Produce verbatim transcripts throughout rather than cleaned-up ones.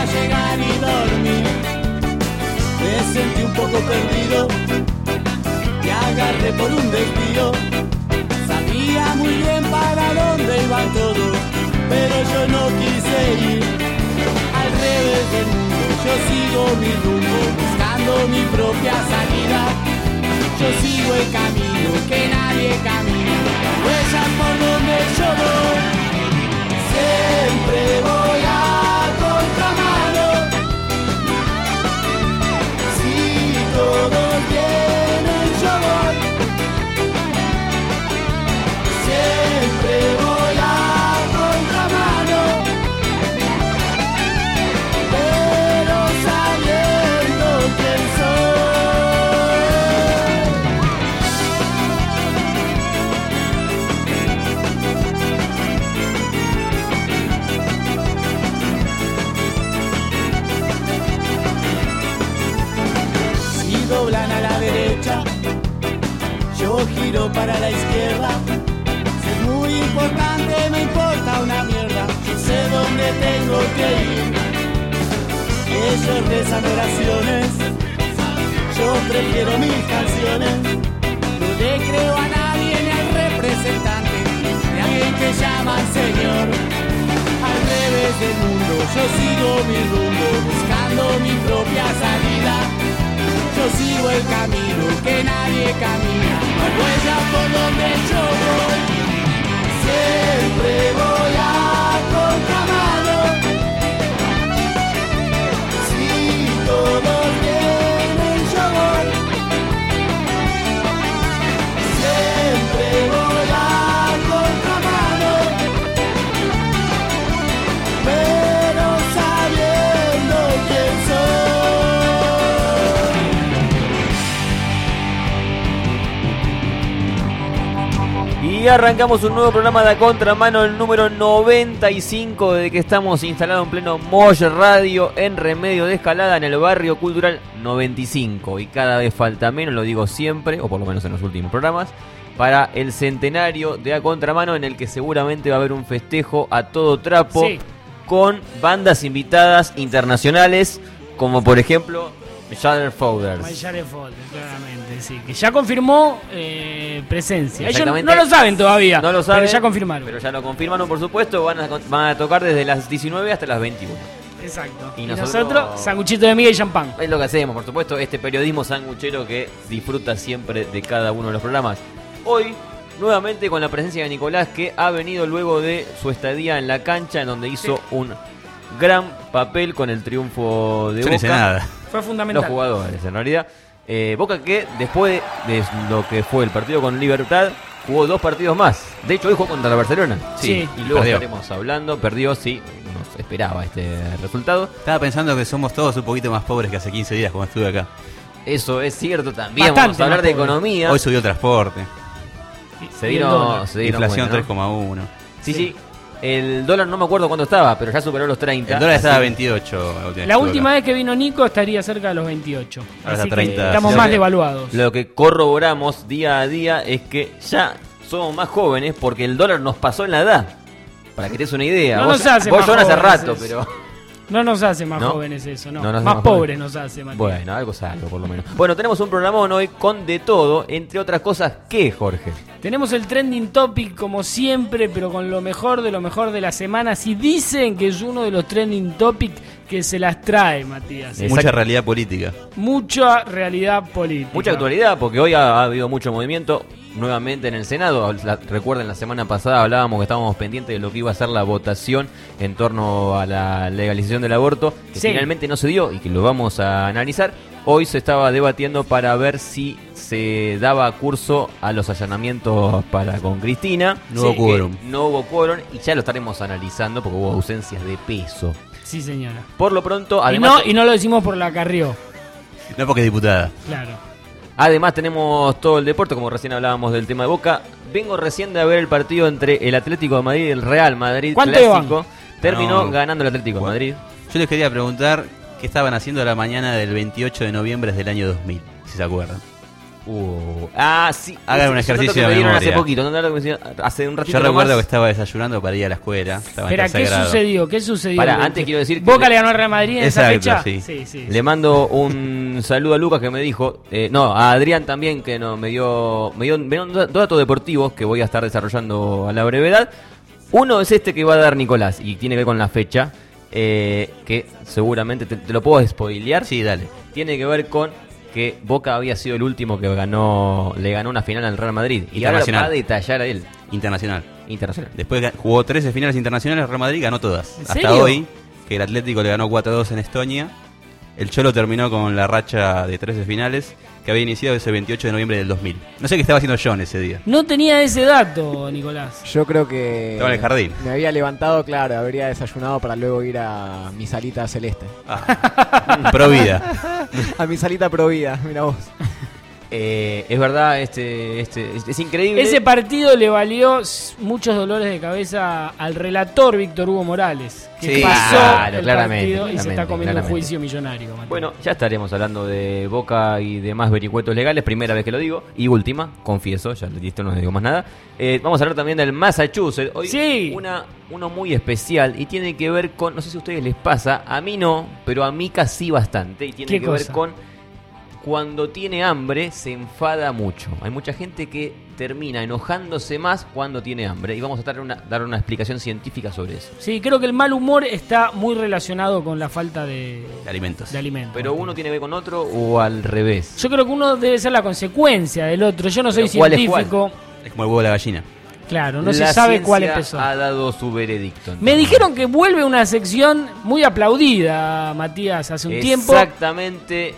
para llegar y dormir. Me sentí un poco perdido, me agarré por un desvío. Sabía muy bien para dónde iban todos, pero yo no quise ir. Al revés del mundo yo sigo mi rumbo, buscando mi propia salida. Yo sigo el camino que nadie camina, huellas por donde yo voy. Siempre voy a contramano. Si todos vienen, yo voy. Siempre voy a contramano, pero sabiendo quién soy. Si doblan a la derecha, yo giro para la izquierda. Si es muy importante, me importa una mierda. Yo sé dónde tengo que ir. Ellos rezan oraciones, yo prefiero mis canciones. No le creo a nadie ni al representante de alguien que llama al Señor. Al revés del mundo, yo sigo mi rumbo, buscando mi propia salida. Yo sigo el camino que nadie camina, no hay huellas por donde yo voy. Siempre voy a contramano. Si todos vienen, yo voy. Siempre voy a contramano, pero sabiendo quién soy. Y arrancamos un nuevo programa de A Contramano, el número noventa y cinco, de que estamos instalados en pleno Mosh Radio, en Remedio de Escalada, en el barrio cultural noventa y cinco. Y cada vez falta menos, lo digo siempre, o por lo menos en los últimos programas, para el centenario de A Contramano, en el que seguramente va a haber un festejo a todo trapo, Sí. con bandas invitadas internacionales, como por ejemplo Shadow Folders. Mayare Folder, claramente, sí. Que ya confirmó eh, presencia. Ellos no, Exactamente. no lo saben todavía, No lo saben, pero ya confirmaron. Pero ya lo confirmaron, por supuesto. Van a, van a tocar desde las diecinueve hasta las veintiuno. Exacto. Y Y, nosotros- nosotros, sanguchito de miga y champán. Es lo que hacemos, por supuesto, este periodismo sanguchero que disfruta siempre de cada uno de los programas. Hoy, nuevamente con la presencia de Nicolás, que ha venido luego de su estadía en la cancha, en donde hizo un gran papel con el triunfo de Yo no hice Boca. nada. Fue fundamental. Los jugadores, en realidad. Eh, Boca que después de, de lo que fue el partido con Libertad, jugó dos partidos más. De hecho, hoy jugó contra la Barcelona. Sí. Y luego Perdió. estaremos hablando. Perdió, sí. Nos esperaba este resultado. Estaba pensando que somos todos un poquito más pobres que hace quince días cuando estuve acá. Eso es cierto también. Bastante Vamos a hablar más de pobre. economía. Hoy subió el transporte. Se Y el dieron, dólar. se dieron Inflación cuenta, ¿no? tres coma uno. Sí, sí. El dólar no me acuerdo cuándo estaba, pero ya superó los treinta. El dólar estaba a Así- veintiocho. La última vez que vino Nico estaría cerca de los veintiocho. Ahora Así está que treinta. estamos Lo más que- devaluados. Lo que corroboramos día a día es que ya somos más jóvenes porque el dólar nos pasó en la edad. Para que te des una idea. No vos nos hace vos más John, hace jóvenes rato, eso. pero... No nos hace más ¿No? jóvenes eso, no. No nos hace más más pobres jóvenes. nos hace, Matías. Bueno, algo es algo, por lo menos. Bueno, tenemos un programón hoy con de todo, entre otras cosas, ¿qué, Jorge? Tenemos el trending topic como siempre, pero con lo mejor de lo mejor de la semana. Si dicen que es uno de los trending topics que se las trae, Matías. Exacto. Mucha realidad política. Mucha realidad política. Mucha actualidad, porque hoy ha, ha habido mucho movimiento nuevamente en el Senado. La- recuerden, la semana pasada hablábamos que estábamos pendientes de lo que iba a ser la votación en torno a la legalización del aborto, que Sí. finalmente no se dio y que lo vamos a analizar. Hoy se estaba debatiendo para ver si se daba curso a los allanamientos para con Cristina. No hubo Sí, quórum. Que no hubo quórum y ya lo estaremos analizando porque hubo ausencias de peso. Sí, señora. Por lo pronto, Y además... no, y no lo decimos por la Carrió. No porque es diputada. Claro. Además tenemos todo el deporte, como recién hablábamos del tema de Boca. Vengo recién de ver el partido entre el Atlético de Madrid y el Real Madrid ¿Cuánto clásico. Terminó No. ganando el Atlético de Bueno. Madrid. Yo les quería preguntar qué estaban haciendo la mañana del veintiocho de noviembre del año dos mil, si se acuerdan. Uh, ah, sí. Hagan un Ese ejercicio dato que de me dieron memoria. hace poquito, ¿no? Dato que me dieron hace un ratito Yo recuerdo nomás. que estaba desayunando para ir a la escuela. Estaba en Espera, tercer ¿qué grado. sucedió? ¿Qué sucedió? Pará, antes quiero decir que ¿Boca le- le ganó al Real Madrid en esa Exacto, fecha? sí. sí, sí. Le mando un saludo a Lucas que me dijo, eh, no, a Adrián también que no, me dio, me dio, me dio dos datos deportivos que voy a estar desarrollando a la brevedad. Uno es este que va a dar Nicolás y tiene que ver con la fecha, eh, que seguramente te, te lo puedo spoilear. Sí, dale. Tiene que ver con que Boca había sido el último que ganó, le ganó una final al Real Madrid. Y ahora Internacional. va a detallar a él. Internacional. Internacional. Después ga- jugó trece finales internacionales, Real Madrid ganó todas. ¿En Hasta serio? hoy, que el Atlético le ganó cuatro a dos en Estonia. El Cholo terminó con la racha de trece finales que había iniciado ese veintiocho de noviembre del dos mil. No sé qué estaba haciendo John ese día. No tenía ese dato, Nicolás. Yo creo que Estaba en el jardín. me había levantado, claro, habría desayunado para luego ir a mi salita celeste. Ah, pro vida. A mi salita provida, mira vos. Eh, es verdad, este, este, es, es increíble. Ese partido le valió s- muchos dolores de cabeza al relator Víctor Hugo Morales, que Sí, pasó claro, el claramente, partido y se está claramente, comiendo un claramente. juicio millonario. Matías. Bueno, ya estaremos hablando de Boca y demás vericuetos legales, primera vez que lo digo, y última, confieso, ya listo, no digo más nada. Eh, vamos a hablar también del Massachusetts. Hoy Sí. una, uno muy especial y tiene que ver con, no sé si a ustedes les pasa, a mí no, pero a mí casi bastante, y tiene ¿Qué que cosa? ver con cuando tiene hambre se enfada mucho. Hay mucha gente que termina enojándose más cuando tiene hambre, y vamos a dar una, dar una explicación científica sobre eso. Sí, creo que el mal humor está muy relacionado con la falta de, De alimentos. de alimentos. Pero uno tiene que ver con otro o al revés. Yo creo que uno debe ser la consecuencia del otro. Yo no soy Pero ¿cuál es científico. Es como el huevo de la gallina. Claro, no La se sabe cuál ciencia empezó. ha dado su veredicto. Me entonces. dijeron que vuelve una sección muy aplaudida, Matías, hace un tiempo. Exactamente.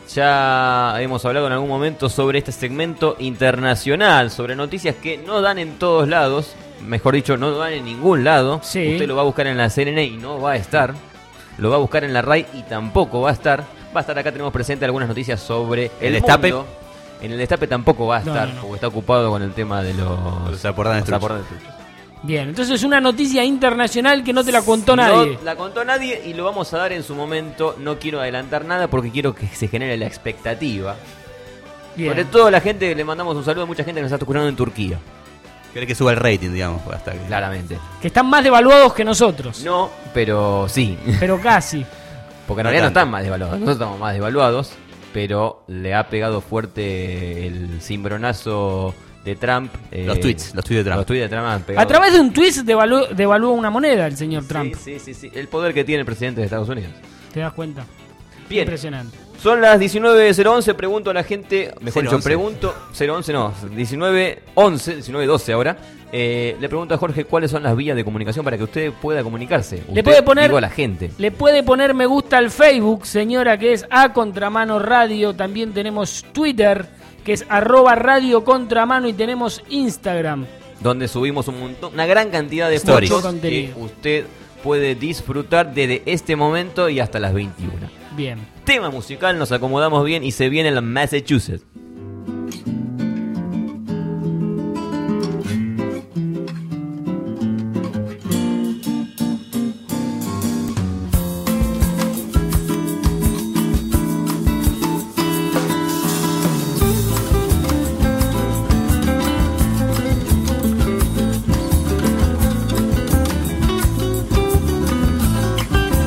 Ya hemos hablado en algún momento sobre este segmento internacional, sobre noticias que no dan en todos lados, mejor dicho, no dan en ningún lado. Sí. Usted lo va a buscar en la C N N y no va a estar. Lo va a buscar en la R A I y tampoco va a estar. Va a estar acá, tenemos presente algunas noticias sobre el, ¿El destape? mundo. En el destape tampoco va a No, estar, no, no. porque está ocupado con el tema de los, Los aportantes los truchos. aportantes truchos. Bien, entonces una noticia internacional que no te la contó nadie. No la contó nadie y lo vamos a dar en su momento. No quiero adelantar nada porque quiero que se genere la expectativa. Bien. Sobre todo la gente, le mandamos un saludo a mucha gente que nos está escuchando en Turquía. Quiere que suba el rating, digamos, hasta que... Claramente. Que están más devaluados que nosotros. No, pero sí. Pero casi. Porque en No realidad no tanto. están más devaluados. Nosotros estamos más devaluados. Pero le ha pegado fuerte el cimbronazo de Trump. eh, Los tweets, los tweets de Trump. Los tweets de Trump han pegado. A través de un tweet devaluó, devaluó una moneda el señor Trump. Sí, sí, sí, sí. El poder que tiene el presidente de Estados Unidos. ¿Te das cuenta? Bien. Impresionante. Son las diecinueve cero once, pregunto a la gente, mejor cero dicho, once. pregunto, cero once no, diecinueve once, diecinueve doce ahora, eh, le pregunto a Jorge cuáles son las vías de comunicación para que usted pueda comunicarse. Usted, puede poner- digo a la gente. Le puede poner me gusta al Facebook, señora, que es A Contramano Radio. También tenemos Twitter, que es arroba Radio Contramano. Y tenemos Instagram. Donde subimos un montón, una gran cantidad de Stories. fotos Mucho que contenido. usted puede disfrutar desde este momento y hasta las veintiuna. Bien. Tema musical, nos acomodamos bien y se viene el Massachusetts.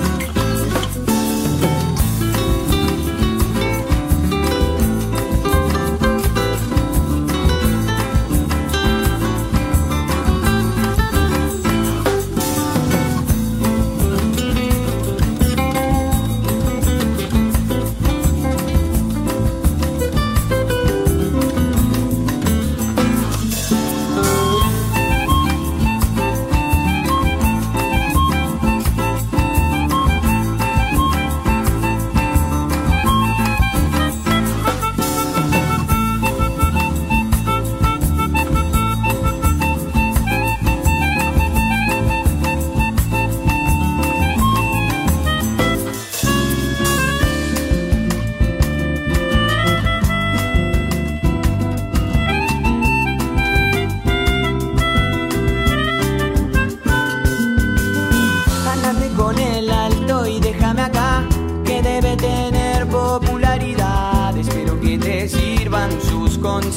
Massachusetts.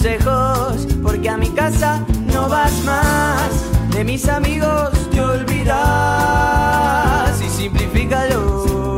consejos, porque a mi casa no vas más. De mis amigos te olvidas y simplifícalo.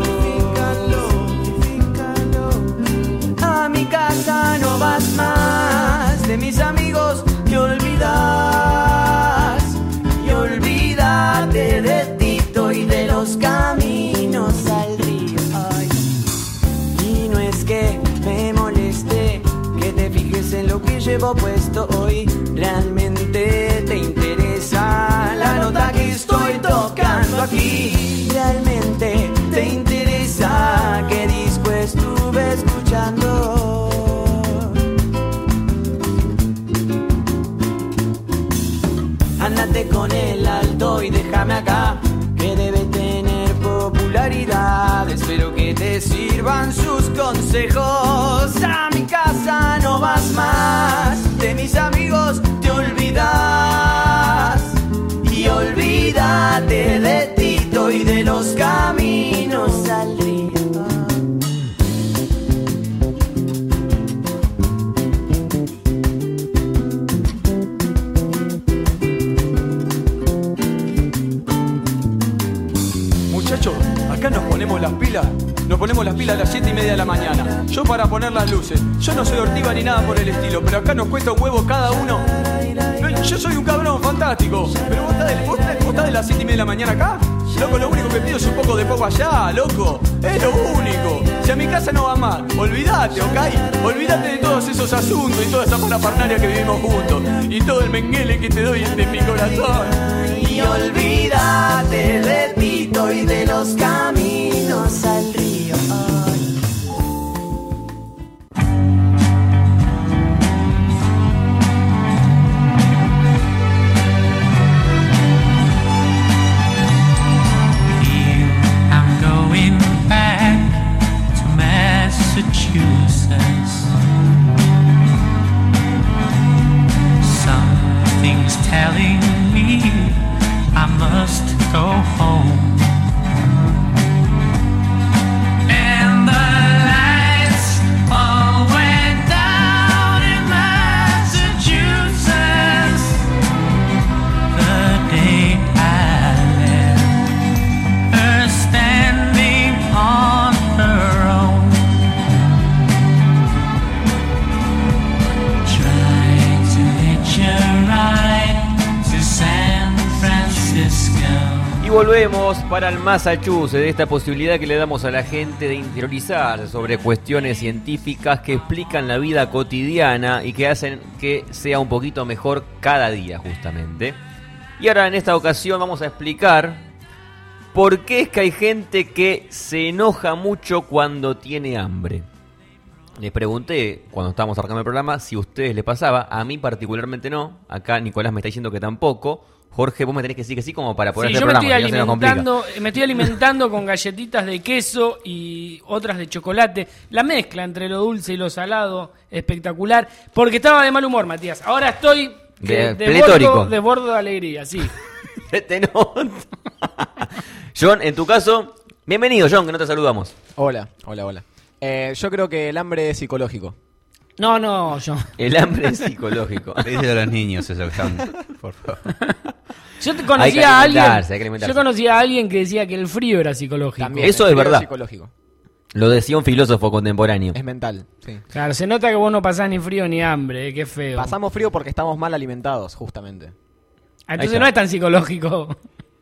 A mi casa no vas más. De mis amigos te olvidas y olvídate de Tito y de los caminos al río. Ay. Y no es que me moleste que te fijes en lo que llevo puesto hoy. Realmente te interesa la nota que estoy tocando aquí. Realmente te interesa qué disco estuve escuchando. Ándate con el alto y déjame acá, que debe tener popularidad. Espero que te sirvan sus consejos. A mi casa no vas más. De mis amigos te olvidas y olvídate de Tito y de los caminos al río. Muchachos, acá nos ponemos las pilas. Nos ponemos las pilas a las siete y media de la mañana. Yo para poner las luces. Yo no soy ortiva ni nada por el estilo, pero acá nos cuesta un huevo cada uno. Yo soy un cabrón fantástico. Pero vos estás de, vos estás, vos estás de las siete y media de la mañana acá. Loco, lo único que pido es un poco de poco allá, loco. Es lo único. Si a mi casa no va mal, olvídate, ¿ok? Olvídate de todos esos asuntos y toda esa parafernalia que vivimos juntos. Y todo el menguele que te doy de mi corazón. Y olvídate de Tito y de los caminos al río. Ay. I'm going back to Massachusetts. Something's telling me I must go home. And the lights all went down in Massachusetts the day I left her standing on her own, trying to hitch a ride to San Francisco. Y volvemos para el Massachusetts, de esta posibilidad que le damos a la gente de interiorizar sobre cuestiones científicas que explican la vida cotidiana y que hacen que sea un poquito mejor cada día, justamente. Y ahora en esta ocasión vamos a explicar por qué es que hay gente que se enoja mucho cuando tiene hambre. Les pregunté cuando estábamos arrancando el programa si a ustedes les pasaba. A mí particularmente no. Acá Nicolás me está diciendo que tampoco. Jorge, vos me tenés que decir que sí como para poder Sí, hacer yo el me programa. estoy, si no se nos complica. alimentando, me estoy alimentando con galletitas de queso y otras de chocolate. La mezcla entre lo dulce y lo salado, espectacular. Porque estaba de mal humor, Matías. Ahora estoy De- de, pletórico. bordo, de bordo de alegría, sí. Te noto. John, en tu caso, bienvenido, John, que no te saludamos. Hola, hola, hola. Eh, yo creo que el hambre es psicológico. No, no, yo. El hambre es psicológico. Díselo a los niños eso, John, por favor. Yo te Hay que conocía a alguien. alimentarse, hay que alimentarse. Yo conocía a alguien que decía que el frío era psicológico. También, Eso el es frío verdad. psicológico. Lo decía un filósofo contemporáneo. Es mental, sí. Claro, se nota que vos no pasás ni frío ni hambre, eh, qué feo. Pasamos frío porque estamos mal alimentados, justamente. Ah, Ahí entonces está. no es tan psicológico.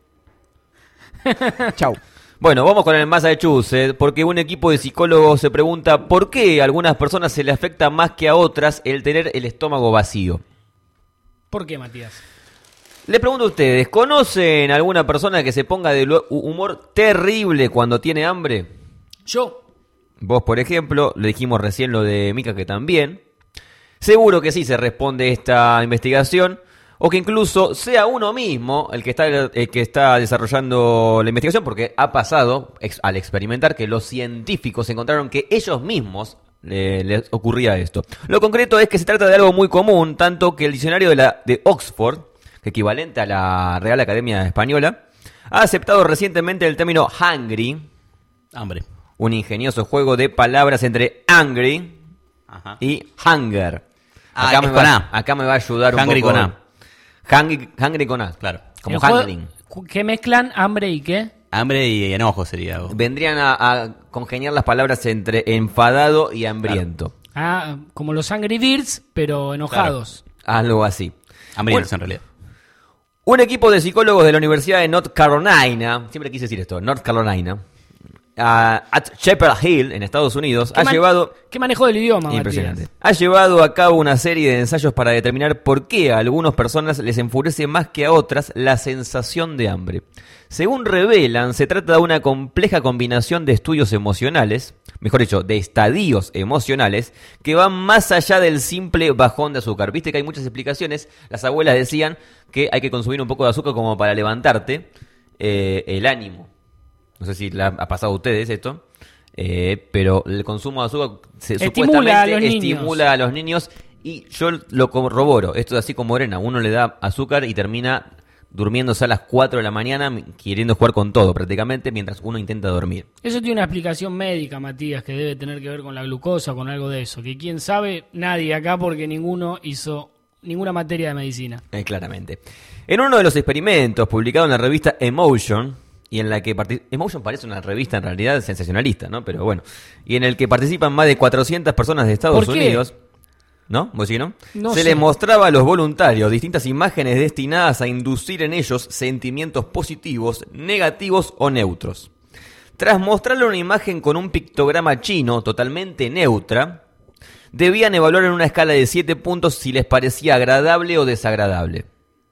Chau. Bueno, vamos con el Massachusetts, porque un equipo de psicólogos se pregunta por qué a algunas personas se le afecta más que a otras el tener el estómago vacío. ¿Por qué, Matías? Les pregunto a ustedes, ¿conocen alguna persona que se ponga de lo- humor terrible cuando tiene hambre? Yo. Vos, por ejemplo, le dijimos recién lo de Mika que también. Seguro que sí se responde esta investigación, o que incluso sea uno mismo el que está, el que está desarrollando la investigación, porque ha pasado ex- al experimentar que los científicos encontraron que ellos mismos le- les ocurría esto. Lo concreto es que se trata de algo muy común, tanto que el diccionario de, la, de Oxford, equivalente a la Real Academia Española, ha aceptado recientemente el término hungry, Hambre. un ingenioso juego de palabras entre angry Ajá. y hunger. Ah, acá, es me con va, A. acá me va a ayudar Hungry un poco. con A. Hungry, hungry con A, claro. Como El juego- hungering. ¿Qué mezclan? ¿Hambre y qué? Hambre y enojo sería. o- Vendrían a, a congeniar las palabras entre enfadado y hambriento. Ah, como los Angry Birds, pero enojados. Algo así. Hambrientos Bueno, en realidad. un equipo de psicólogos de la Universidad de North Carolina, siempre quise decir esto, North Carolina, a at Chapel Hill, en Estados Unidos, ¿Qué ha man- llevado... ¿Qué manejo del idioma, Impresionante. Matías? Ha llevado a cabo una serie de ensayos para determinar por qué a algunas personas les enfurece más que a otras la sensación de hambre. Según revelan, se trata de una compleja combinación de estudios emocionales, mejor dicho, de estadios emocionales, que van más allá del simple bajón de azúcar. Viste que hay muchas explicaciones. Las abuelas decían que hay que consumir un poco de azúcar como para levantarte eh, el ánimo. No sé si la ha pasado a ustedes esto. Eh, pero el consumo de azúcar se, Estimula a supuestamente los niños. estimula a los niños y yo lo corroboro. Esto es así como Morena. Uno le da azúcar y termina durmiéndose a las cuatro de la mañana queriendo jugar con todo prácticamente mientras uno intenta dormir. Eso tiene una explicación médica, Matías, que debe tener que ver con la glucosa, con algo de eso. Que quién sabe, nadie acá porque ninguno hizo ninguna materia de medicina. Eh, claramente. En uno de los experimentos publicado en la revista Emotion, y en la que partic- Emotion parece una revista en realidad sensacionalista, ¿no? Pero bueno, y en el que participan más de cuatrocientas personas de Estados ¿Por qué? Unidos, ¿no? ¿Vos sí, no? No Se sé. les mostraba a los voluntarios distintas imágenes destinadas a inducir en ellos sentimientos positivos, negativos o neutros. Tras mostrarle una imagen con un pictograma chino totalmente neutra, debían evaluar en una escala de siete puntos si les parecía agradable o desagradable.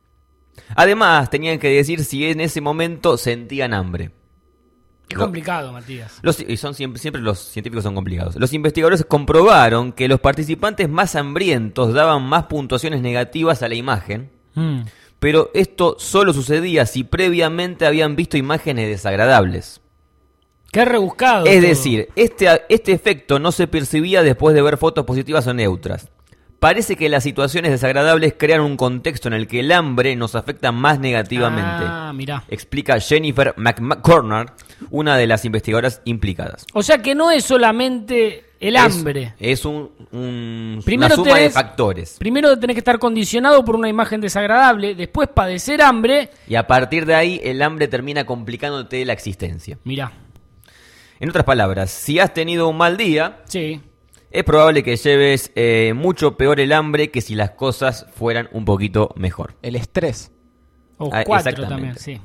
Además, tenían que decir si en ese momento sentían hambre. Qué Lo- complicado, Matías. Los, y son siempre, siempre los científicos son complicados. Los investigadores comprobaron que los participantes más hambrientos daban más puntuaciones negativas a la imagen, Mm. pero esto solo sucedía si previamente habían visto imágenes desagradables. Qué rebuscado. Es todo. decir, este, este efecto no se percibía después de ver fotos positivas o neutras. Parece que las situaciones desagradables crean un contexto en el que el hambre nos afecta más negativamente. Ah, mirá. Explica Jennifer McCorner, una de las investigadoras implicadas. O sea que no es solamente el Es- hambre. Es, un, un- Primero una suma de tenés- factores. Primero tenés que estar condicionado por una imagen desagradable, después padecer hambre. Y a partir de ahí, el hambre termina complicándote la existencia. Mirá, En otras palabras, si has tenido un mal día, sí. es probable que lleves eh, mucho peor el hambre que si las cosas fueran un poquito mejor. El estrés. O Ah, cuatro exactamente. también, sí.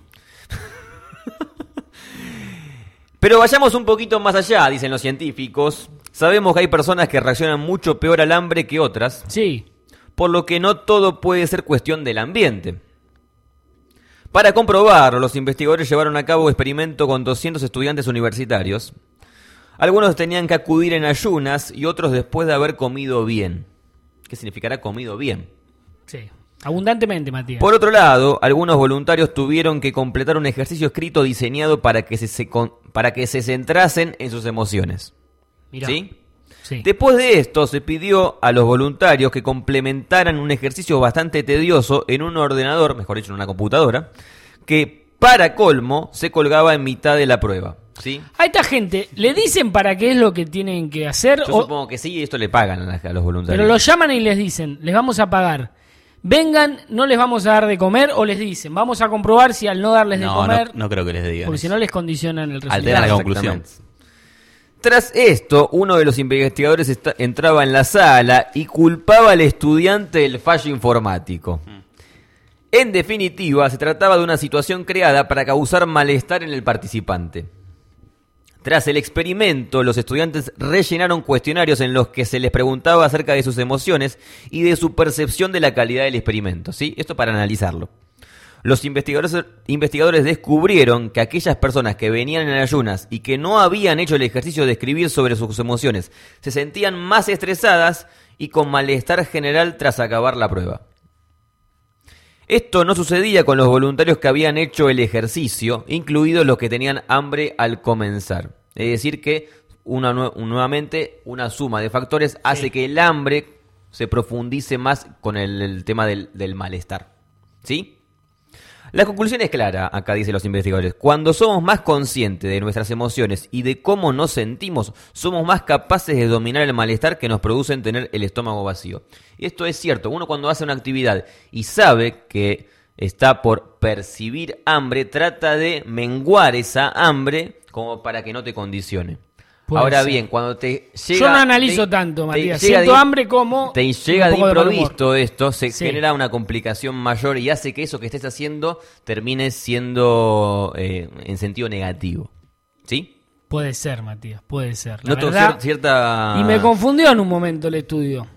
Pero vayamos un poquito más allá, dicen los científicos. Sabemos que hay personas que reaccionan mucho peor al hambre que otras, Sí. por lo que no todo puede ser cuestión del ambiente. Para comprobarlo, los investigadores llevaron a cabo un experimento con doscientos estudiantes universitarios. Algunos tenían que acudir en ayunas y otros después de haber comido bien. ¿Qué significará comido bien? Sí. Abundantemente, Matías. Por otro lado, algunos voluntarios tuvieron que completar un ejercicio escrito diseñado para que se, se con- para que se centrasen en sus emociones. Mirá. ¿Sí? Sí. Después de esto, se pidió a los voluntarios que complementaran un ejercicio bastante tedioso en un ordenador, mejor dicho, en una computadora, que, para colmo, se colgaba en mitad de la prueba. ¿Sí? A esta gente, ¿le dicen para qué es lo que tienen que hacer? Yo O- supongo que sí, y esto le pagan a, la- a los voluntarios. pero los llaman y les dicen, les vamos a pagar. Vengan, no les vamos a dar de comer, o les dicen, vamos a comprobar si al no darles de No, comer, no, no creo que les digan. porque si eso. no les condicionan el resultado. Alteran la Claro, conclusión. exactamente. Tras esto, uno de los investigadores esta- entraba en la sala y culpaba al estudiante del fallo informático. En definitiva, se trataba de una situación creada para causar malestar en el participante. Tras el experimento, los estudiantes rellenaron cuestionarios en los que se les preguntaba acerca de sus emociones y de su percepción de la calidad del experimento, ¿sí? Esto para analizarlo. Los investigadores, investigadores descubrieron que aquellas personas que venían en ayunas y que no habían hecho el ejercicio de escribir sobre sus emociones se sentían más estresadas y con malestar general tras acabar la prueba. Esto no sucedía con los voluntarios que habían hecho el ejercicio, incluidos los que tenían hambre al comenzar. Es decir que, una, nue- nuevamente, una suma de factores hace que el hambre se profundice más con el, el tema del, del malestar. ¿Sí? La conclusión es clara, acá dicen los investigadores. Cuando somos más conscientes de nuestras emociones y de cómo nos sentimos, somos más capaces de dominar el malestar que nos producen tener el estómago vacío. Y esto es cierto. Uno cuando hace una actividad y sabe que está por percibir hambre, trata de menguar esa hambre como para que no te condicione. Puede Ahora ser. bien, cuando te llega... Yo no analizo te- tanto, te Matías. llega Siento de- hambre como Te llega un de poco de mal humor. improviso esto, se Sí. genera una complicación mayor y hace que eso que estés haciendo termine siendo eh, en sentido negativo. ¿Sí? Puede ser, Matías, puede ser. La Noto verdad, cier- cierta... y me confundió en un momento el estudio.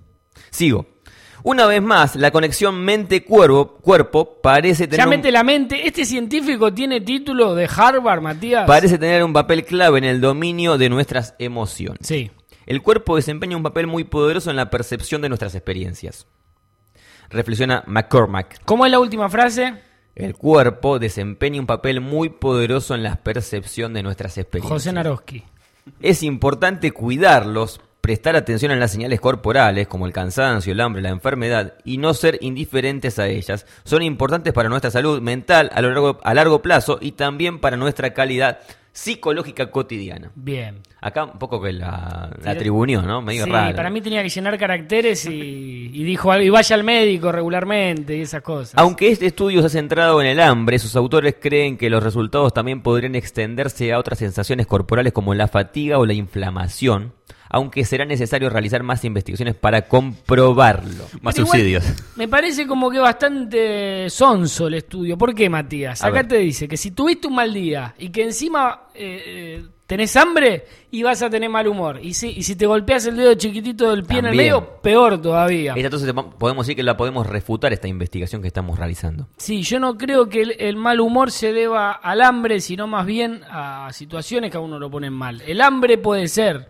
Sigo. Una vez más, la conexión mente-cuerpo cuerpo parece tener Ya un... mete la mente. Este científico tiene título de Harvard, Matías. Parece tener un papel clave en el dominio de nuestras emociones. Sí. El cuerpo desempeña un papel muy poderoso en la percepción de nuestras experiencias. Reflexiona McCormack. ¿Cómo es la última frase? El cuerpo desempeña un papel muy poderoso en la percepción de nuestras experiencias. José Naroski. Es importante cuidarlos, prestar atención a las señales corporales, como el cansancio, el hambre, la enfermedad, y no ser indiferentes a ellas. Son importantes para nuestra salud mental a, lo largo, a largo plazo y también para nuestra calidad psicológica cotidiana. Bien. Acá un poco que la, la Sí, tribunió, ¿no? Medio Sí, raro. para mí tenía que llenar caracteres y, y dijo algo. Y vaya al médico regularmente y esas cosas. Aunque este estudio se ha centrado en el hambre, sus autores creen que los resultados también podrían extenderse a otras sensaciones corporales como la fatiga o la inflamación, aunque será necesario realizar más investigaciones para comprobarlo. Más Pero igual, subsidios. Me parece como que bastante sonso el estudio. ¿Por qué, Matías? A Acá ver. te dice que si tuviste un mal día y que encima eh, eh, tenés hambre y vas a tener mal humor. Y si, y si te golpeas el dedo chiquitito del pie en el También. medio, peor todavía. Esta, entonces te- podemos decir que la podemos refutar esta investigación que estamos realizando. Sí, yo no creo que el, el mal humor se deba al hambre, sino más bien a situaciones que a uno lo ponen mal. El hambre puede ser,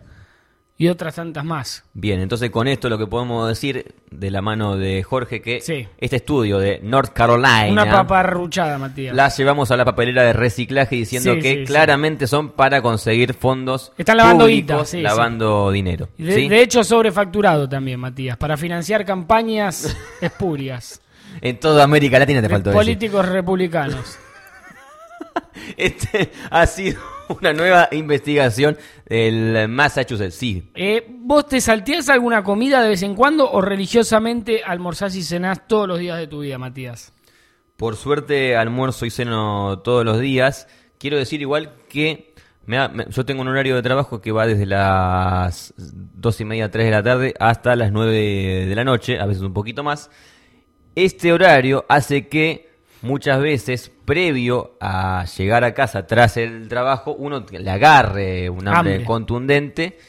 y otras tantas más. Bien, entonces con esto lo que podemos decir de la mano de Jorge que Sí. este estudio de North Carolina Una paparruchada, Matías. la llevamos a la papelera de reciclaje diciendo Sí, que sí, claramente son para conseguir fondos Están lavando públicos, guita, sí, lavando dinero. Y de, ¿sí? de hecho, sobrefacturado también, Matías, para financiar campañas espurias En toda América Latina te de faltó decir. políticos republicanos. Este ha sido una nueva investigación del Massachusetts. Sí, Eh, ¿Vos te salteás alguna comida de vez en cuando o religiosamente almorzás y cenás todos los días de tu vida, Matías? por suerte almuerzo y ceno todos los días. Quiero decir igual que me ha- me- yo tengo un horario de trabajo que va desde las dos y media, tres de la tarde hasta las nueve de la noche, a veces un poquito más. Este horario hace que muchas veces, previo a llegar a casa tras el trabajo, uno le agarre un hambre, Hambre. contundente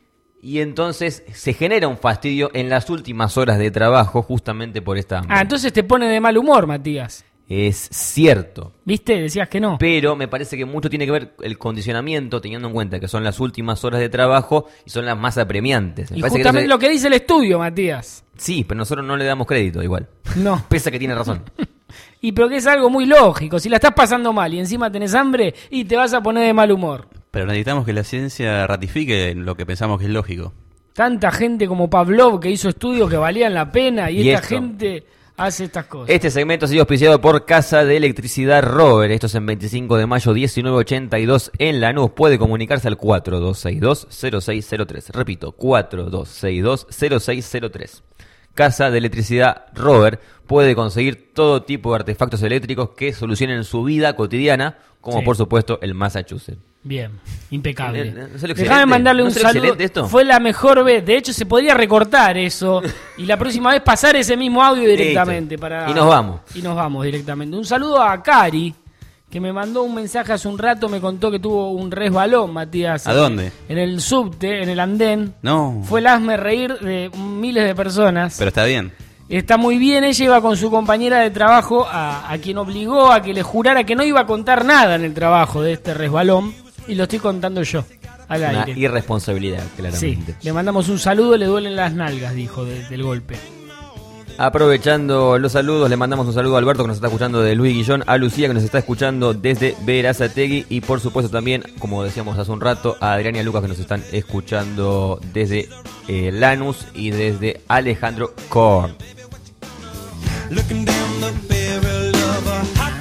y entonces se genera un fastidio en las últimas horas de trabajo justamente por esta hambre. Ah, entonces te pone de mal humor, Matías. Es cierto, ¿Viste? Decías que no. pero me parece que mucho tiene que ver el condicionamiento, teniendo en cuenta que son las últimas horas de trabajo y son las más apremiantes. Me Y parece que justamente entonces- lo que dice el estudio, Matías. Sí, pero nosotros no le damos crédito igual. No. Pese a que tiene razón. Y pero que es algo muy lógico. Si la estás pasando mal y encima tenés hambre y te vas a poner de mal humor. Pero necesitamos que la ciencia ratifique lo que pensamos que es lógico. Tanta gente como Pavlov que hizo estudios que valían la pena y, Y esta esto. gente hace estas cosas. Este segmento ha sido auspiciado por Casa de Electricidad Robert. Esto es en veinticinco de mayo, diecinueve ochenta y dos en Lanús. Puede comunicarse al cuatro dos seis dos cero seis cero tres. Repito, cuatro dos seis dos cero seis cero tres. Casa de Electricidad Robert puede conseguir todo tipo de artefactos eléctricos que solucionen su vida cotidiana, como Sí. por supuesto el Massachusetts. Bien, impecable. Eh, eh, ¿no es lo Déjame excelente? mandarle ¿No un es lo saludo. excelente esto? Fue la mejor vez. De hecho, se podría recortar eso y la próxima vez pasar ese mismo audio directamente. Listo. Para... Y nos vamos. Y nos vamos directamente. Un saludo a Cari, que me mandó un mensaje hace un rato, me contó que tuvo un resbalón, Matías. ¿A dónde? En el subte, en el andén. No. Fue el hazme reír de miles de personas. Pero está bien. Está muy bien, ella iba con su compañera de trabajo a, a quien obligó a que le jurara que no iba a contar nada en el trabajo de este resbalón y lo estoy contando yo al Una aire. irresponsabilidad, Sí, claramente. le mandamos un saludo, le duelen las nalgas, dijo, de- del golpe. Aprovechando los saludos, le mandamos un saludo a Alberto que nos está escuchando de Luis Guillón, a Lucía que nos está escuchando desde Verazategui y por supuesto también, como decíamos hace un rato, a Adrián y a Lucas que nos están escuchando desde eh, Lanús y desde Alejandro Korn. Looking down the barrel of a hot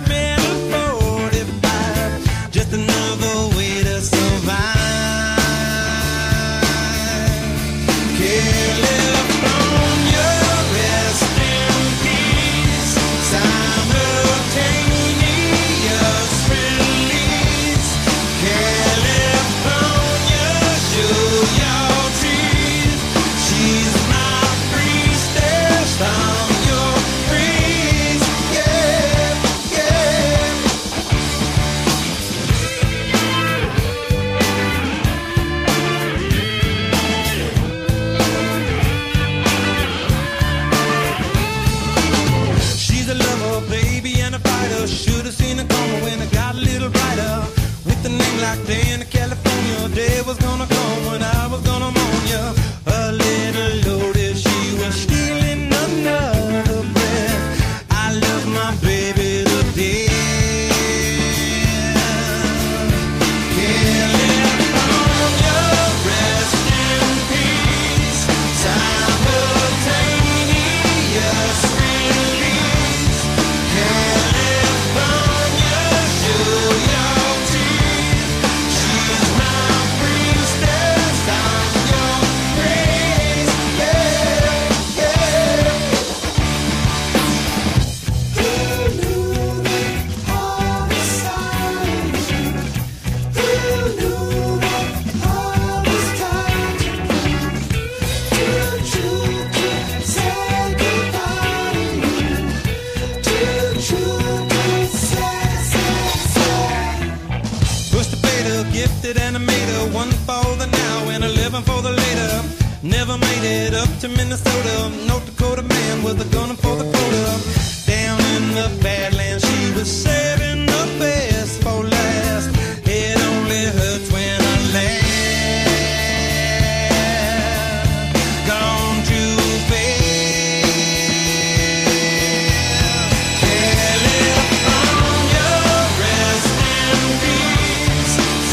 to Minnesota, North Dakota man with a gun for the quota. Down in the Badlands, she was saving the best for last. It only hurts when I laugh. Gone too fast. California, rest in peace.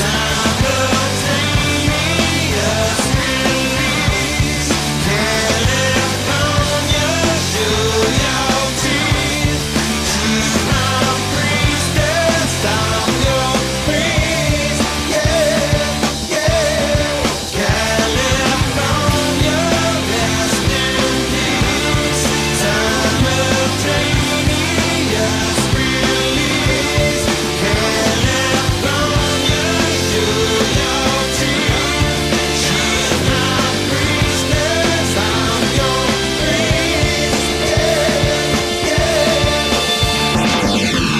Simultaneous release. California, show your teeth. She's my priestess, I'm your priest. Yeah, yeah. California, rest in peace. Simultaneous release. California, show your teeth. She's my priestess, I'm your priest. Yeah, yeah.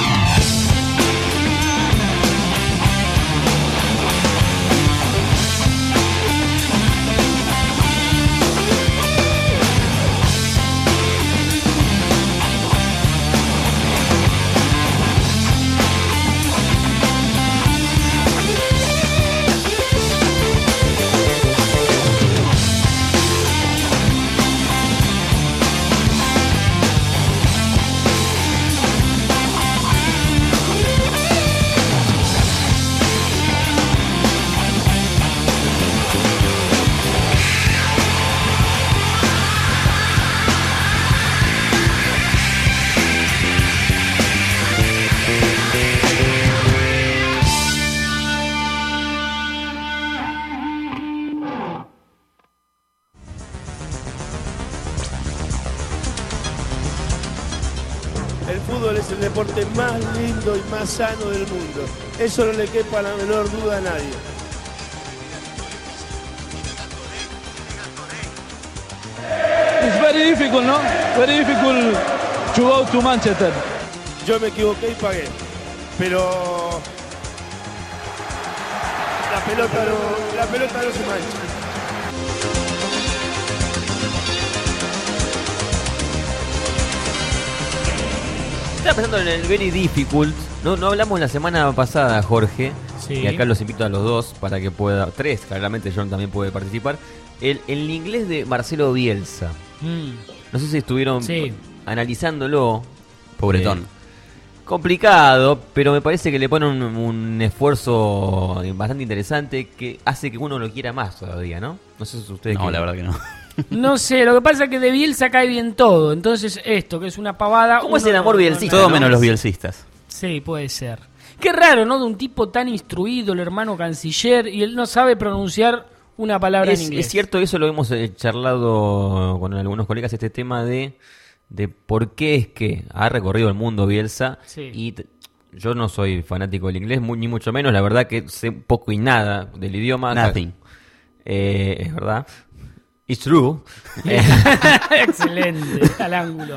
El fútbol es el deporte más lindo y más sano del mundo. Eso no le quepa la menor duda a nadie. It's very difficult, no? Very difficult to go to Manchester. Yo me equivoqué y pagué. Pero la pelota no, la pelota no se mancha. Estaba pensando en el very difficult. No, no hablamos la semana pasada, Jorge. Sí. Y acá los invito a los dos para que pueda. Tres, claramente John también puede participar. El, el inglés de Marcelo Bielsa. Mm. No sé si estuvieron Sí. analizándolo. Pobretón. Eh, complicado, pero me parece que le pone un, un esfuerzo bastante interesante que hace que uno lo quiera más todavía, ¿no? No sé si ustedes No, quieren. la verdad que no. No sé, lo que pasa es que de Bielsa cae bien todo. Entonces, esto, que es una pavada. ¿Cómo es uno el amor no- bielcista, no- Todo ¿no? menos los bielcistas. Sí, puede ser. Qué raro, ¿no? De un tipo tan instruido, el hermano canciller, y él no sabe pronunciar una palabra Es, en inglés. es cierto, eso lo hemos eh, charlado con algunos colegas, este tema de, de por qué es que ha recorrido el mundo Bielsa. Sí. Y t- yo no soy fanático del inglés, mu- ni mucho menos. La verdad que sé poco y nada del idioma. Nothing. Eh, es verdad. It's true. Eh, Excelente, al ángulo.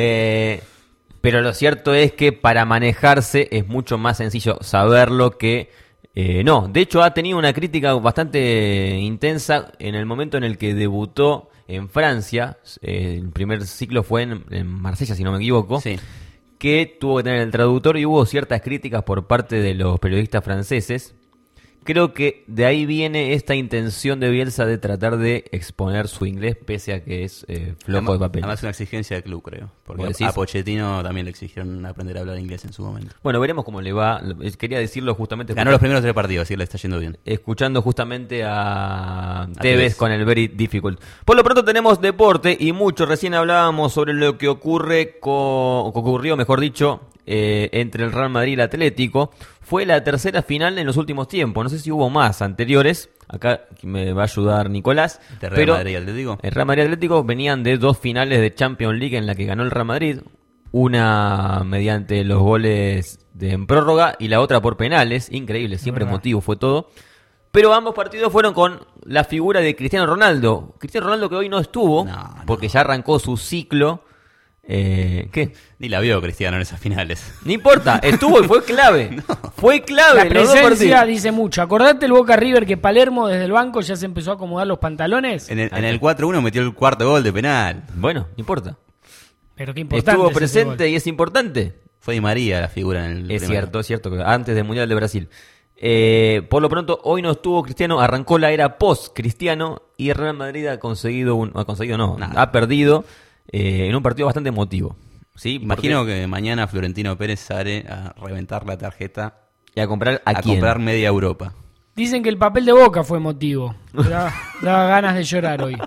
Eh, pero lo cierto es que para manejarse es mucho más sencillo saberlo que eh, no. De hecho, ha tenido una crítica bastante intensa en el momento en el que debutó en Francia. Eh, el primer ciclo fue en, en Marsella, si no me equivoco. Sí. Que tuvo que tener el traductor y hubo ciertas críticas por parte de los periodistas franceses. Creo que de ahí viene esta intención de Bielsa de tratar de exponer su inglés pese a que es eh, flojo de papel. Además, una exigencia de club, creo. Porque ¿Vos decís? a Pochettino también le exigieron aprender a hablar inglés en su momento. Bueno, veremos cómo le va. Quería decirlo justamente. Ganó los primeros tres partidos, así que le está yendo bien. Escuchando justamente a Tevez Tevez. con el Very Difficult. Por lo pronto tenemos deporte y mucho. Recién hablábamos sobre lo que ocurre con, o que ocurrió, mejor dicho, eh, entre el Real Madrid y el Atlético. Fue la tercera final en los últimos tiempos. No sé si hubo más anteriores. Acá me va a ayudar Nicolás. ¿De Real pero Madrid y Atlético? El Real Madrid y Atlético venían de dos finales de Champions League en la que ganó el Real Madrid. Una mediante los goles de en prórroga y la otra por penales. Increíble, siempre emotivo fue todo. Pero ambos partidos fueron con la figura de Cristiano Ronaldo. Cristiano Ronaldo que hoy no estuvo, No, no. porque ya arrancó su ciclo Eh, ¿Qué? Ni la vio Cristiano en esas finales. No importa, estuvo y fue clave. No. Fue clave. La en los dos presencia partidos. dice mucho. Acordate el Boca River que Palermo desde el banco ya se empezó a acomodar los pantalones. En el, en el cuatro uno metió el cuarto gol de penal. Bueno, no importa. Pero qué importante. Estuvo es ese presente gol. y es importante. Fue Di María la figura en el Es primero. cierto, es cierto. que Antes del Mundial de Brasil. Eh, por lo pronto, hoy no estuvo Cristiano. Arrancó la era post-Cristiano. Y el Real Madrid ha conseguido, un, ha conseguido no, Nada. ha perdido eh, en un partido bastante emotivo. ¿Sí? Imagino Porque- que mañana Florentino Pérez sale a reventar la tarjeta ¿Y a comprar a, a quién? comprar media Europa. Dicen que el papel de Boca fue emotivo. Daba, daba ganas de llorar hoy.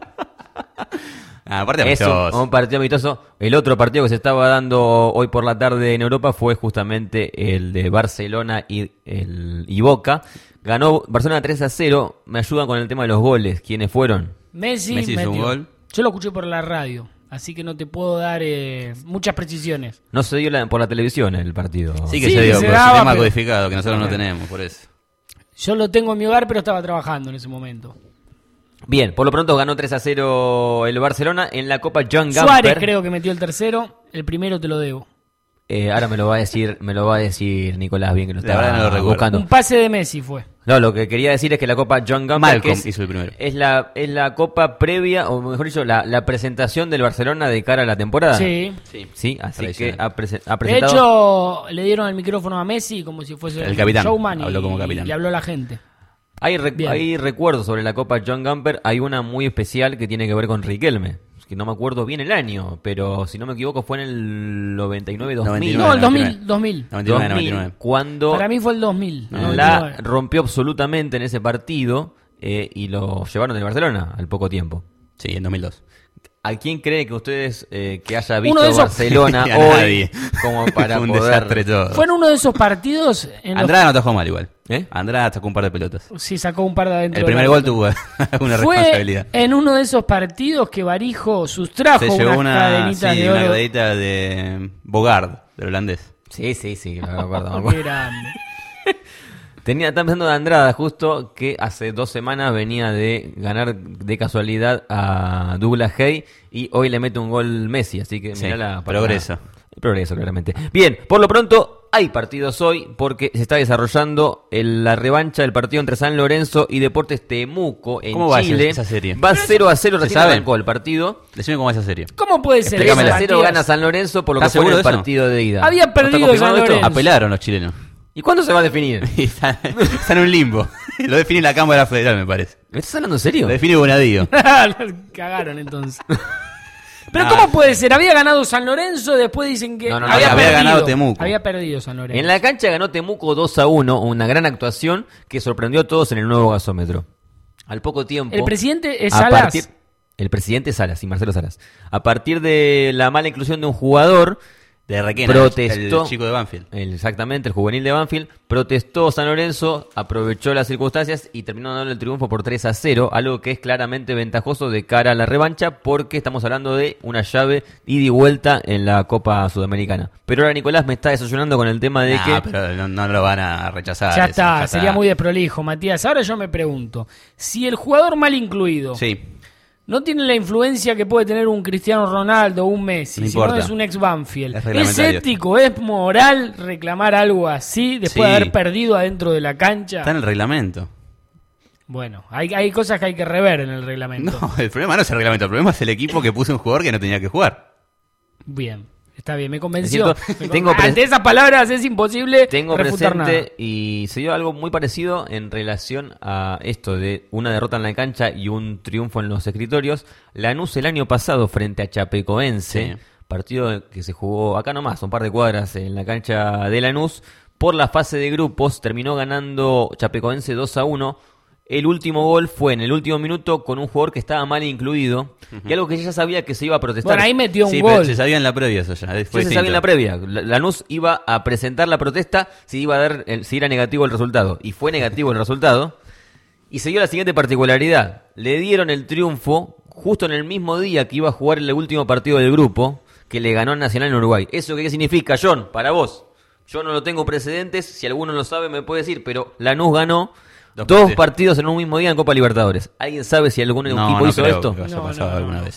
Ah, aparte Es un, amistoso. un partido amistoso. El otro partido que se estaba dando hoy por la tarde en Europa fue justamente el de Barcelona y, el, y Boca. Ganó Barcelona tres a cero. Me ayudan con el tema de los goles. ¿Quiénes fueron? Messi, Messi hizo metió. un gol. Yo lo escuché por la radio, así que no te puedo dar eh, muchas precisiones. No se dio la- por la televisión el partido. Sí que Sí, se que dio, se pero daba, sistema pero- codificado que nosotros no tenemos, por eso. Yo lo tengo en mi hogar, pero estaba trabajando en ese momento. Bien, por lo pronto ganó tres a cero el Barcelona en la Copa John Gamper. Suárez creo que metió el tercero, el primero te lo debo. Eh, ahora me lo va a decir, me lo va a decir Nicolás bien que lo La verdad está no lo recuerdo. buscando. Un pase de Messi fue. No, lo que quería decir es que la Copa John Gamper Malcolm que es, hizo el primero. es la es la copa previa, o mejor dicho, la, la presentación del Barcelona de cara a la temporada. Sí. Sí. Sí, así Tradicional. que ha, prese- ha De presentado. hecho, le dieron el micrófono a Messi como si fuese El un capitán, showman y, habló como capitán. y habló a la gente. Hay, re- Bien. hay recuerdos sobre la Copa John Gamper. Hay una muy especial que tiene que ver con Riquelme. Que no me acuerdo bien el año, pero si no me equivoco fue en el noventa y nueve dos mil. No, el dos mil, noventa y nueve. dos mil. noventa y nueve, noventa y dos mil, nueve. cuando Para mí fue el dos mil. la noventa y nueve. rompió absolutamente en ese partido eh, y lo llevaron del Barcelona al poco tiempo. Sí, en dos mil dos. ¿A quién cree que ustedes eh, que haya visto Uno de esos- Barcelona A hoy nadie. como para Fue un poder... desastre todo. Fue en uno de esos partidos en los Andrada no atajó mal igual. ¿Eh? Andrada sacó un par de pelotas. sí sacó un par de adentro. El de primer la gol pelota. tuvo una Fue responsabilidad. en uno de esos partidos que Barijo sustrajo Se llevó unas una, cadenitas sí, de una oro. cadenita de Bogard, del holandés. Sí, sí, sí, me acuerdo, me Oh, acuerdo. qué grande. Tenía, estaba pensando de Andrada justo, que hace dos semanas venía de ganar de casualidad a Douglas Hay y hoy le mete un gol Messi, así que Sí, mirá la progreso. El progreso, claramente. Bien, por lo pronto hay partidos hoy porque se está desarrollando el- la revancha del partido entre San Lorenzo y Deportes Temuco en ¿Cómo va Chile. esa serie? Va cero a cero, ¿Se recién sabe? arrancó el partido. Decime cómo va esa serie. ¿Cómo puede ser tres eso, a cero Matías? gana San Lorenzo por lo que ¿Estás fue en seguro el de eso? partido de ida. Había ¿No está perdido confirmado San esto? Lorenzo. Apelaron los chilenos. ¿Y cuándo se va a definir? Y está, está en un limbo. Lo define la Cámara Federal, me parece. ¿Me estás hablando en serio? Lo define Bonadío. Cagaron entonces. Pero Nah. ¿cómo puede ser? Había ganado San Lorenzo, después dicen que No, no, no, había, había perdido. ganado Temuco. Había perdido San Lorenzo. En la cancha ganó Temuco dos a uno, una gran actuación que sorprendió a todos en el nuevo gasómetro. Al poco tiempo... El presidente es a Salas. partir- el presidente Salas, y Marcelo Salas. A partir de la mala inclusión de un jugador, De Requena, protestó... el chico de Banfield. el- exactamente, el juvenil de Banfield. Protestó San Lorenzo, aprovechó las circunstancias y terminó dando el triunfo por tres a cero, algo que es claramente ventajoso de cara a la revancha porque estamos hablando de una llave ida y vuelta en la Copa Sudamericana. Pero ahora Nicolás me está desayunando con el tema de Nah, que... pero no, no lo van a rechazar. Ya eso, está, sería muy desprolijo, Matías. Ahora yo me pregunto, si el jugador mal incluido Sí. no tiene la influencia que puede tener un Cristiano Ronaldo o un Messi, No si no importa. es un ex Banfield, Es ¿es reglamentario. ético, es moral reclamar algo así después de Sí. haber perdido adentro de la cancha? Está en el reglamento. Bueno, hay, hay cosas que hay que rever en el reglamento. No, el problema no es el reglamento. El problema es el equipo que puso un jugador que no tenía que jugar. Bien, está bien, me convenció. Es cierto, Me tengo con- pres- Ante esas palabras es imposible Tengo refutar presente nada. y se dio algo muy parecido en relación a esto de una derrota en la cancha y un triunfo en los escritorios. Lanús el año pasado frente a Chapecoense, Sí. partido que se jugó acá nomás, un par de cuadras en la cancha de Lanús, por la fase de grupos, terminó ganando Chapecoense dos a uno. El último gol fue en el último minuto con un jugador que estaba mal incluido y algo que ya sabía que se iba a protestar. Bueno, ahí metió un Sí, pero gol. se sabía en la previa eso ya. Fue Ya se distinto. sabía en la previa. La- Lanús iba a presentar la protesta si iba a dar el- si era negativo el resultado. Y fue negativo el resultado. Y se dio la siguiente particularidad. Le dieron el triunfo justo en el mismo día que iba a jugar el último partido del grupo, que le ganó a Nacional en Uruguay. ¿Eso qué significa, John? Para vos. Yo no lo tengo precedentes. Si alguno lo sabe me puede decir. Pero Lanús ganó Dos dos, partidos. partidos en un mismo día en Copa Libertadores. ¿Alguien sabe si algún No, equipo no hizo creo esto? que haya No, pasado no, algunas no. veces.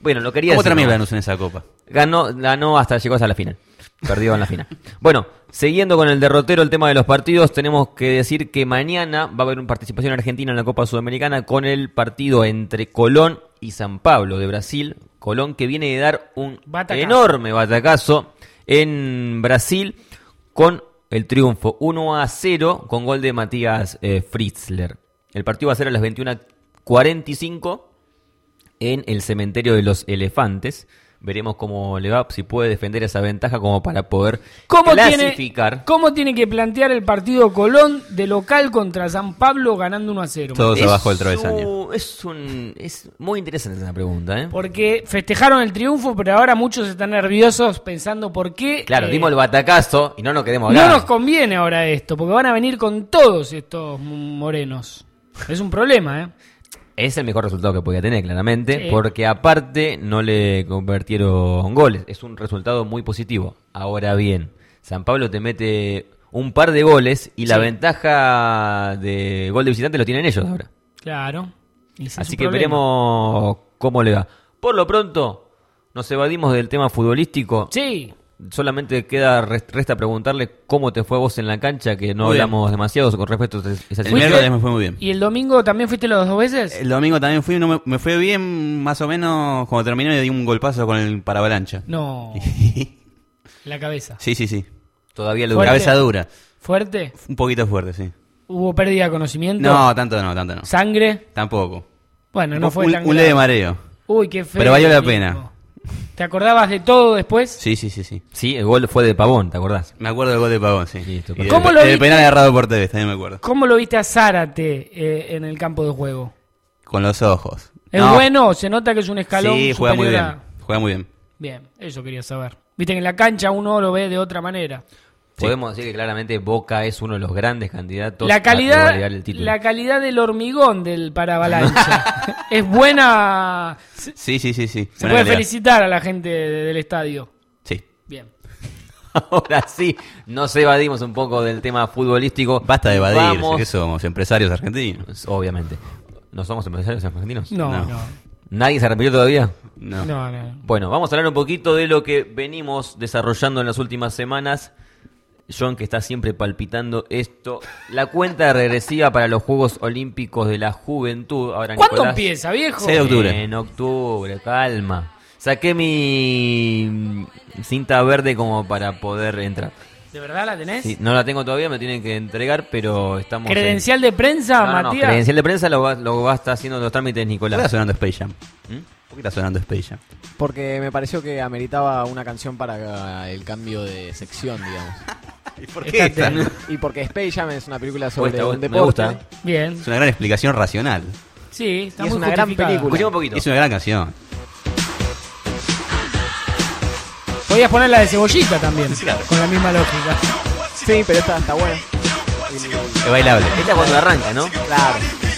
Bueno, lo quería ¿Cómo decir. terminó ¿no? Lanús en esa copa? Ganó, ganó hasta llegó hasta la final. Perdió en la final. Bueno, siguiendo con el derrotero, el tema de los partidos, tenemos que decir que mañana va a haber una participación argentina en la Copa Sudamericana con el partido entre Colón y San Pablo de Brasil. Colón que viene de dar un Batacazo. enorme batacazo en Brasil con el triunfo uno a cero con gol de Matías eh, Fritzler. El partido va a ser a las veintiuna cuarenta y cinco en el cementerio de los Elefantes. Veremos cómo le va, si puede defender esa ventaja como para poder ¿Cómo clasificar. Tiene, ¿Cómo tiene que plantear el partido Colón de local contra San Pablo ganando uno a cero? Todos Es abajo del travesaño. un- Es, un, es muy interesante esa pregunta, ¿eh? Porque festejaron el triunfo, pero ahora muchos están nerviosos pensando por qué. Claro, eh, dimos el batacazo y no nos queremos No acá. nos conviene ahora esto, porque van a venir con todos estos morenos. Es un problema, ¿eh? Es el mejor resultado que podía tener, claramente, Sí. porque aparte no le convirtieron goles. Es un resultado muy positivo. Ahora bien, San Pablo te mete un par de goles y la Sí. ventaja de gol de visitante lo tienen ellos ahora. Claro. Y ese es Así un que problema. veremos cómo le va. Por lo pronto, nos evadimos del tema futbolístico. Sí. Solamente queda resta preguntarle cómo te fue a vos en la cancha, que no Muy bien. hablamos demasiado con respecto a esa El situación. miércoles me fue muy bien. ¿Y el domingo también fuiste los dos veces? El domingo también fui, no me, me fue bien, más o menos, cuando terminé me di un golpazo con el paravalancha. No. La cabeza. Sí, sí, sí. Todavía le Fuerte. dura. Cabeza dura. ¿Fuerte? Un poquito fuerte, sí. ¿Hubo pérdida de conocimiento? No, tanto no, tanto no. ¿Sangre? Tampoco. Bueno, no Un- fue un, tan un grave. leve mareo. Uy, qué feo. Pero valió la amigo. pena. ¿Te acordabas de todo después? Sí, sí, sí, sí. Sí, el gol fue de Pavón, ¿te acordás? Me acuerdo del gol de Pavón, sí. Listo, Y del, ¿Cómo pe- lo del viste? penal agarrado por Tevez, también me acuerdo. ¿Cómo lo viste a Zárate eh, en el campo de juego? Con los ojos. ¿Es No, bueno? ¿Se nota que es un escalón Sí, juega muy superior bien. a- Juega muy bien. Bien, eso quería saber. Viste que en la cancha uno lo ve de otra manera. Podemos decir que claramente Boca es uno de los grandes candidatos La a calidad, lograr el título. la calidad del hormigón del paravalancha es buena. Se, Sí, sí, sí, sí. se Buena puede calidad. felicitar a la gente de- del estadio. Sí. Bien. Ahora sí, nos evadimos un poco del tema futbolístico. Basta de evadirse, Vamos- que somos empresarios argentinos. Obviamente. ¿No somos empresarios argentinos? No, no. No. ¿Nadie se arrepintió todavía? No. No, no. Bueno, vamos a hablar un poquito de lo que venimos desarrollando en las últimas semanas. John, que está siempre palpitando esto. La cuenta regresiva para los Juegos Olímpicos de la Juventud. Ahora, ¿Cuándo Nicolás, empieza, viejo? seis de octubre. En octubre, calma. Saqué mi mm, cinta verde como para poder entrar. ¿De verdad la tenés? Sí, no la tengo todavía, me tienen que entregar, pero estamos... en- ¿Credencial de prensa, No, no, no, Matías? credencial de prensa lo va, lo va a estar haciendo los trámites ¿Por qué está Nicolás. sonando Space Jam? ¿Mm? ¿Por qué está sonando Space Jam? Porque me pareció que ameritaba una canción para el cambio de sección, digamos. ¿Y por qué esta? Y porque Space Jam es una película sobre Gusta, un me deporte. gusta. Bien. Es una gran explicación racional. Sí, está Y es muy una gran justificada. película. Escuchemos un poquito. Es una gran canción. Podías poner la de Cebollita también, con la misma lógica. Sí, pero esta está buena. Es bailable. Esta es cuando arranca, ¿no? Claro.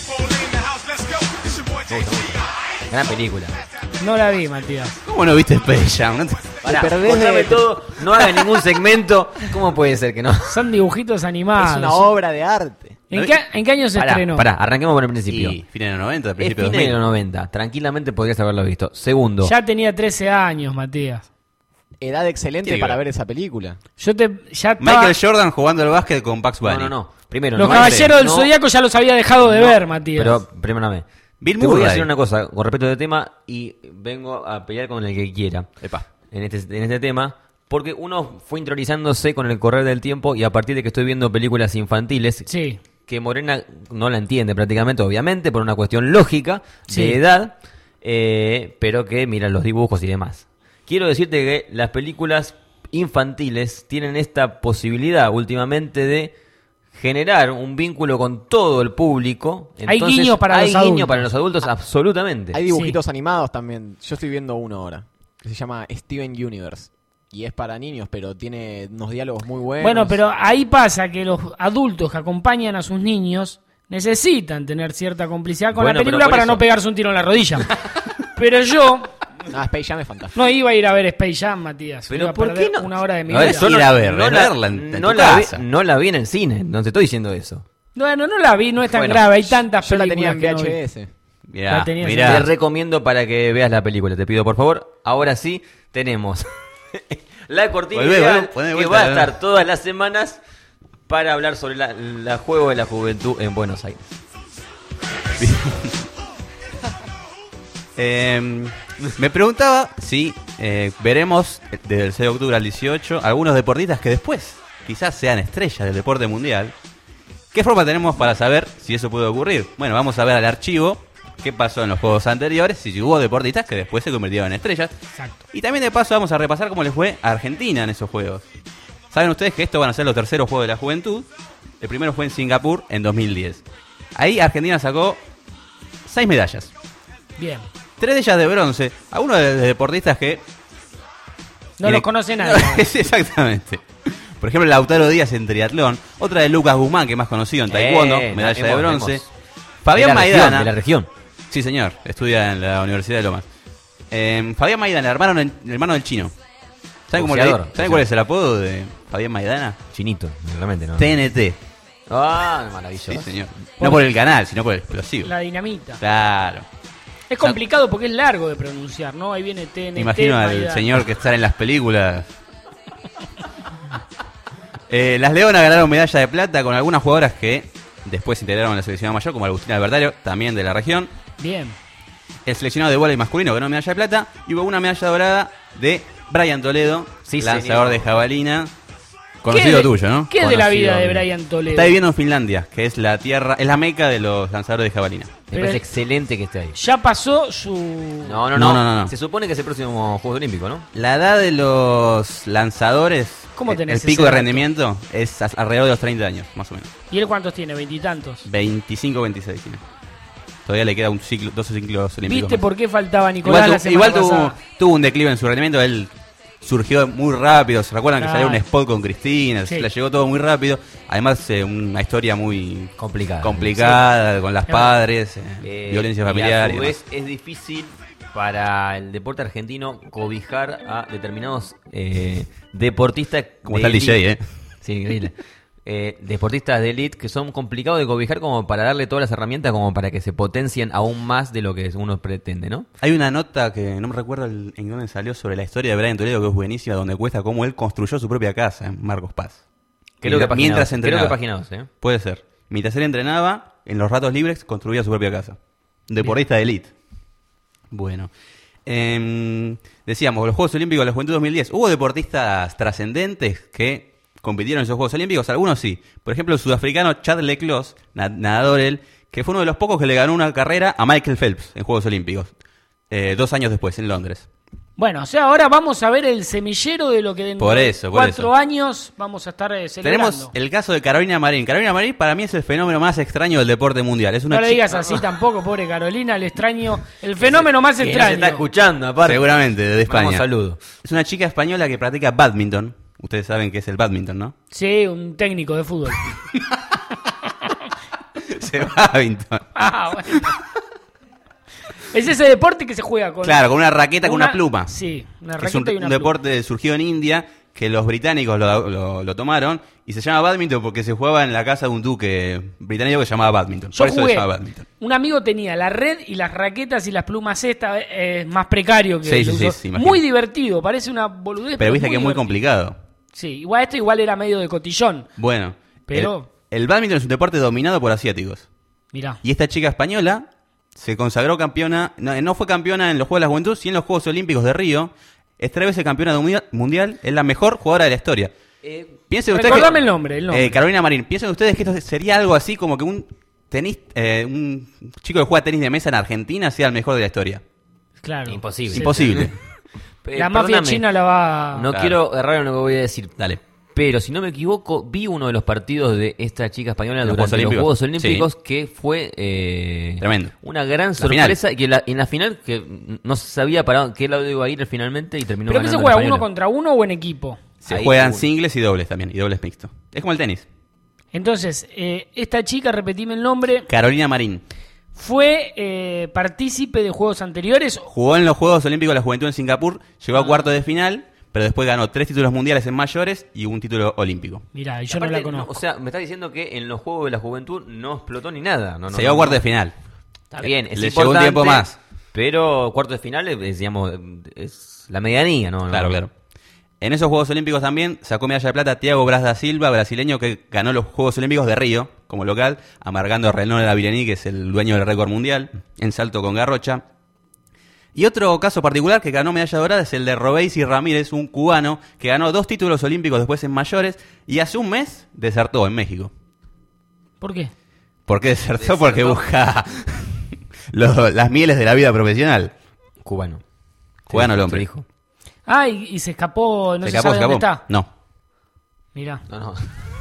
Gran película. No la vi, Matías. ¿Cómo no viste Space Jam? ¿No te- Pará, Te perdés contame de- todo, no haga ningún segmento. ¿Cómo puede ser que no? Son dibujitos animados. Es una obra de arte. ¿En qué, ¿En qué año se Pará, estrenó? pará, arranquemos por el principio. Y fines de los noventa, Es principios de fines de los dos mil. noventa. Tranquilamente podrías haberlo visto. Segundo. Ya tenía trece años, Matías. Edad excelente Tiene que para ver. ver esa película. Yo te ya estaba- Michael Jordan jugando al básquet con Bugs Bunny. No, no, no. Primero, Los no Caballeros del no- Zodíaco ya los había dejado de no, ver, Matías. Pero, perdóname. Bill Te voy a Murray. decir una cosa con respecto al tema y vengo a pelear con el que quiera Epa. en este, en este tema. Porque uno fue interiorizándose con el correr del tiempo y a partir de que estoy viendo películas infantiles Sí. que Morena no la entiende prácticamente, obviamente, por una cuestión lógica Sí. de edad, eh, pero que mira los dibujos y demás. Quiero decirte que las películas infantiles tienen esta posibilidad últimamente de generar un vínculo con todo el público. Hay guiños para hay los guiños adultos. para los adultos, absolutamente. Hay dibujitos animados también. Yo estoy viendo uno ahora. Que se llama Steven Universe. Y es para niños, pero tiene unos diálogos muy buenos. Bueno, pero ahí pasa que los adultos que acompañan a sus niños necesitan tener cierta complicidad con Bueno, la pero película por para eso. no pegarse un tiro en la rodilla. Pero yo No, Space Jam es fantástico. no iba a ir a ver Space Jam, Matías. Pero Iba a ¿por perder qué no? una hora de mi A ver, vida. yo no- ir a ver, no es la, verla en- en no tu la vi, casa. no la vi en el cine, no te estoy diciendo eso. Bueno, no la vi, no es tan Bueno, grave. Hay tantas Yo la tenía películas en que no vi. V H S. Mirá, La tenías mirá. Te recomiendo para que veas la película, te pido por favor. Ahora sí, tenemos la cortina Volvé, ideal volvé, poné de que vuelta, va a volvé. estar todas las semanas para hablar sobre la, la juego de la juventud en Buenos Aires. Eh, me preguntaba si eh, veremos desde el seis de octubre al dieciocho algunos deportistas que después quizás sean estrellas del deporte mundial. ¿Qué forma tenemos para saber si eso puede ocurrir? Bueno, vamos a ver al archivo qué pasó en los juegos anteriores y si hubo deportistas que después se convirtieron en estrellas. Exacto. Y también de paso vamos a repasar cómo les fue a Argentina en esos juegos. Saben ustedes que estos van a ser los terceros Juegos de la Juventud. El primero fue en Singapur en dos mil diez. Ahí Argentina sacó seis medallas. Bien. Tres de ellas de bronce. Algunos de, de deportistas que... No Mire- los conoce nadie. Sí, exactamente. Por ejemplo, Lautaro Díaz en triatlón. Otra de Lucas Guzmán, que es más conocido en taekwondo, Eh, medalla hemos- de bronce. hemos- Fabián de la región, Maidana. de la región. Sí, señor. Estudia en la Universidad de Lomas. Eh, Fabián Maidana, hermano, el hermano del chino. ¿Saben, cómo le- Boxeador, ¿saben boxeador. cuál es el apodo de Fabián Maidana? Chinito, realmente, ¿no? T N T. Ah, maravilloso. Sí, señor. No por el canal, sino por el explosivo. La dinamita. Claro. Es complicado porque es largo de pronunciar, ¿no? Ahí viene T N T. Me imagino al Maidana. señor que está en las películas. Eh, las Leonas ganaron medalla de plata con algunas jugadoras que después se integraron en la selección mayor, como Agustina Albertario, también de la región. Bien. El seleccionado de vóley masculino ganó medalla de plata y hubo una medalla dorada de Brian Toledo, Sí, lanzador señor. de jabalina. ¿Qué Conocido de- tuyo, ¿no? ¿Qué es de la Conocido, vida de amigo. Brian Toledo? Está viviendo en Finlandia, que es la tierra, es la meca de los lanzadores de jabalina. Me Pero- parece excelente que esté ahí. Ya pasó su... No, no, no, No, no, no, no. Se supone que es el próximo Juegos Olímpicos, ¿no? La edad de los lanzadores, ¿Cómo eh, tenés el pico ese de dato? rendimiento es a- alrededor de los treinta años, más o menos. ¿Y él cuántos tiene? ¿Veintitantos? veinticinco, veintiséis tiene. Todavía le queda un ciclo, dos ciclos olímpicos. ¿Viste más. por qué faltaba Nicolás Igual, la tu- semana igual tuvo, pasada? tuvo un declive en su rendimiento. Él surgió muy rápido. ¿Se recuerdan que Claro. salió un spot con Cristina? Sí. Le llegó todo muy rápido. Además, eh, una historia muy Complicada. complicada con las Es padres, eh, Eh, violencia y familiar. a y su demás. vez es difícil para el deporte argentino cobijar a determinados eh, deportistas. Como de está el D J, elite. ¿eh? Sí, increíble. Eh, deportistas de elite que son complicados de cobijar como para darle todas las herramientas como para que se potencien aún más de lo que uno pretende, ¿no? Hay una nota que no me recuerdo el- en dónde salió sobre la historia de Brian Toledo, que es buenísima, donde cuesta cómo él construyó su propia casa en Marcos Paz. Creo que Mientras- página mientras dos, creo entrenaba. que página dos, ¿eh? Puede ser. Mientras él entrenaba, en los ratos libres construía su propia casa. Deportista de elite. Bueno. Em, decíamos, los Juegos Olímpicos de la Juventud dos mil diez. ¿Hubo deportistas trascendentes que compitieron en esos Juegos Olímpicos? Algunos sí. Por ejemplo, el sudafricano Chad Leclos, na- nadador él, que fue uno de los pocos que le ganó una carrera a Michael Phelps en Juegos Olímpicos. Eh, dos años después, en Londres. Bueno, o sea, ahora vamos a ver el semillero de lo que dentro Por de eso, por cuatro eso. años vamos a estar eh, celebrando. Tenemos el caso de Carolina Marín. Carolina Marín para mí es el fenómeno más extraño del deporte mundial. Es una No le chica- digas así tampoco, pobre Carolina, el extraño, el fenómeno más Que nos extraño. está escuchando, aparte. Seguramente, de España. Vamos, saludo. Es una chica española que practica badminton. Ustedes saben qué es el badminton, ¿no? Sí, un técnico de fútbol. Se badminton. Ah, bueno. Es ese deporte que se juega con... Claro, con una raqueta con una- una pluma. Sí, una Es raqueta un, y una un pluma. deporte surgido en India que los británicos lo, lo- lo tomaron y se llama badminton porque se jugaba en la casa de un duque británico que se llamaba badminton. Yo Por eso se jugué. llama badminton. Un amigo tenía la red y las raquetas y las plumas esta, eh, es más precario que Sí, el sí, sí, uso. sí, imagino. Muy divertido, parece una boludez. Pero viste que es muy divertido. complicado. Sí, igual esto igual era medio de cotillón. Bueno, Pero- el, el badminton es un deporte dominado por asiáticos. Mirá. Y esta chica española se consagró campeona, no, no fue campeona en los Juegos de la Juventud, sino en los Juegos Olímpicos de Río. Es tres veces campeona de mundial, mundial, es la mejor jugadora de la historia. Piensen ustedes Recordame que- el nombre, el nombre. Eh, Carolina Marín, piensen ustedes que esto sería algo así como que un tenis, eh, un chico que juega tenis de mesa en Argentina sea el mejor de la historia. Claro. Imposible. Imposible. Eh, La mafia perdóname, china la va... No Claro. quiero errar en lo que voy a decir. Dale. Pero si no me equivoco, vi uno de los partidos de esta chica española ¿Los durante Juegos los Juegos Olímpicos? Olímpicos que fue eh, Tremendo. una gran La sorpresa y que la- en la final que no se sabía para qué lado iba a ir finalmente y terminó ¿Pero qué ganando se la juega? ¿Uno española. contra uno o en equipo? Se Ahí juegan hubo- singles y dobles también, y dobles mixtos. Es como el tenis. Entonces, eh, esta chica, repetime el nombre, Carolina Marín. fue eh, partícipe de juegos anteriores. Jugó en los Juegos Olímpicos de la Juventud en Singapur, llegó a cuarto de final, pero después ganó tres títulos mundiales en mayores y un título olímpico. Mirá, y yo no Aparte, la conozco. o sea, me estás diciendo que en los Juegos de la Juventud no explotó ni nada. No, no, Se llegó a no, cuarto no. de final. Está bien, es Le llevó un importante, tiempo más. Pero cuarto de final es, digamos, es la medianía, ¿no? Claro, claro. En esos Juegos Olímpicos también sacó medalla de plata Thiago Braz da Silva, brasileño que ganó los Juegos Olímpicos de Río como local, amargando a Renan Lavirení, que es el dueño del récord mundial, en salto con garrocha. Y otro caso particular que ganó medalla dorada es el de Robeysi Ramírez, un cubano que ganó dos títulos olímpicos después en mayores y hace un mes desertó en México. ¿Por qué? ¿Por qué desertó? desertó. Porque busca los, las mieles de la vida profesional. Cubano. Cubano el hombre. Hijo. Ah, y, y se escapó, no se, se, escapó, sabe se dónde escapó. está. No. Mirá. No, no.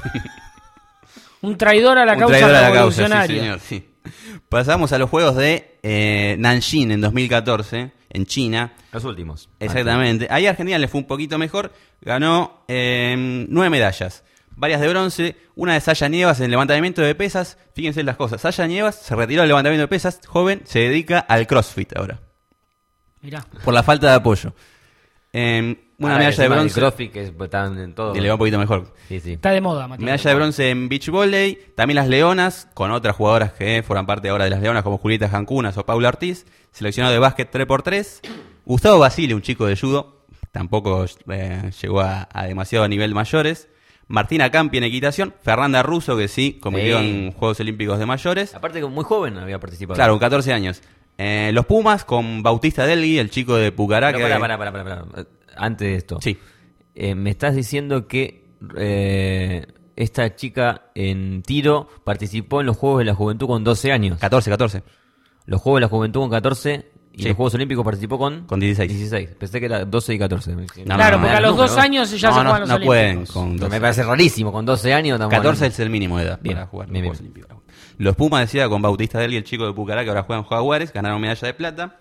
Un traidor a la un causa traidor a la revolucionaria. causa, sí, señor, sí. Pasamos a los Juegos de eh, Nanjing en dos mil catorce, en China. Los últimos. Exactamente. Ahí a Argentina le fue un poquito mejor. Ganó eh, nueve medallas. Varias de bronce. Una de Saya Nievas en levantamiento de pesas. Fíjense las cosas. Saya Nievas se retiró del levantamiento de pesas. Joven, se dedica al CrossFit ahora. Mirá. Por la falta de apoyo. Eh, una Ahora medalla de bronce. El CrossFit, que están en todo. Y le va un poquito mejor. Sí, sí. Está de moda, Matías. Medalla de bronce en beach volley. También las Leonas, con otras jugadoras que forman parte ahora de las Leonas, como Julieta Jancunas o Paula Ortiz. Seleccionado de básquet tres por tres. Gustavo Basile, un chico de judo. Tampoco eh, llegó a, a demasiado a nivel mayores. Martina Campi en equitación. Fernanda Russo, que sí, compitió Sí. en Juegos Olímpicos de mayores. Aparte que muy joven había participado. Claro, con catorce años. Eh, los Pumas con Bautista Delgui, el chico de Pucará. Pero que- pará, pará, pará, pará, pará. Antes de esto. Sí. Eh, me estás diciendo que eh, esta chica en tiro participó en los Juegos de la Juventud con doce años. catorce, catorce. Los Juegos de la Juventud con catorce y Sí. los Juegos Olímpicos participó con... Con dieciséis. dieciséis. Pensé que era doce y catorce. No, Claro, no, porque no, a los número, dos ¿no? años ya No, se no, juegan los no pueden Olímpicos. con Me doce. parece rarísimo, con doce años... estamos catorce hablando. es el mínimo de edad Bien, para jugar bien, los Juegos bien. Olímpicos. Los Pumas, decía, con Bautista Delgui, el chico de Pucará, que ahora juega en Jaguares, ganaron medalla de plata.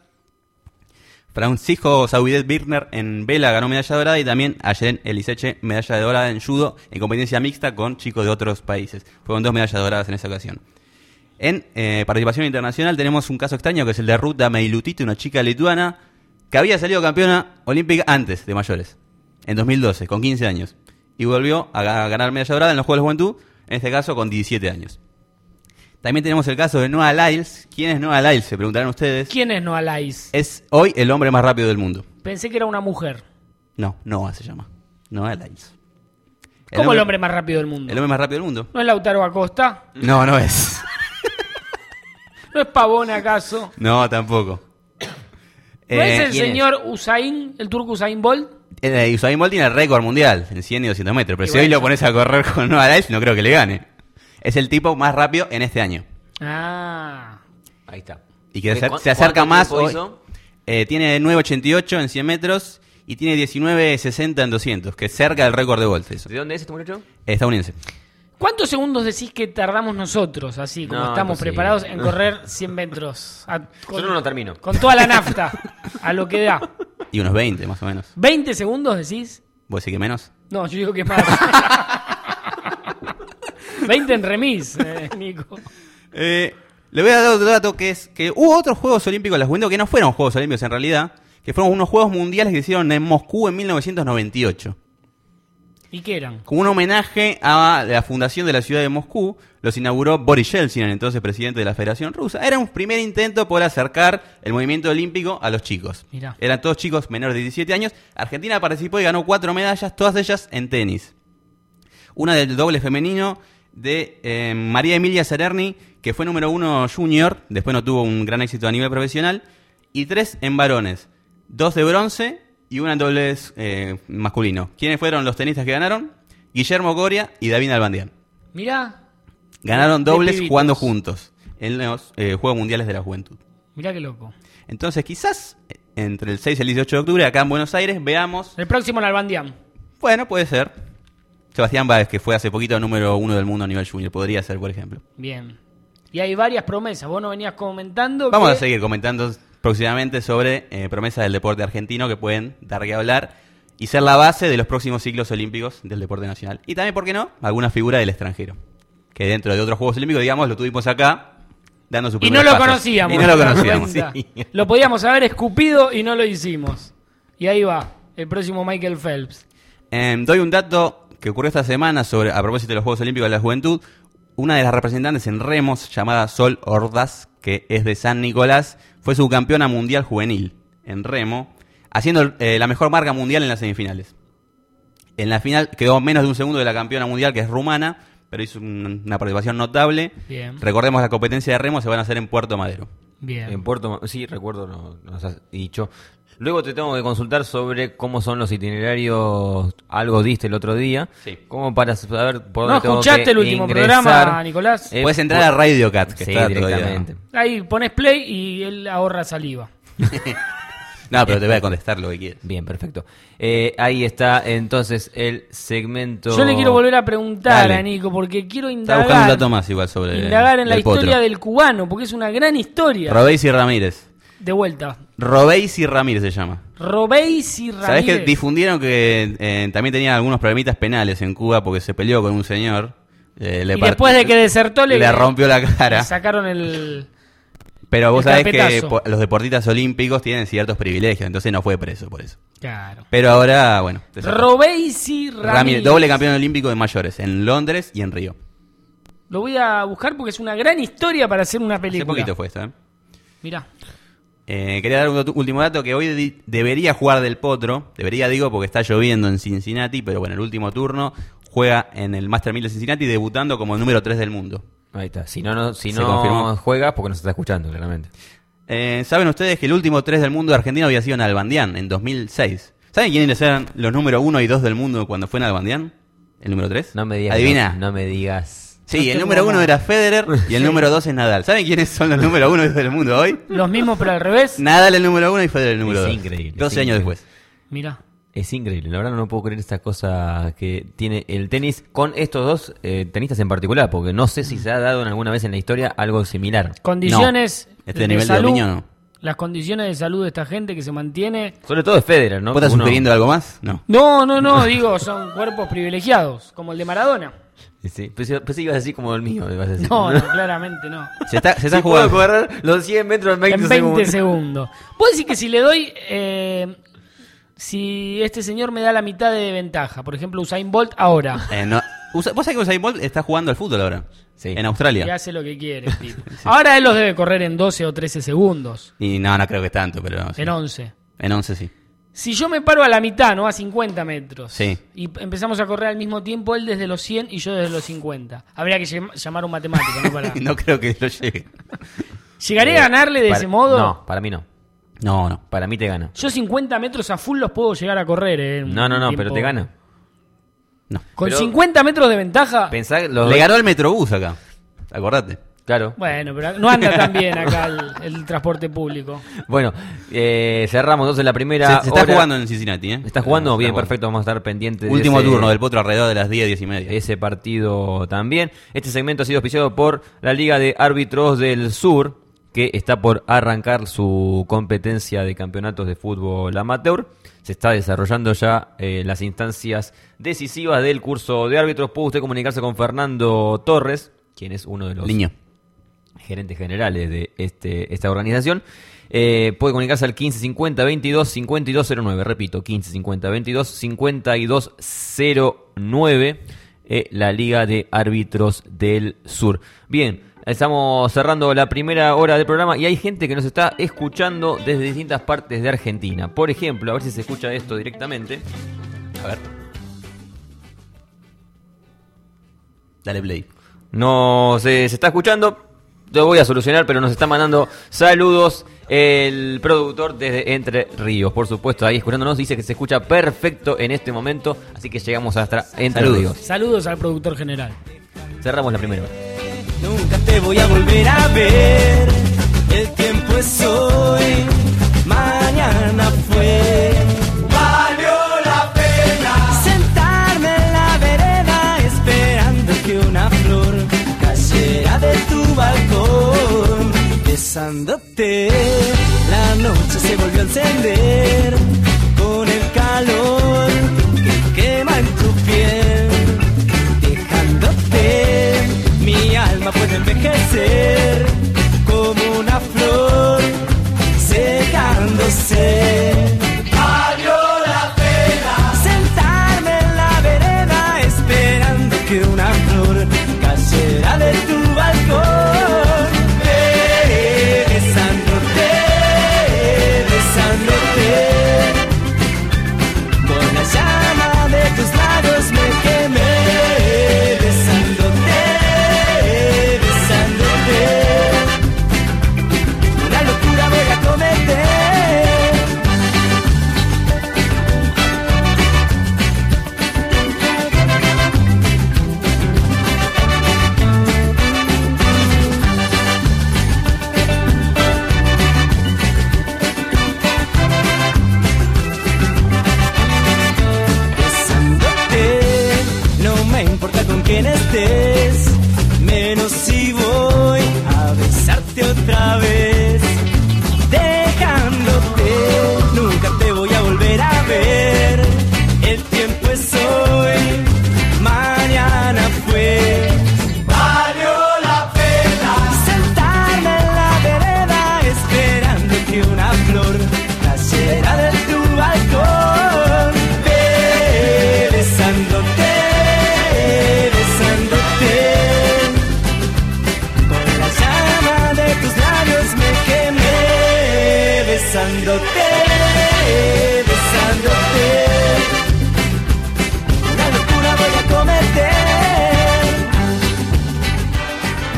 Francisco Sauidet Birner en vela ganó medalla dorada y también Ayeren Eliseche medalla de dorada en judo en competencia mixta con chicos de otros países. Fueron dos medallas doradas en esa ocasión. En eh, participación internacional tenemos un caso extraño que es el de Ruta Meilutite, una chica lituana que había salido campeona olímpica antes de mayores, en dos mil doce, con quince años. Y volvió a ga- ganar medalla dorada en los Juegos de la Juventud, en este caso con diecisiete años. También tenemos el caso de Noah Lyles. ¿Quién es Noah Lyles? Se preguntarán ustedes. ¿Quién es Noah Lyles? Es hoy el hombre más rápido del mundo. Pensé que era una mujer. No, Noah se llama. Noah Lyles. ¿Cómo el hombre más rápido del mundo? El hombre más rápido del mundo. ¿No es Lautaro Acosta? No, no es. ¿No es Pavón acaso? No, tampoco. ¿No Eh, es el ¿quién señor Usain, el turco Usain Bolt? Eh, Usain Bolt tiene el récord mundial en cien y doscientos metros. Pero Y si hoy bueno. lo pones a correr con Noah Lyles, no creo que le gane. Es el tipo más rápido en este año. Ah. Ahí está. Y que ¿De se, cu- se acerca cuánto más tiempo hoy. hizo? Eh, tiene nueve ochenta y ocho en cien metros y tiene diecinueve sesenta en doscientos, que es cerca del récord de Bolt. Eso. ¿De dónde es este muchacho? Estadounidense. ¿Cuántos segundos decís que tardamos nosotros, así como No, estamos imposible. preparados, en correr cien metros? A- con, Yo no lo termino. Con toda la nafta, a lo que da. Y unos veinte más o menos. ¿veinte segundos decís? ¿Vos decís que menos? No, yo digo que más. veinte en remis, eh, Nico. Eh, le voy a dar otro dato que es que hubo otros Juegos Olímpicos en la Juventud que no fueron Juegos Olímpicos en realidad, que fueron unos Juegos Mundiales que se hicieron en Moscú en mil novecientos noventa y ocho. ¿Y qué eran? Como un homenaje a la fundación de la ciudad de Moscú, los inauguró Boris Yeltsin, el entonces presidente de la Federación Rusa. Era un primer intento por acercar el movimiento olímpico a los chicos. Mirá. Eran todos chicos menores de diecisiete años. Argentina participó y ganó cuatro medallas, todas ellas en tenis. Una del doble femenino de eh, María Emilia Sererni, que fue número uno junior, después no tuvo un gran éxito a nivel profesional, y tres en varones, dos de bronce y una en dobles eh, masculino. ¿Quiénes fueron los tenistas que ganaron? Guillermo Coria y David Albandián. Mirá, Ganaron De dobles pibitos. jugando juntos en los eh, Juegos Mundiales de la Juventud. mirá qué loco. Entonces quizás eh, entre el seis y el dieciocho de octubre acá en Buenos Aires veamos... El próximo en Albandián. Bueno, puede ser. Sebastián Báez, que fue hace poquito número uno del mundo a nivel junior, podría ser, por ejemplo. Bien. Y hay varias promesas. Vos no venías comentando Vamos que- a seguir comentando próximamente sobre eh, promesas del deporte argentino que pueden dar que hablar y ser la base de los próximos ciclos olímpicos del deporte nacional. Y también, ¿por qué no?, alguna figura del extranjero. Que dentro de otros Juegos Olímpicos, digamos, lo tuvimos acá dando su Y primer no lo paso. conocíamos. Y no lo ¿te das conocíamos. cuenta? Sí. Lo podíamos haber escupido y no lo hicimos. Y ahí va, el próximo Michael Phelps. Eh, doy un dato que ocurrió esta semana sobre, a propósito de los Juegos Olímpicos de la Juventud. una de las representantes en remos, llamada Sol Ordaz, que es de San Nicolás, fue subcampeona mundial juvenil en remo, haciendo eh, la mejor marca mundial en las semifinales. En la final quedó menos de un segundo de la campeona mundial, que es rumana, pero hizo un, una participación notable. Bien. Recordemos, la competencia de remo se van a hacer en Puerto Madero. Bien. En Puerto Ma- sí, recuerdo, no- nos has dicho. Luego te tengo que consultar sobre cómo son los itinerarios. Algo diste el otro día. Sí. Como para saber por ¿No dónde tengo escuchaste que el último ingresar. programa, Nicolás? Eh, Puedes entrar por- a Radio Cat, que sí, está todavía. directamente. Ahí pones play y él ahorra saliva. No, pero te voy a contestar lo que quieras. Bien, perfecto. Eh, ahí está entonces el segmento. Yo le quiero volver a preguntar Dale. a Nico, porque quiero Estaba buscando un indagar, dato más igual sobre indagar en la del potro. historia del cubano, porque es una gran historia. Robéis y Ramírez. De vuelta. Robéis y Ramírez se llama. Robéis y Ramírez. ¿Sabés que difundieron que eh, también tenía algunos problemitas penales en Cuba porque se peleó con un señor? Eh, le Y part- después de que desertó le, le rompió la cara. le sacaron el... Pero vos el sabés que carpetazo. po- los deportistas olímpicos tienen ciertos privilegios, entonces no fue preso por eso. Claro. Pero ahora, bueno. desertó. Robéis y Ramírez. Ramírez, doble campeón olímpico de mayores, en Londres y en Río. Lo voy a buscar porque es una gran historia para hacer una Hace película. poquito fue esto, ¿eh? Mirá. Eh, quería dar un dato- último dato, que hoy di- debería jugar Del Potro. Debería, digo, porque está lloviendo en Cincinnati, pero bueno, el último turno juega en el Master mil de Cincinnati, debutando como el número tres del mundo. Ahí está. Si no, no, si Se no confirmó. juegas, porque no se está escuchando, claramente. Eh, ¿Saben ustedes que el último tres del mundo argentino había sido Nalbandián en dos mil seis? ¿Saben quiénes eran los número uno y dos del mundo cuando fue Nalbandián? ¿El número tres? No me digas. Adivina. No, no me digas. Sí, No el tengo número uno nada. era Federer y el número dos es Nadal. ¿Saben quiénes son los número uno y dos del mundo hoy? Los mismos pero al revés. Nadal el número uno y Federer el número Es dos. increíble, doce es años increíble. después. Mirá. Es increíble, la verdad no puedo creer esta cosa que tiene el tenis con estos dos eh, tenistas en particular, porque no sé si se ha dado en alguna vez en la historia algo similar. Condiciones No. Este de nivel de salud. dominio no. Las condiciones de salud de esta gente que se mantiene. Sobre todo de Federer, ¿no? ¿Vos estás Uno- sugiriendo algo más? No. No, no, no, digo, son cuerpos privilegiados, como el de Maradona. Sí, pensé, pensé que ibas a decir como el mío. ibas a decir. No, no, claramente no. Se está, se está Sí, puedo jugando. correr los cien metros en veinte, En veinte segundos. segundos. ¿Puedo decir que si le doy, eh, si este señor me da la mitad de ventaja, por ejemplo, Usain Bolt ahora, Eh, no. Usa- ¿Vos sabés que Usain Bolt está jugando al fútbol ahora? Sí. En Australia. y hace lo que quiere, el tipo. Ahora él los debe correr en doce o trece segundos, Y no, no creo que es tanto, pero sí. en once. En once sí. Si yo me paro a la mitad, ¿no? A cincuenta metros. Sí. Y empezamos a correr al mismo tiempo, él desde los cien y yo desde los cincuenta. Habría que llam- llamar a un matemático, ¿no? Para... No creo que lo llegue. ¿Llegaré a ganarle de Para- ese modo? No, para mí no. No, no. Para mí te gana. Yo cincuenta metros a full los puedo llegar a correr, ¿eh? en No, no, un no, tiempo- pero te gana. No. Con Pero- cincuenta metros de ventaja. Pensá que los Le dos- ganó el Metrobús acá. Acordate. Claro. Bueno, pero no anda tan bien acá el, el transporte público. Bueno, eh, cerramos entonces la primera Se, se está hora. jugando en Cincinnati, ¿eh? ¿Está jugando? Está Bien, jugando. perfecto. Vamos a estar pendientes de Último ese- turno del Potro alrededor de las diez, diez y media. ese partido también. Este segmento ha sido auspiciado por la Liga de Árbitros del Sur, que está por arrancar su competencia de campeonatos de fútbol amateur. Se está desarrollando ya eh, las instancias decisivas del curso de árbitros. Puede usted comunicarse con Fernando Torres, quien es uno de los Niño. gerentes generales de este, esta organización. Eh, puede comunicarse al quince cincuenta veintidós cincuenta y dos cero nueve. Repito, quince cincuenta veintidós cincuenta y dos cero nueve. Eh, la Liga de Árbitros del Sur. Bien, estamos cerrando la primera hora del programa y hay gente que nos está escuchando desde distintas partes de Argentina. Por ejemplo, a ver si se escucha esto directamente. A ver. Dale play. No se, se está escuchando. Lo voy a solucionar, pero nos está mandando saludos el productor desde Entre Ríos. Por supuesto, ahí escuchándonos dice que se escucha perfecto en este momento. Así que llegamos hasta Entre Saludos. Ríos. Saludos al productor general. Cerramos la primera hora. Nunca te voy a volver a ver. El tiempo es hoy, mañana fue. Valió la pena sentarme en la vereda esperando que una flor cayera de tu balcón. Besándote, la noche se volvió a encender con el calor que quema en tu piel. Dejándote, mi alma puede envejecer como una flor secándose. Valió la pena sentarme en la vereda esperando que una flor cayera de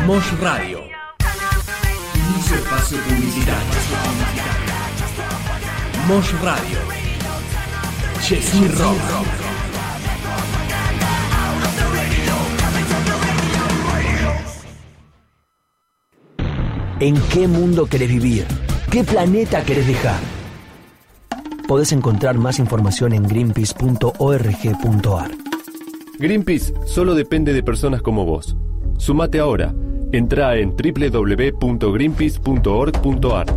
Mosh Radio. Inicio espacio publicitario. Mosh Radio. Jesús Rock. ¿En qué mundo querés vivir? ¿Qué planeta querés dejar? Podés encontrar más información en greenpeace punto org punto ar. Greenpeace solo depende de personas como vos. Sumate ahora. Entrá en doble u doble u doble u punto greenpeace punto org punto ar.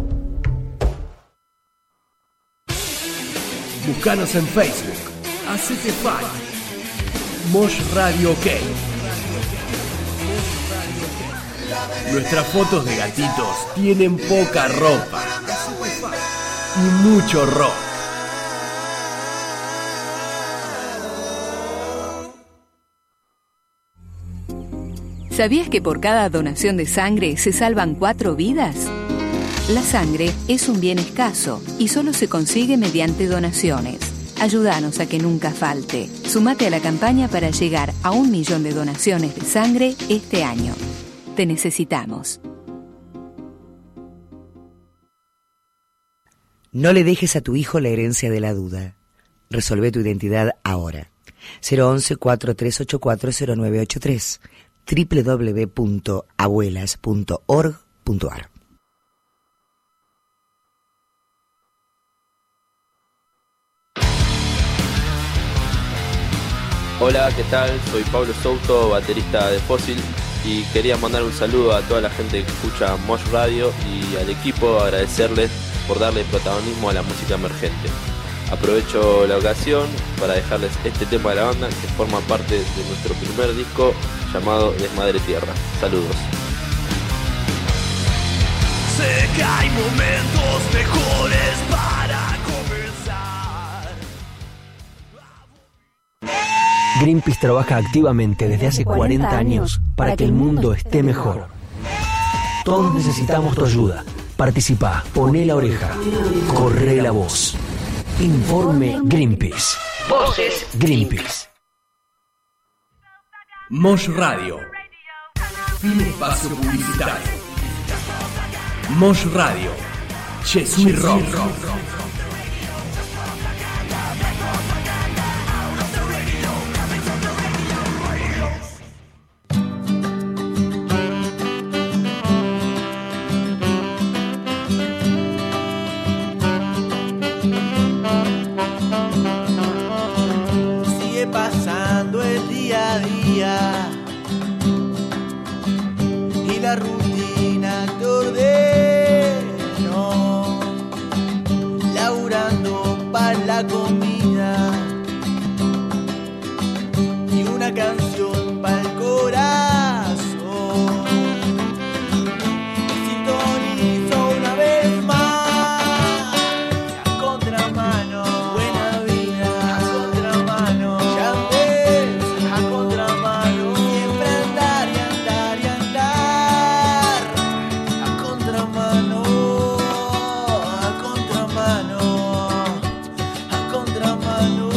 Buscanos en Facebook. Hacete fan. Mosh Radio OK. Nuestras fotos de gatitos tienen poca ropa y mucho rock. ¿Sabías que por cada donación de sangre se salvan cuatro vidas? La sangre es un bien escaso y solo se consigue mediante donaciones. Ayúdanos a que nunca falte. Sumate a la campaña para llegar a un millón de donaciones de sangre este año. Te necesitamos. No le dejes a tu hijo la herencia de la duda. Resolvé tu identidad ahora. cero once, cuatro tres ocho cuatro, cero nueve ocho tres. doble u doble u doble u punto abuelas punto org punto ar. Hola, ¿qué tal? Soy Pablo Souto, baterista de Fósil, y quería mandar un saludo a toda la gente que escucha Mosh Radio y al equipo, agradecerles por darle protagonismo a la música emergente. Aprovecho la ocasión para dejarles este tema de la banda que forma parte de nuestro primer disco llamado Desmadre Tierra. Saludos. Sé que hay momentos mejores para comenzar. Greenpeace trabaja activamente desde hace cuarenta años para que el mundo esté mejor. Todos necesitamos tu ayuda. Participá, poné la oreja, corre la voz. Informe Greenpeace. Voces Greenpeace. Mosh Radio. Fin espacio publicitario. Mosh Radio. Jesús Rock. Sigue pasando el día a día y la rutina te ordeno, laburando para la comida y una canción para el corazón. Sintonizo una vez más a contramano, buena vida a contramano, ya ves, a contramano, siempre andar y andar y andar a contramano, a contramano, a contramano.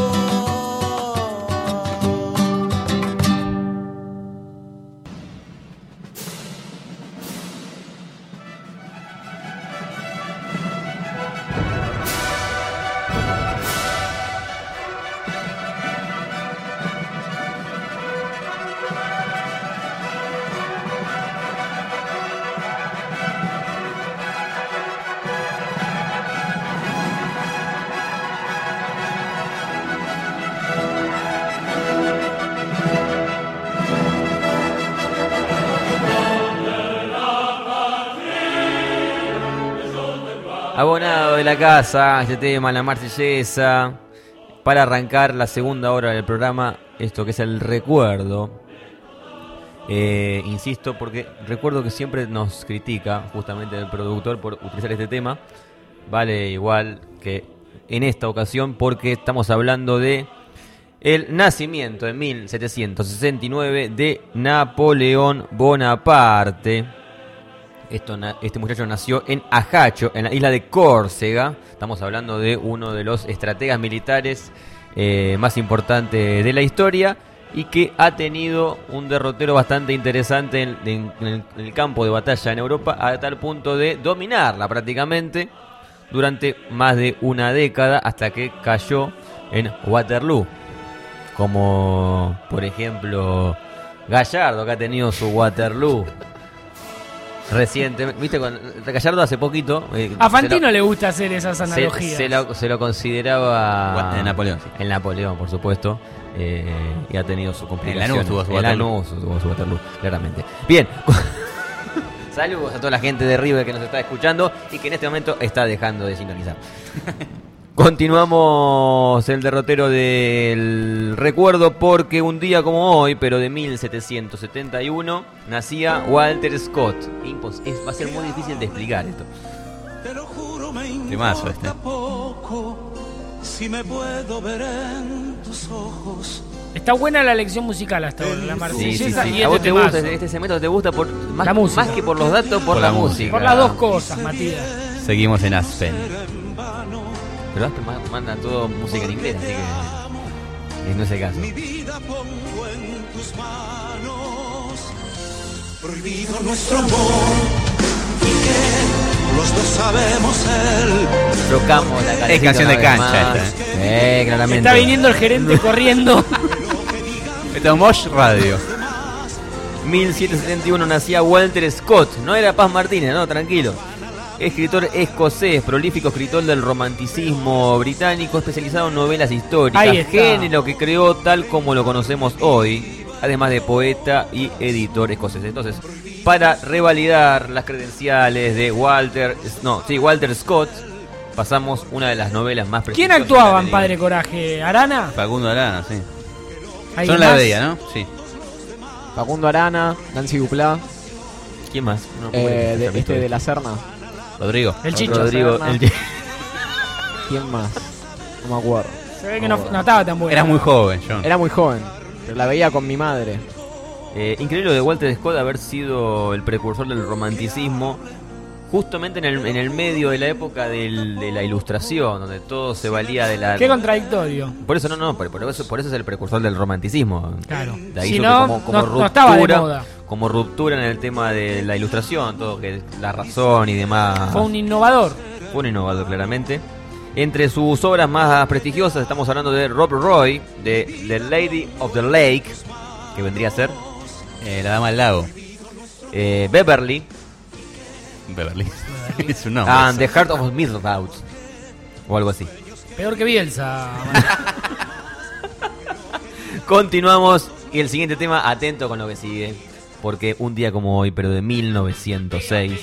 Abonado de la casa, este tema, la marsellesa, para arrancar la segunda hora del programa, esto que es el recuerdo. Eh, insisto, porque recuerdo que siempre nos critica justamente el productor por utilizar este tema. Vale igual que en esta ocasión, porque estamos hablando de el nacimiento en mil setecientos sesenta y nueve de Napoleón Bonaparte. Esto, este muchacho nació en Ajaccio, en la isla de Córcega. Estamos hablando de uno de los estrategas militares eh, más importantes de la historia. y que ha tenido un derrotero bastante interesante en, en- en el, en el campo de batalla en Europa, a tal punto de dominarla prácticamente durante más de una década, hasta que cayó en Waterloo. Como por ejemplo Gallardo, que ha tenido su Waterloo recientemente. Viste, con Gallardo hace poquito eh, A se Fantino lo- le gusta hacer esas se, analogías. se lo, se lo consideraba En Napoleón, sí. En Napoleón, por supuesto. eh, y ha tenido su complicación. En Lanús tuvo su En Waterloo. Lanús tuvo su Waterloo, claramente. Bien. Saludos a toda la gente de River que nos está escuchando y que en este momento está dejando de sintonizar. Continuamos el derrotero del recuerdo, porque un día como hoy, pero de mil setecientos setenta y uno, nacía Walter Scott. Impos- es, va a ser muy difícil de explicar esto. Temazo este. Poco, si me puedo ver en tus ojos. Está buena la lección musical hasta ahora, la Sí, marsellesa sí, sí. y ¿A vos este te gusta temazo. este segmento? ¿Te gusta por más, La música. más que por los datos, por, Por la, la música? Por las dos cosas, Matías. Seguimos en Aspen. Pero Aspen ma- manda todo música en inglés, así que no es el caso. Mi vida pongo en tus manos. Prohibido nuestro amor. Y que los dos sabemos él. Tocamos la canción. Es canción de cancha más. esta, Eh, claramente. Está viniendo el gerente corriendo. Esto es Mosh Radio. mil setecientos setenta y uno nacía Walter Scott. No era Paz Martínez, no, tranquilo. Escritor escocés, prolífico escritor del romanticismo británico, especializado en novelas históricas, Ahí está. género que creó tal como lo conocemos hoy, además de poeta y editor escocés. Entonces, para revalidar las credenciales de Walter, no, sí, Walter Scott, pasamos una de las novelas más ¿Quién prestigiosas actuaba de en la Padre Coraje? ¿Arana? Facundo Arana, sí. ¿Alguien Son la más? de ella, ¿no? Sí. Facundo Arana, Nancy Duplá, ¿Quién más? No, eh, de- no, este de la Serna. Rodrigo. El Chicho. Rodrigo, Serna. el- ¿Quién más? No me acuerdo. Se ve que no, no estaba tan bueno. Eras muy joven, John. Era muy joven, pero la veía con mi madre. Eh, increíble lo de Walter Scott haber sido el precursor del romanticismo, justamente en el, en el medio de la época del- de la ilustración, donde todo se valía de la... Qué contradictorio. Por eso no, no, por, por eso, por eso es el precursor del romanticismo. Claro. De ahí Si hizo no, que como, como no- ruptura, no estaba de moda. como ruptura en el tema de la ilustración, todo que la razón y demás. Fue un innovador. Fue un innovador, claramente. Entre sus obras más prestigiosas estamos hablando de Rob Roy, de The Lady of the Lake, que vendría a ser Eh, la Dama del Lago. eh, Beverly, Beverly. Es su nombre. and The Heart of Mizraut, o algo así. Peor que Bielsa. Continuamos y el siguiente tema, atento con lo que sigue, porque un día como hoy, pero de mil novecientos seis,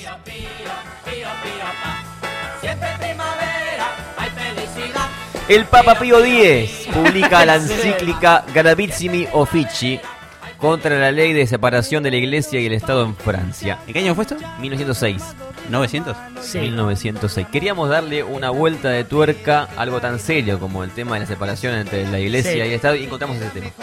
el Papa Pío X publica la encíclica Gravissimi Officii contra la ley de separación de la Iglesia y el Estado en Francia. ¿En qué año fue esto? mil novecientos seis. ¿novecientos? Sí. mil novecientos seis. Queríamos darle una vuelta de tuerca a algo tan serio como el tema de la separación entre la Iglesia Sí. y el Estado, y encontramos ese tema.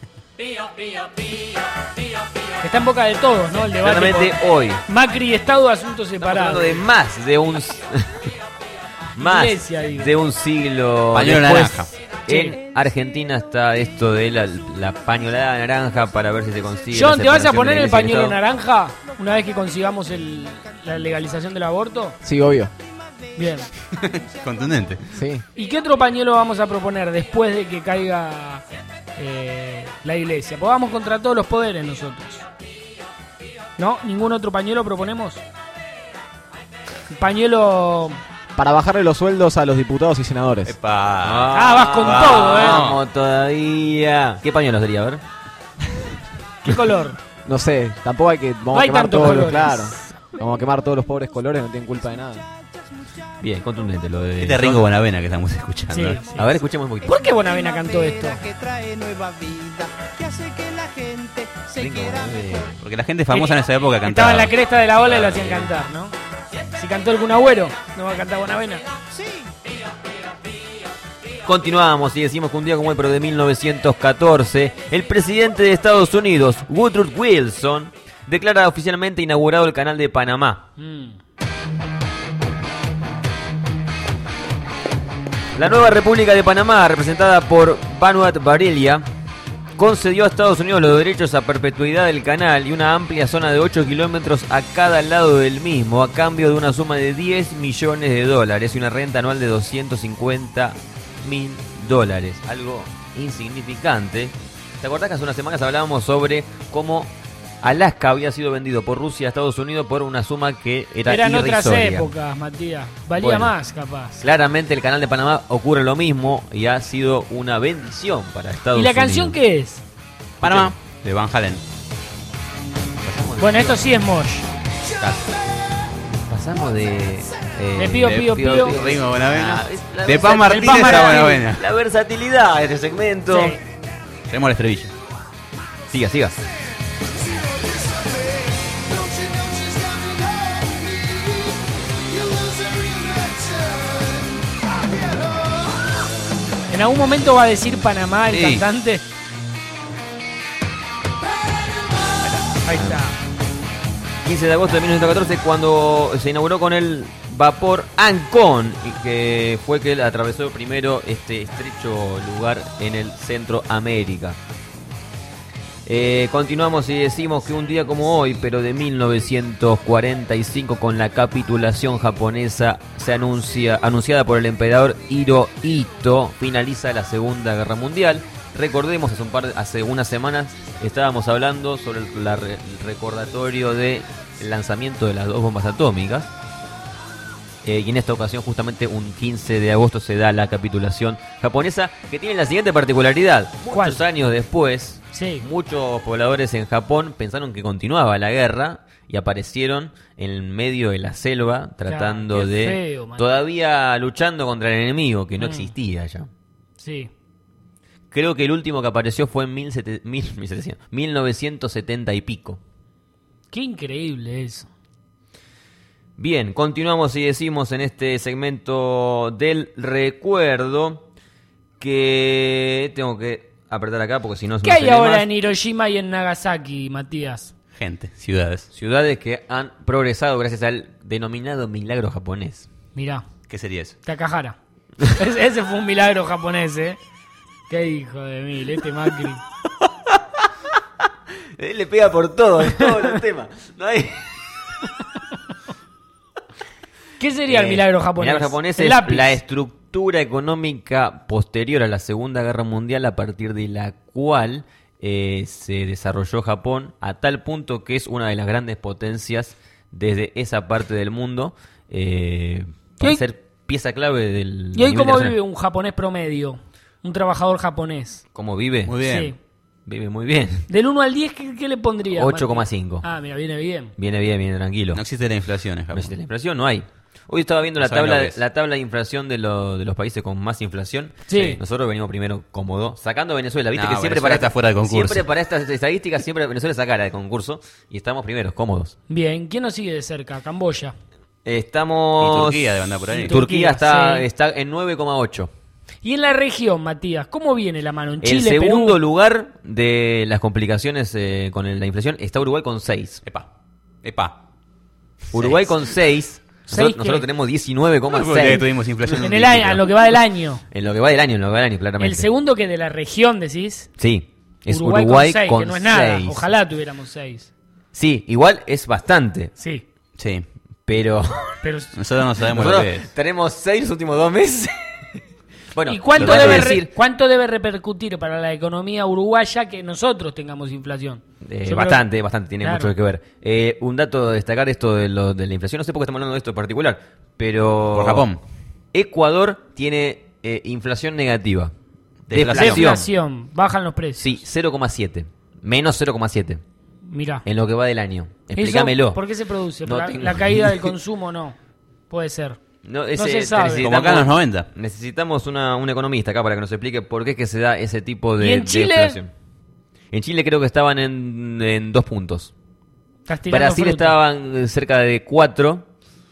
Está en boca de todos, ¿no? El debate. Claramente por hoy. Macri, Estado, asuntos Estamos separados. hablando de más de un más Iglesia, digo. de un siglo Pañuelo después. naranja. En Argentina está esto de la, la pañolada naranja para ver si se consigue. John, la ¿te vas a separación poner de la el Iglesia y pañuelo Estado. naranja una vez que consigamos el, la legalización del aborto? Sí, obvio. Bien. Contundente. Sí. ¿Y qué otro pañuelo vamos a proponer después de que caiga eh, la iglesia? Pues vamos contra todos los poderes nosotros. ¿No? ¿Ningún otro pañuelo proponemos? Pañuelo... Para bajarle los sueldos a los diputados y senadores. Epa. Ah, vas con todo, ¿eh? Vamos todavía. ¿Qué pañuelo sería? A ver. ¿Qué color? No sé, tampoco hay que... Vamos No a hay quemar tantos todos los... colores. Claro. Vamos a quemar todos los pobres colores, no tienen culpa de nada. Bien, contundente lo de. Este es Ringo Bonavena que estamos escuchando. Sí, ¿eh? sí. A ver, escuchemos un poquito. ¿Por qué Bonavena cantó esto? Que trae nueva vida, que hace que la gente se Ringo quiera Bonavena. mejor. Porque la gente famosa en esa época Estaba cantaba. en la cresta de la ola y lo hacían cantar, ¿no? Si cantó el Kun Agüero, no va a cantar Bonavena. Continuamos y decimos que un día como hoy, pero de mil novecientos catorce, el presidente de Estados Unidos, Woodrow Wilson, declara oficialmente inaugurado el Canal de Panamá. La nueva República de Panamá, representada por Vanuatu Varela, concedió a Estados Unidos los derechos a perpetuidad del canal y una amplia zona de ocho kilómetros a cada lado del mismo, a cambio de una suma de diez millones de dólares y una renta anual de doscientos cincuenta mil dólares. Algo insignificante. ¿Te acordás que hace unas semanas hablábamos sobre cómo Alaska había sido vendido por Rusia a Estados Unidos por una suma que era Eran irrisoria? otras épocas, Matías. Valía Bueno, más, capaz. Claramente el canal de Panamá ocurre lo mismo y ha sido una bendición para Estados ¿Y la Unidos. canción qué es? Panamá, de Van Halen. Bueno, esto sí es Mosh. Pasamos de... eh, De Pío, Pío, Pío. Ritmo Buenavena. Ah, es la De versa- Pan Martínez Pan a Martínez. Buenavena. La versatilidad de este segmento. Sí. Tenemos el estribillo. Siga, siga. En algún momento va a decir Panamá el Sí. cantante. Ahí está. quince de agosto de mil novecientos catorce, cuando se inauguró con el vapor Ancón, y que fue que él atravesó primero este estrecho lugar en el Centroamérica. Eh, continuamos y decimos que un día como hoy, pero de mil novecientos cuarenta y cinco, con la capitulación japonesa se anuncia, anunciada por el emperador Hirohito, finaliza la Segunda Guerra Mundial. Recordemos, hace, un par de- hace unas semanas estábamos hablando sobre el, la re- el recordatorio del lanzamiento de las dos bombas atómicas. Eh, y en esta ocasión, justamente un quince de agosto, se da la capitulación japonesa, que tiene la siguiente particularidad. ¿Cuál? Muchos años después, Sí. muchos pobladores en Japón pensaron que continuaba la guerra y aparecieron en medio de la selva tratando qué de... feo, man. todavía luchando contra el enemigo, que no Mm. existía ya. Sí. Creo que el último que apareció fue en mil sete- mil- mil setecientos, mil novecientos setenta y pico. Qué increíble eso. Bien, continuamos y decimos en este segmento del recuerdo que tengo que apretar acá porque si no se ¿Qué me hay sale ahora más. en Hiroshima y en Nagasaki, Matías? Gente, ciudades. Ciudades que han progresado gracias al denominado milagro japonés. Mirá, ¿Qué sería eso? Takahara. Ese, ese fue un milagro japonés, ¿eh? Qué hijo de mil, este Macri. Él le pega por todo, en todos los temas. No hay... ¿Qué sería el Eh, milagro japonés? Milagro japonés El es lápiz. la estructura económica posterior a la Segunda Guerra Mundial, a partir de la cual eh, se desarrolló Japón a tal punto que es una de las grandes potencias desde esa parte del mundo, eh, para hoy- ser pieza clave del... ¿Y hoy a nivel cómo internacional. vive un japonés promedio? Un trabajador japonés. ¿Cómo vive? Muy bien. Sí. Vive muy bien. Del uno al diez, ¿qué, qué le pondría? ocho coma cinco. Ah, mira, viene bien. Viene bien, viene tranquilo. No existe la inflación en No Japón. existe la inflación, no hay. Hoy estaba viendo No la saben tabla, lo que de, es. la tabla de inflación de, lo- de los países con más inflación. Sí. Nosotros venimos primero cómodo, sacando a Venezuela. Viste No, que siempre Venezuela para, está fuera de concurso. siempre para estas estadísticas, siempre Venezuela saca la de concurso y estamos primeros, cómodos. Bien, ¿quién nos sigue de cerca? Camboya. Estamos... Y Turquía debe andar por ahí. Turquía, Turquía, está, sí. está en nueve coma ocho. Y en la región, Matías, ¿cómo viene la mano? En El Chile, segundo Perú. lugar de las complicaciones eh, con el- la inflación está Uruguay con seis. Epa. Epa. Uruguay con seis. ¿Seis Nosotros, qué? nosotros tenemos diecinueve coma Porque seis. tuvimos inflación En un el dígito. año, en lo que va del año. En lo que va del año, en lo que va del año, claramente. El segundo que de la región, decís. Sí, es Uruguay, Uruguay, con seis, con que no es nada. seis. Ojalá tuviéramos seis. Sí, igual es bastante, Sí, Sí. pero pero... Nosotros no sabemos nosotros lo que es. tenemos seis los últimos dos meses. Bueno, ¿Y cuánto lo que debe, quiero re- decir, cuánto debe repercutir para la economía uruguaya que nosotros tengamos inflación? eh, Yo creo- bastante, bastante, tiene Claro. mucho que ver. Eh, un dato a destacar esto de, lo, de la inflación, no sé por qué estamos hablando de esto en particular, pero... Por Japón. Ecuador tiene eh, inflación negativa. Deflación. Deflación, bajan los precios. Sí, cero coma siete. Menos cero coma siete Mirá. en lo que va del año. ¿Eso Explícamelo. ¿Por qué se produce? No ¿Por la, tengo la caída ni del idea. consumo no? Puede ser. No, No ese- se sabe. necesitamos- Como acá en los noventa. Necesitamos una, un economista acá para que nos explique por qué es que se da ese tipo de, ¿Y en de Chile? inflación. En Chile creo que estaban en, en dos puntos. Estás tirando Brasil fruta. estaban eh, cerca de cuatro,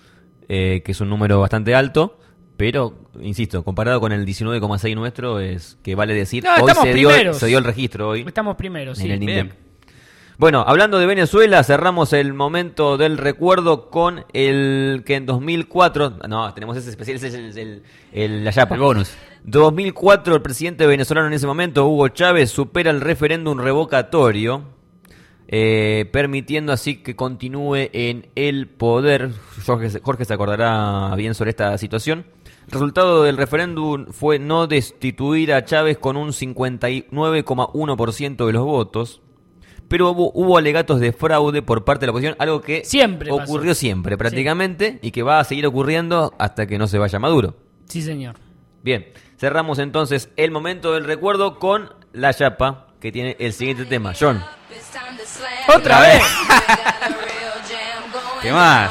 eh, que es un número bastante alto, pero, insisto, comparado con el diecinueve coma seis nuestro, es que vale decir, No, hoy estamos se dio, primeros. se dio el registro hoy Estamos primeros, sí. en el Bien. INDEC. Bueno, hablando de Venezuela, cerramos el momento del recuerdo con el que en dos mil cuatro... No, tenemos ese especial, ese es el, el, el- la yapa. El bonus. dos mil cuatro, el presidente venezolano en ese momento, Hugo Chávez, supera el referéndum revocatorio, eh, permitiendo así que continúe en el poder. Jorge, Jorge se acordará bien sobre esta situación. El resultado del referéndum fue no destituir a Chávez con un cincuenta y nueve coma uno por ciento de los votos, pero hubo, hubo alegatos de fraude por parte de la oposición, algo que Siempre ocurrió pasó. siempre prácticamente y que va a seguir ocurriendo hasta que no se vaya Maduro. Sí, señor. Bien, cerramos entonces el momento del recuerdo con la yapa, que tiene el siguiente tema. John. ¡Otra vez! ¿Qué más?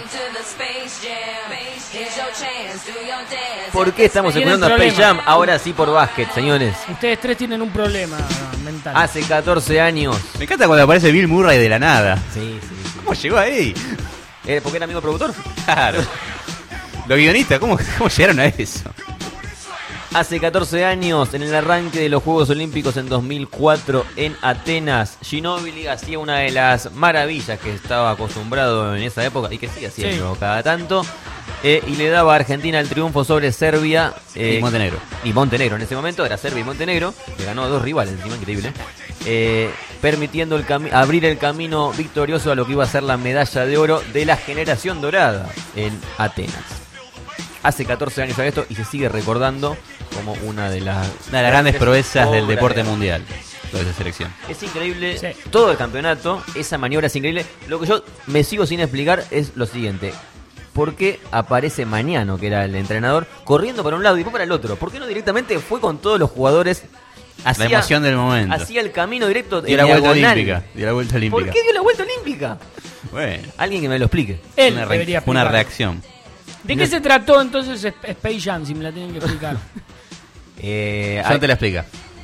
¿Por qué estamos Tienen escuchando a Space problema. Jam? Ahora sí por básquet, señores. Ustedes tres tienen un problema mental. Hace catorce años. Me encanta cuando aparece Bill Murray de la nada. Sí, sí, sí. ¿Cómo llegó ahí? Eh, ¿Porque era amigo productor? Claro. Los guionistas, ¿cómo, cómo llegaron a eso? Hace catorce años, en el arranque de los Juegos Olímpicos en dos mil cuatro en Atenas, Ginóbili hacía una de las maravillas que estaba acostumbrado en esa época y que sigue haciendo Sí. cada tanto, eh, y le daba a Argentina el triunfo sobre Serbia eh, Y Montenegro. Y Montenegro en ese momento era Serbia y Montenegro, que ganó a dos rivales, encima increíble, eh, permitiendo el cami- abrir el camino victorioso a lo que iba a ser la medalla de oro de la generación dorada en Atenas. Hace catorce años a esto y se sigue recordando como una de las, Una de las grandes proezas del obras deporte de- mundial. Toda esa selección. Es increíble, Sí. todo el campeonato, esa maniobra es increíble. Lo que yo me sigo sin explicar es lo siguiente. ¿Por qué aparece Mañano, que era el entrenador, corriendo para un lado y después para el otro? ¿Por qué no directamente fue con todos los jugadores? La emoción del momento. Hacía el camino directo Dio en la vuelta diagonal. olímpica. Dio la vuelta ¿Por olímpica. qué dio la vuelta olímpica? Bueno, Alguien que me lo explique. Él una, re- debería fue una explicar. reacción. ¿De qué se trató entonces Sp- Space Jam, si me la tienen que explicar? Eh, Ya te la explica.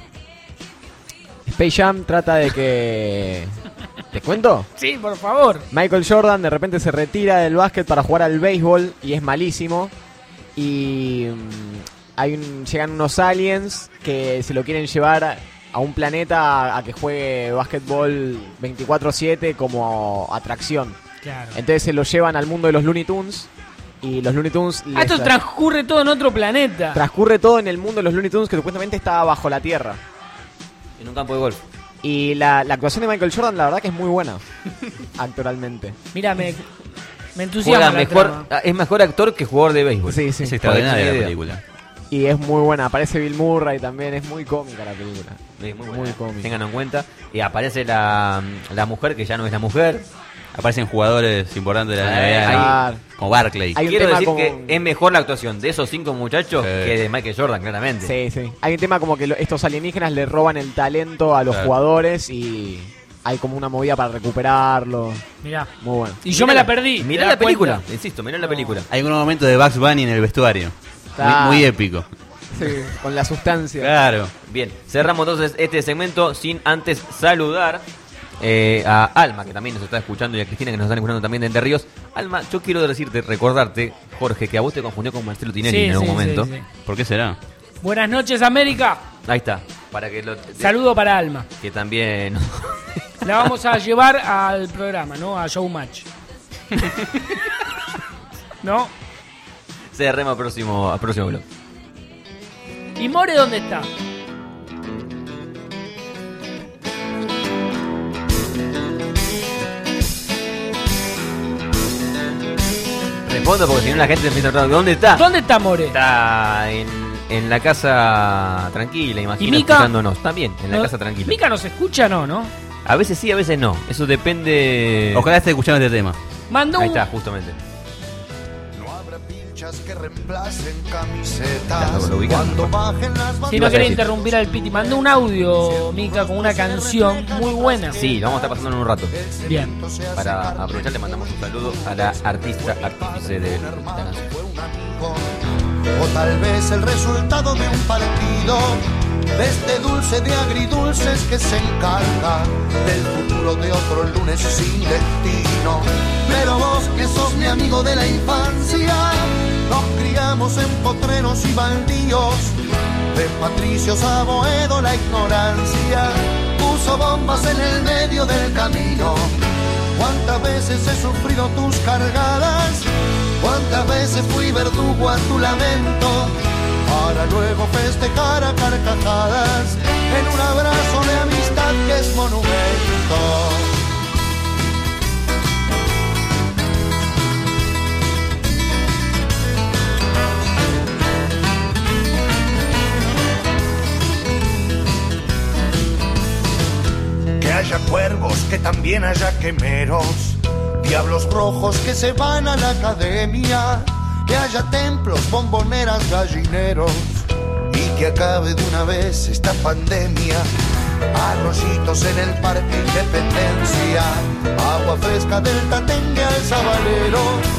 Space Jam trata de que... ¿Te cuento? Sí, por favor. Michael Jordan de repente se retira del básquet para jugar al béisbol y es malísimo. Y mm, hay un- llegan unos aliens que se lo quieren llevar a, a un planeta a, a que juegue básquetbol veinticuatro siete como atracción. Claro. Entonces se lo llevan al mundo de los Looney Tunes y los Looney Tunes... Ah, esto les- transcurre todo en otro planeta. transcurre todo en el mundo de los Looney Tunes que supuestamente está bajo la tierra. En un campo de golf. Y la, la actuación de Michael Jordan, la verdad que es muy buena, actoralmente. Mira, me, me entusiasma Juega la mejor, trama. es mejor actor que jugador de béisbol. Sí, sí. Es extraordinaria Para que la se dé película. Y es muy buena, aparece Bill Murray también, es muy cómica la película. Es muy Muy buena. cómica. Ténganlo en cuenta. Y aparece la, la mujer que ya no es la mujer. Aparecen jugadores importantes de la Eh, N B A, ahí- como Barkley. Hay un Quiero tema decir como- que es mejor la actuación de esos cinco muchachos Sí. que de Michael Jordan, claramente. Sí, sí. Hay un tema como que lo- estos alienígenas le roban el talento a los Claro. jugadores y hay como una movida para recuperarlo. Mirá. Muy bueno. Y yo me la perdí. ¿te Mirá das la película, cuenta? insisto, mirá la película. Hay un momento de Bugs Bunny en el vestuario. Claro. Muy, muy épico. Sí, con la sustancia. Claro. Bien, cerramos entonces este segmento sin antes saludar eh, a Alma, que también nos está escuchando, y a Cristina, que nos están escuchando también de Entre Ríos. Alma, yo quiero decirte, recordarte, Jorge, que a vos te confundió con Marcelo Tinelli Sí, en algún sí, momento. sí, sí. ¿Por qué será? Buenas noches, América. Ahí está, para que lo... Saludo para Alma. Que también... La vamos a llevar al programa, ¿no? A Showmatch. ¿No? Cerremos al próximo, al próximo blog. ¿Y More dónde está? Respondo porque si no la gente empieza a preguntar, ¿dónde está? ¿Dónde está More? Está en, en la casa tranquila, imagino, ¿Y Mica? escuchándonos. También, en la No, casa tranquila. Mica nos escucha, ¿no? ¿No? A veces sí, a veces no. Eso depende... Ojalá esté escuchando este tema. Mandó Ahí un... está, justamente. No habrá pinchas que reemplacen Claro, camisetas lo ubicamos. cuando bajen las Si no quería interrumpir al Piti, mandó un audio, Mica, con una canción muy buena. Sí, lo vamos a estar pasando en un rato. Bien. Para aprovechar, le mandamos un saludo a la artista artífice de la canción. o tal vez el resultado de un partido, de este dulce de agridulces que se encarga del futuro de otro lunes sin destino. Pero vos que sos mi amigo de la infancia, nos criamos en potreros y baldíos, De Patricio Saboedo la ignorancia puso bombas en el medio del camino. Cuántas veces he sufrido tus cargadas, cuántas veces fui verdugo a tu lamento, para luego festejar a carcajadas en un abrazo de amistad que es monumento. Que haya cuervos, que también haya quemeros, diablos rojos que se van a la academia, que haya templos, bomboneras, gallineros, y que acabe de una vez esta pandemia. Arroyitos en el Parque Independencia, agua fresca del Tatengue al Sabalero,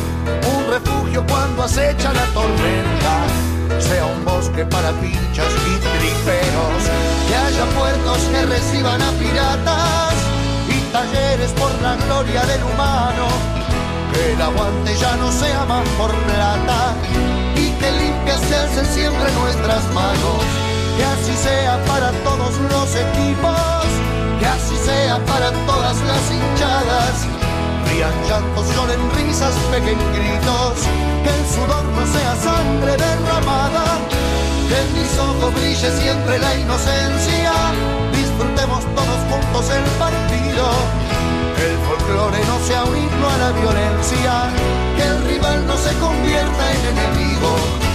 un refugio cuando acecha la tormenta, sea un bosque para pinchas y triperos, que haya puertos que reciban a piratas y talleres por la gloria del humano, que el aguante ya no sea más por plata y que limpias se alcen siempre nuestras manos, que así sea para todos los equipos, que así sea para todas las hinchadas. Rían llantos, lloren risas, peguen gritos, que el sudor no sea sangre derramada, que en mis ojos brille siempre la inocencia, disfrutemos todos juntos el partido, que el folclore no sea un himno a la violencia, que el rival no se convierta en enemigo.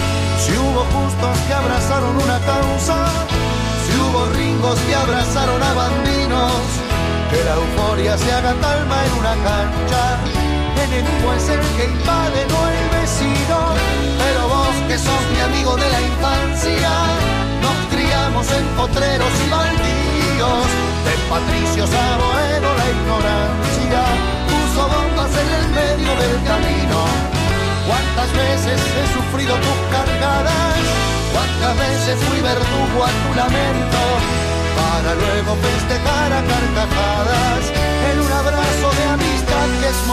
Si hubo justos que abrazaron una causa, si hubo ringos que abrazaron a bandinos, que la euforia se haga calma en una cancha. Enemigo es el que invade, no el vecino. Pero vos que sos mi amigo de la infancia, nos criamos en potreros y baldíos. De Patricio Saboedo la ignorancia puso bombas en el medio del camino. Cuántas veces he sufrido tus cargadas, cuántas veces fui verdugo a tu lamento, para luego festejar a carcajadas en un abrazo de amistad que es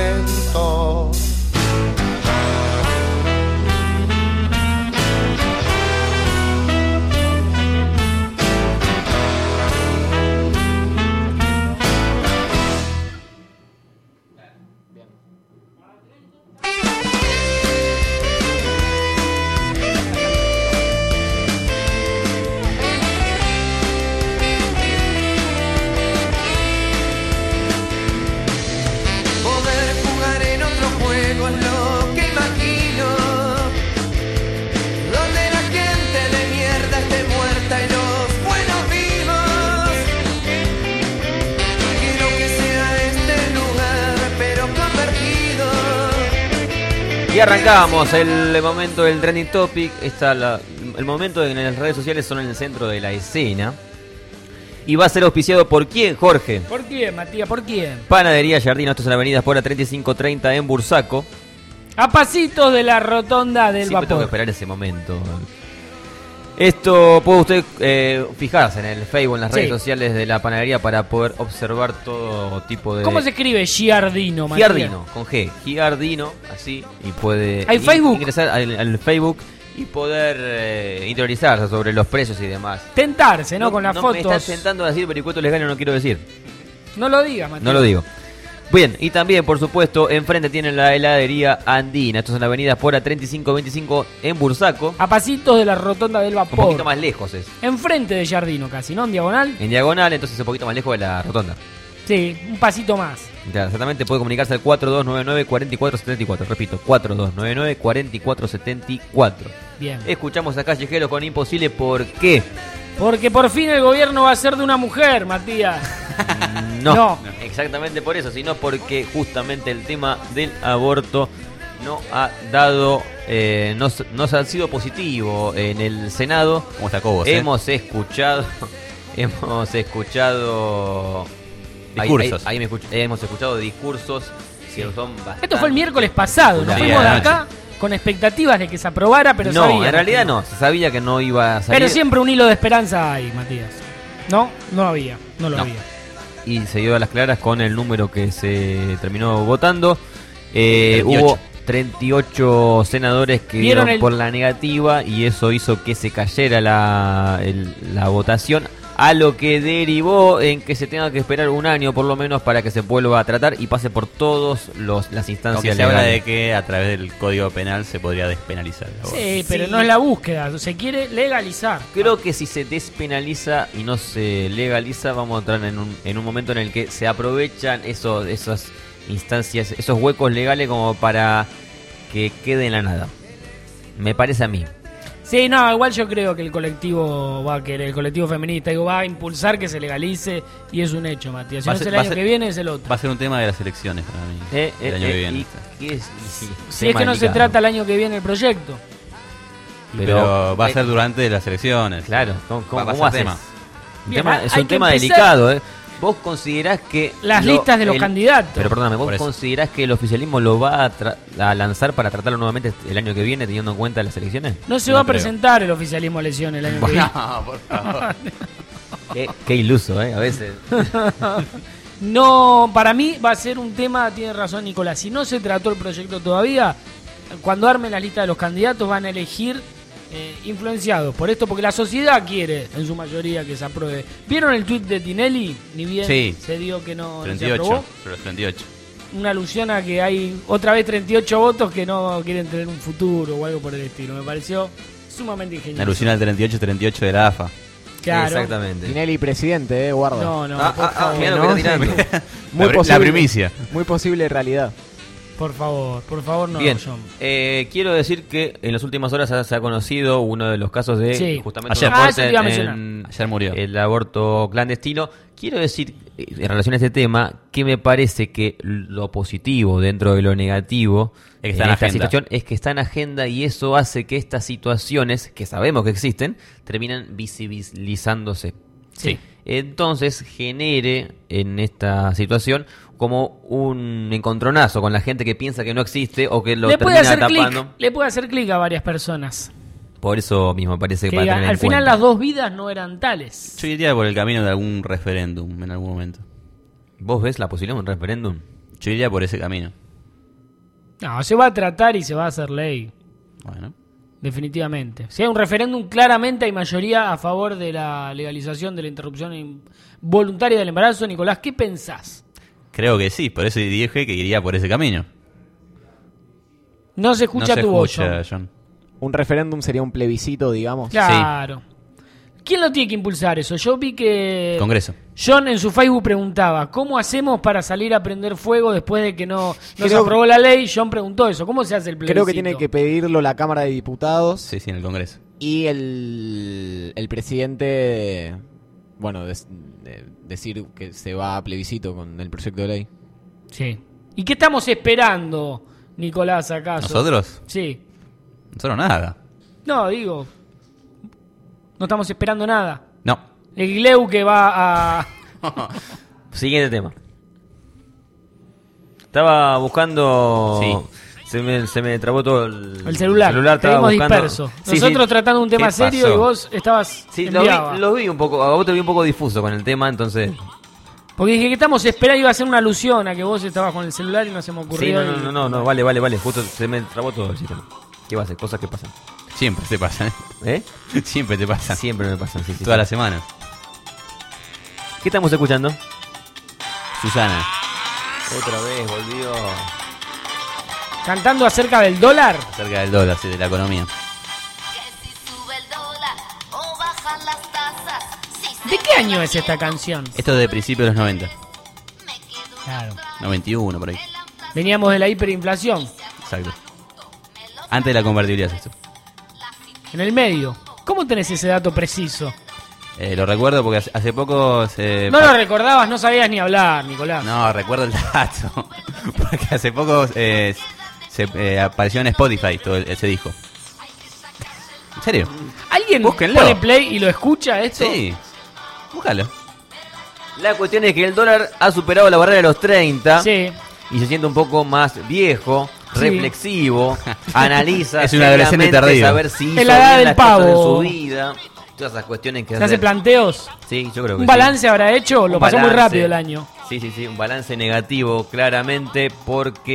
monumento. Y arrancamos el momento del trending topic. Está la, el momento en que las redes sociales son en el centro de la escena. Y va a ser auspiciado por quién, Jorge. ¿Por quién, Matías? ¿Por quién? Panadería Jardino, esto es en la avenida Pora treinta y cinco treinta en Bursaco. A pasitos de la rotonda del Siempre vapor. tengo que esperar ese momento. Esto puede usted eh, fijarse en el Facebook, en las redes Sí. sociales de la panadería para poder observar todo tipo de... ¿Cómo se escribe Giardino, Matías? Giardino, con G. Giardino, así, y puede ¿Hay in- Facebook? ingresar al, al Facebook y poder eh, interiorizarse sobre los precios y demás. Tentarse, ¿no? Con las no fotos. me estás tentando a decir vericuetos legales, no quiero decir. No lo digas, Matías. No lo digo. Bien, y también, por supuesto, enfrente tienen la heladería Andina. Esto es en la avenida Pora treinta y cinco veinticinco en Bursaco. A pasitos de la rotonda del Un vapor. poquito más lejos es. Enfrente de Giardino casi, ¿no? En diagonal. En diagonal, entonces un poquito más lejos de la rotonda. Sí, un pasito más. Ya, exactamente, puede comunicarse al cuatro dos nueve nueve, cuatro cuatro siete cuatro. Repito, cuatro dos nueve nueve, cuatro cuatro siete cuatro. Bien. Escuchamos a Callejeros con Imposible, ¿por qué? Porque por fin el gobierno va a ser de una mujer, Matías. No, No. exactamente por eso, sino porque justamente el tema del aborto no ha dado, eh, no, no ha sido positivo en el Senado. ¿Cómo está Cobos, eh? Hemos escuchado, hemos escuchado Discursos. Ahí, ahí- ahí me escuch- hemos escuchado discursos que son bastante. Esto fue el miércoles pasado. Nos Sí, fuimos de anoche. acá con expectativas de que se aprobara, pero no, sabíamos en realidad que no, se sabía que no iba a salir. Pero siempre un hilo de esperanza hay, Matías. ¿No? No había. No lo No. había. Y se dio a las claras con el número que se terminó votando. Eh, treinta y ocho. hubo treinta y ocho senadores que ¿Vieron dieron el- por la negativa y eso hizo que se cayera la, el- la votación, a lo que derivó en que se tenga que esperar un año por lo menos para que se vuelva a tratar y pase por todas las Aunque instancias se habla legales. de que a través del Código Penal se podría despenalizar. el aborto. Sí, pero no es la búsqueda, se quiere legalizar. Creo que si se despenaliza y no se legaliza, vamos a entrar en un, en un momento en el que se aprovechan esos, esas instancias, esos huecos legales como para que quede en la nada. Me parece a mí. Sí, no, igual yo creo que el colectivo va a querer, el colectivo feminista, digo, va a impulsar que se legalice y es un hecho, Matías. Si Va no a es ser- el va a año ser- que viene, es el otro. Va a ser un tema de las elecciones para mí. Eh, eh, el año eh, que viene. y- ¿qué es? Y sí, Si es que no se delicado. trata el año que viene el proyecto. Pero, va a eh, ser durante las elecciones. Claro, ¿cómo, cómo, Va- va a cómo ser haces? tema. Un Bien, tema- hay es que un tema empezar- delicado, ¿eh? ¿Vos considerás que... Las listas de los candidatos. Pero perdóname, ¿vos Por eso. considerás que el oficialismo lo va a, tra- a lanzar para tratarlo nuevamente el año que viene teniendo en cuenta las elecciones? No se No va a creo. presentar el oficialismo a elecciones el año que viene. No, por favor. Qué, qué iluso, ¿eh? A veces. No, para mí va a ser un tema, tiene razón Nicolás, si no se trató el proyecto todavía, cuando armen la lista de los candidatos van a elegir eh, influenciados por esto, porque la sociedad quiere en su mayoría que se apruebe. ¿Vieron el tuit de Tinelli? Ni bien Sí. se dio que no, no se treinta y ocho. aprobó. Pero los treinta y ocho. Una alusión a que hay otra vez treinta y ocho votos que no quieren tener un futuro o algo por el estilo. Me pareció sumamente ingenioso. Una alusión al treinta y ocho treinta y ocho de la A F A. Claro. Exactamente. Tinelli presidente, eh, guarda. No, no, Ah, por ah, ah, favor. mirá lo que está tirando. Muy La, posible, la primicia. Muy posible realidad. Por favor, por favor, no. Bien, John. eh, quiero decir que en las últimas horas se ha conocido uno de los casos de Sí. justamente Ayer. un Ah, aborto eso te iba a en- mencionar. en Ayer murió. el aborto clandestino. Quiero decir, eh, en relación a este tema, que me parece que lo positivo dentro de lo negativo Es que en está en esta agenda. situación es que está en agenda y eso hace que estas situaciones, que sabemos que existen, terminan visibilizándose. Sí. Entonces genere en esta situación como un encontronazo con la gente que piensa que no existe o que lo Le puede termina hacer tapando. clic, le puede hacer clic a varias personas. Por eso mismo parece que Que para digan, tener al en final cuenta. las dos vidas no eran tales. Yo iría por el camino de algún referéndum en algún momento. ¿Vos ves la posibilidad de un referéndum? Yo iría por ese camino. No, se va a tratar y se va a hacer ley. Bueno. Definitivamente. Si hay un referéndum, claramente hay mayoría a favor de la legalización de la interrupción involuntaria del embarazo. Nicolás, ¿qué pensás? Creo que sí, por eso dije que iría por ese camino. No se escucha no se tu voz, escucha, John. John. Un referéndum sería un plebiscito, digamos. Claro. ¿Quién lo tiene que impulsar eso? Yo vi que Congreso. John en su Facebook preguntaba, ¿cómo hacemos para salir a prender fuego después de que no, no se Creo- aprobó la ley? John preguntó eso. ¿Cómo se hace el plebiscito? Creo que tiene que pedirlo la Cámara de Diputados Sí, sí, en el Congreso. y el, el presidente, bueno, des- de- decir que se va a plebiscito con el proyecto de ley. Sí. ¿Y qué estamos esperando, Nicolás, acaso? ¿Nosotros? Sí. Nosotros nada. No, digo, no estamos esperando nada. No. El Gleu que va a... Siguiente tema. Estaba buscando... Sí. Se me, se me trabó todo el, El celular, estaba te vimos buscando- disperso. Sí, Nosotros sí. tratando un tema ¿Qué serio pasó? y vos estabas Sí, lo enviaba. vi, lo vi un poco, a vos te vi un poco difuso con el tema, entonces... Porque dije que estamos esperando, iba a hacer una alusión a que vos estabas con el celular y no se me Sí, ocurrió. no, no, y- no, no, no, vale, vale, vale, justo se me trabó todo el sistema. ¿Qué va a ser? Cosas que pasan. Siempre te pasan. ¿Eh? Siempre te pasan. Siempre me pasan, sí, sí. Toda sí. la semana. ¿Qué estamos escuchando? Susana. Otra vez, volvió. Cantando acerca del dólar. Acerca del dólar, sí, de la economía. ¿De qué año es esta canción? Esto es de principios de los noventa. Claro. noventa y uno, por ahí. Veníamos de la hiperinflación. Exacto. Antes de la convertibilidad, esto. En el medio. ¿Cómo tenés ese dato preciso? Eh, lo recuerdo porque hace, hace poco se... No lo recordabas, no sabías ni hablar, Nicolás. No, recuerdo el dato. Porque hace poco eh, se eh, apareció en Spotify todo el- ese disco. ¿En serio? ¿Alguien Búsquenlo. pone play y lo escucha esto? Sí. Búscalo. La cuestión es que el dólar ha superado la barrera de los treinta Sí. y se siente un poco más viejo, Sí. reflexivo, analiza Es un adolescente seriamente tardío. saber si hizo Es la edad bien del las cosas en pavo. su vida, todas esas cuestiones que ¿Se hace planteos? Sí, yo creo que ¿Un sí. balance habrá hecho? Lo Un pasó muy balance. rápido el año. Sí, sí, sí, un balance negativo claramente porque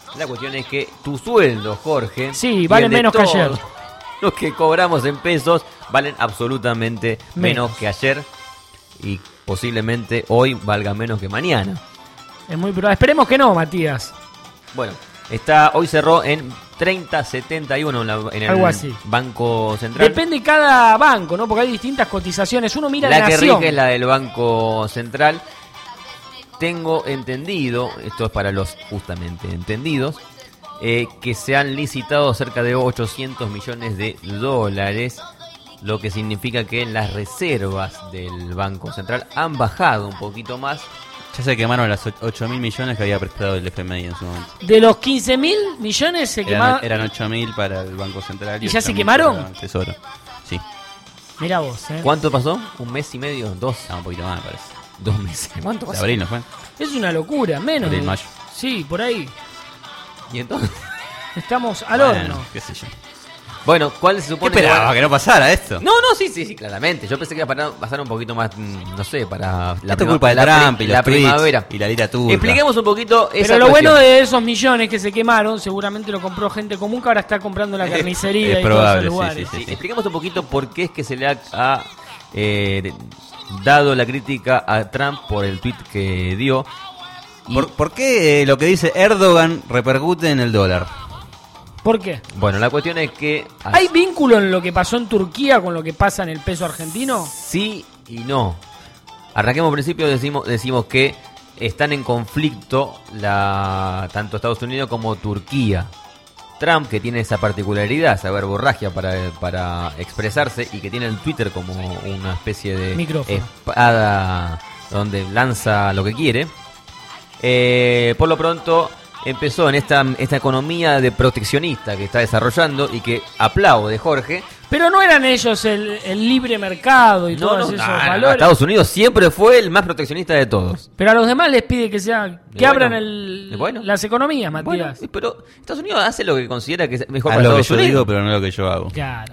La cuestión es que tu sueldo, Jorge... Sí, y vale el de menos que ayer. todos Los que cobramos en pesos valen absolutamente menos, Menos. que ayer. Y posiblemente hoy valga menos que mañana. Es muy probable. Esperemos que no, Matías. Bueno, está hoy cerró en treinta setenta y uno en, la- en el Algo así. Banco Central. Depende de cada banco, ¿no? Porque hay distintas cotizaciones. Uno mira La la que Nación. rige es la del Banco Central. Tengo entendido, esto es para los justamente entendidos, eh, que se han licitado cerca de ochocientos millones de dólares, lo que significa que las reservas del Banco Central han bajado un poquito más. Ya se quemaron las ocho mil millones que había prestado el F M I en su momento. De los quince mil millones se quemaron. Eran, eran ocho mil para el Banco Central. ¿Y ya se ocho mil quemaron? para el Tesoro. Sí. Mirá vos, ¿eh? ¿Cuánto pasó? ¿Un mes y medio? ¿Dos? Ah, un poquito más, me parece. Dos meses. ¿Cuánto De pasó? abril, ¿no fue? Es una locura, menos. Abril, de- mayo. Sí, por ahí. ¿Y entonces? Estamos al Bueno, horno. qué sé yo. Bueno, ¿cuál se ¿Qué supone esperaba? va- ¿Que no pasara esto? No, no, sí, sí, sí, claramente. Yo pensé que iba a pa- pasar un poquito más, mm, no sé, para la, Esto es culpa de la Trump pri- y la los tweets primavera. y la lira turca. Expliquemos un poquito esa Pero lo cuestión. bueno de esos millones que se quemaron, seguramente lo compró gente común que ahora está comprando la carnicería es y probable, todos esos sí, lugares. sí, Sí, expliquemos un poquito por qué es que se le ha, ha, eh, dado la crítica a Trump por el tweet que dio. Y, ¿Por, por qué eh, lo que dice Erdogan repercute en el dólar? ¿Por qué? bueno, la cuestión es que ¿Hay vínculo en lo que pasó en Turquía con lo que pasa en el peso argentino? sí y no. Arranquemos al principio, decimos, decimos que están en conflicto la, tanto Estados Unidos como Turquía. Trump, que tiene esa particularidad, esa verborragia para, para expresarse y que tiene el Twitter como una especie de Micrófono. espada donde lanza lo que quiere. Eh, por lo pronto empezó en esta, esta economía de proteccionista que está desarrollando y que aplaude Jorge. Pero no eran ellos el, el libre mercado y No, todos no, esos no, no, valores. Estados Unidos siempre fue el más proteccionista de todos. Pero a los demás les pide que sea que Y abran bueno, el, y bueno. las economías, Bueno, Matías. pero Estados Unidos hace lo que considera que es mejor Es para lo que Estados yo Unidos. digo, pero no lo que yo hago. Claro.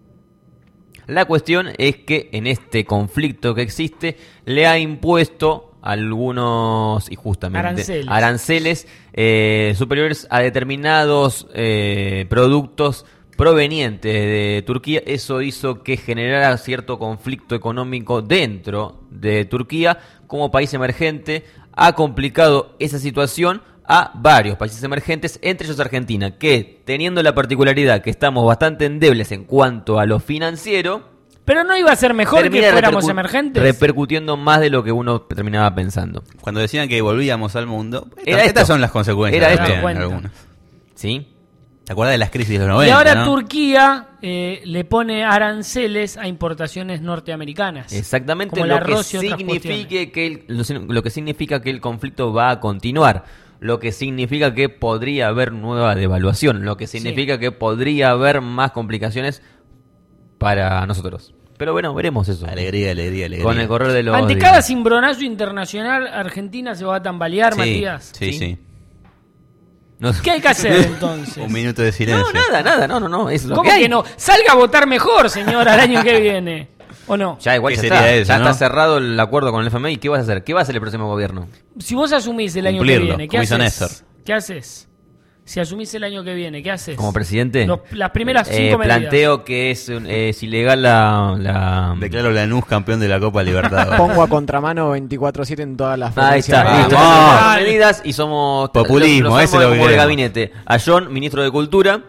La cuestión es que en este conflicto que existe le ha impuesto algunos, y justamente, Aranceles. aranceles, eh, superiores a determinados eh, productos provenientes de Turquía. Eso hizo que generara cierto conflicto económico dentro de Turquía como país emergente. Ha complicado esa situación a varios países emergentes, entre ellos Argentina, que teniendo la particularidad que estamos bastante endebles en cuanto a lo financiero, Pero no iba a ser mejor termina que fuéramos repercu- emergentes. repercutiendo más de lo que uno terminaba pensando. Cuando decían que volvíamos al mundo, Era estas, estas esto. son las consecuencias. Era también, esto. Cuenta. algunas. ¿Sí? ¿Te acuerdas de las crisis de los Y noventa? ahora ¿no? Turquía eh, le pone aranceles a importaciones norteamericanas. Exactamente, Como el lo que, arroz y otras signifique que el, lo, lo que significa que el conflicto va a continuar, lo que significa que podría haber nueva devaluación, lo que significa que podría haber más complicaciones para nosotros. Pero bueno, veremos eso. Alegría, alegría, alegría. Con el correr de los Ante días. cada cimbronazo internacional, Argentina se va a tambalear, Sí, Matías. sí, sí. No- ¿Qué hay que hacer entonces? Un minuto de silencio. No, nada, nada, no, no, no, es lo ¿Cómo que hay. que no? Salga a votar mejor, señora, el año que viene. ¿O no? Ya igual ¿Qué ya sería está, eso, ya no? está cerrado el acuerdo con el F M I. ¿Qué vas a hacer? ¿Qué va a hacer el próximo gobierno? Si vos asumís el año Cumplirlo, que viene, ¿qué como hizo haces? Néstor. ¿Qué haces? Si asumís el año que viene, ¿qué haces? Como presidente, Los- las primeras eh, cinco medidas. planteo que es, un- es ilegal la, la... Declaro Lanús campeón de la Copa Libertadores. Pongo a contramano veinticuatro siete en todas las Ahí está, frecuencias. listo. Vamos. Tenemos medidas y somos Populismo, los- los ese es lo que como de queremos. gabinete. A John, ministro de Cultura.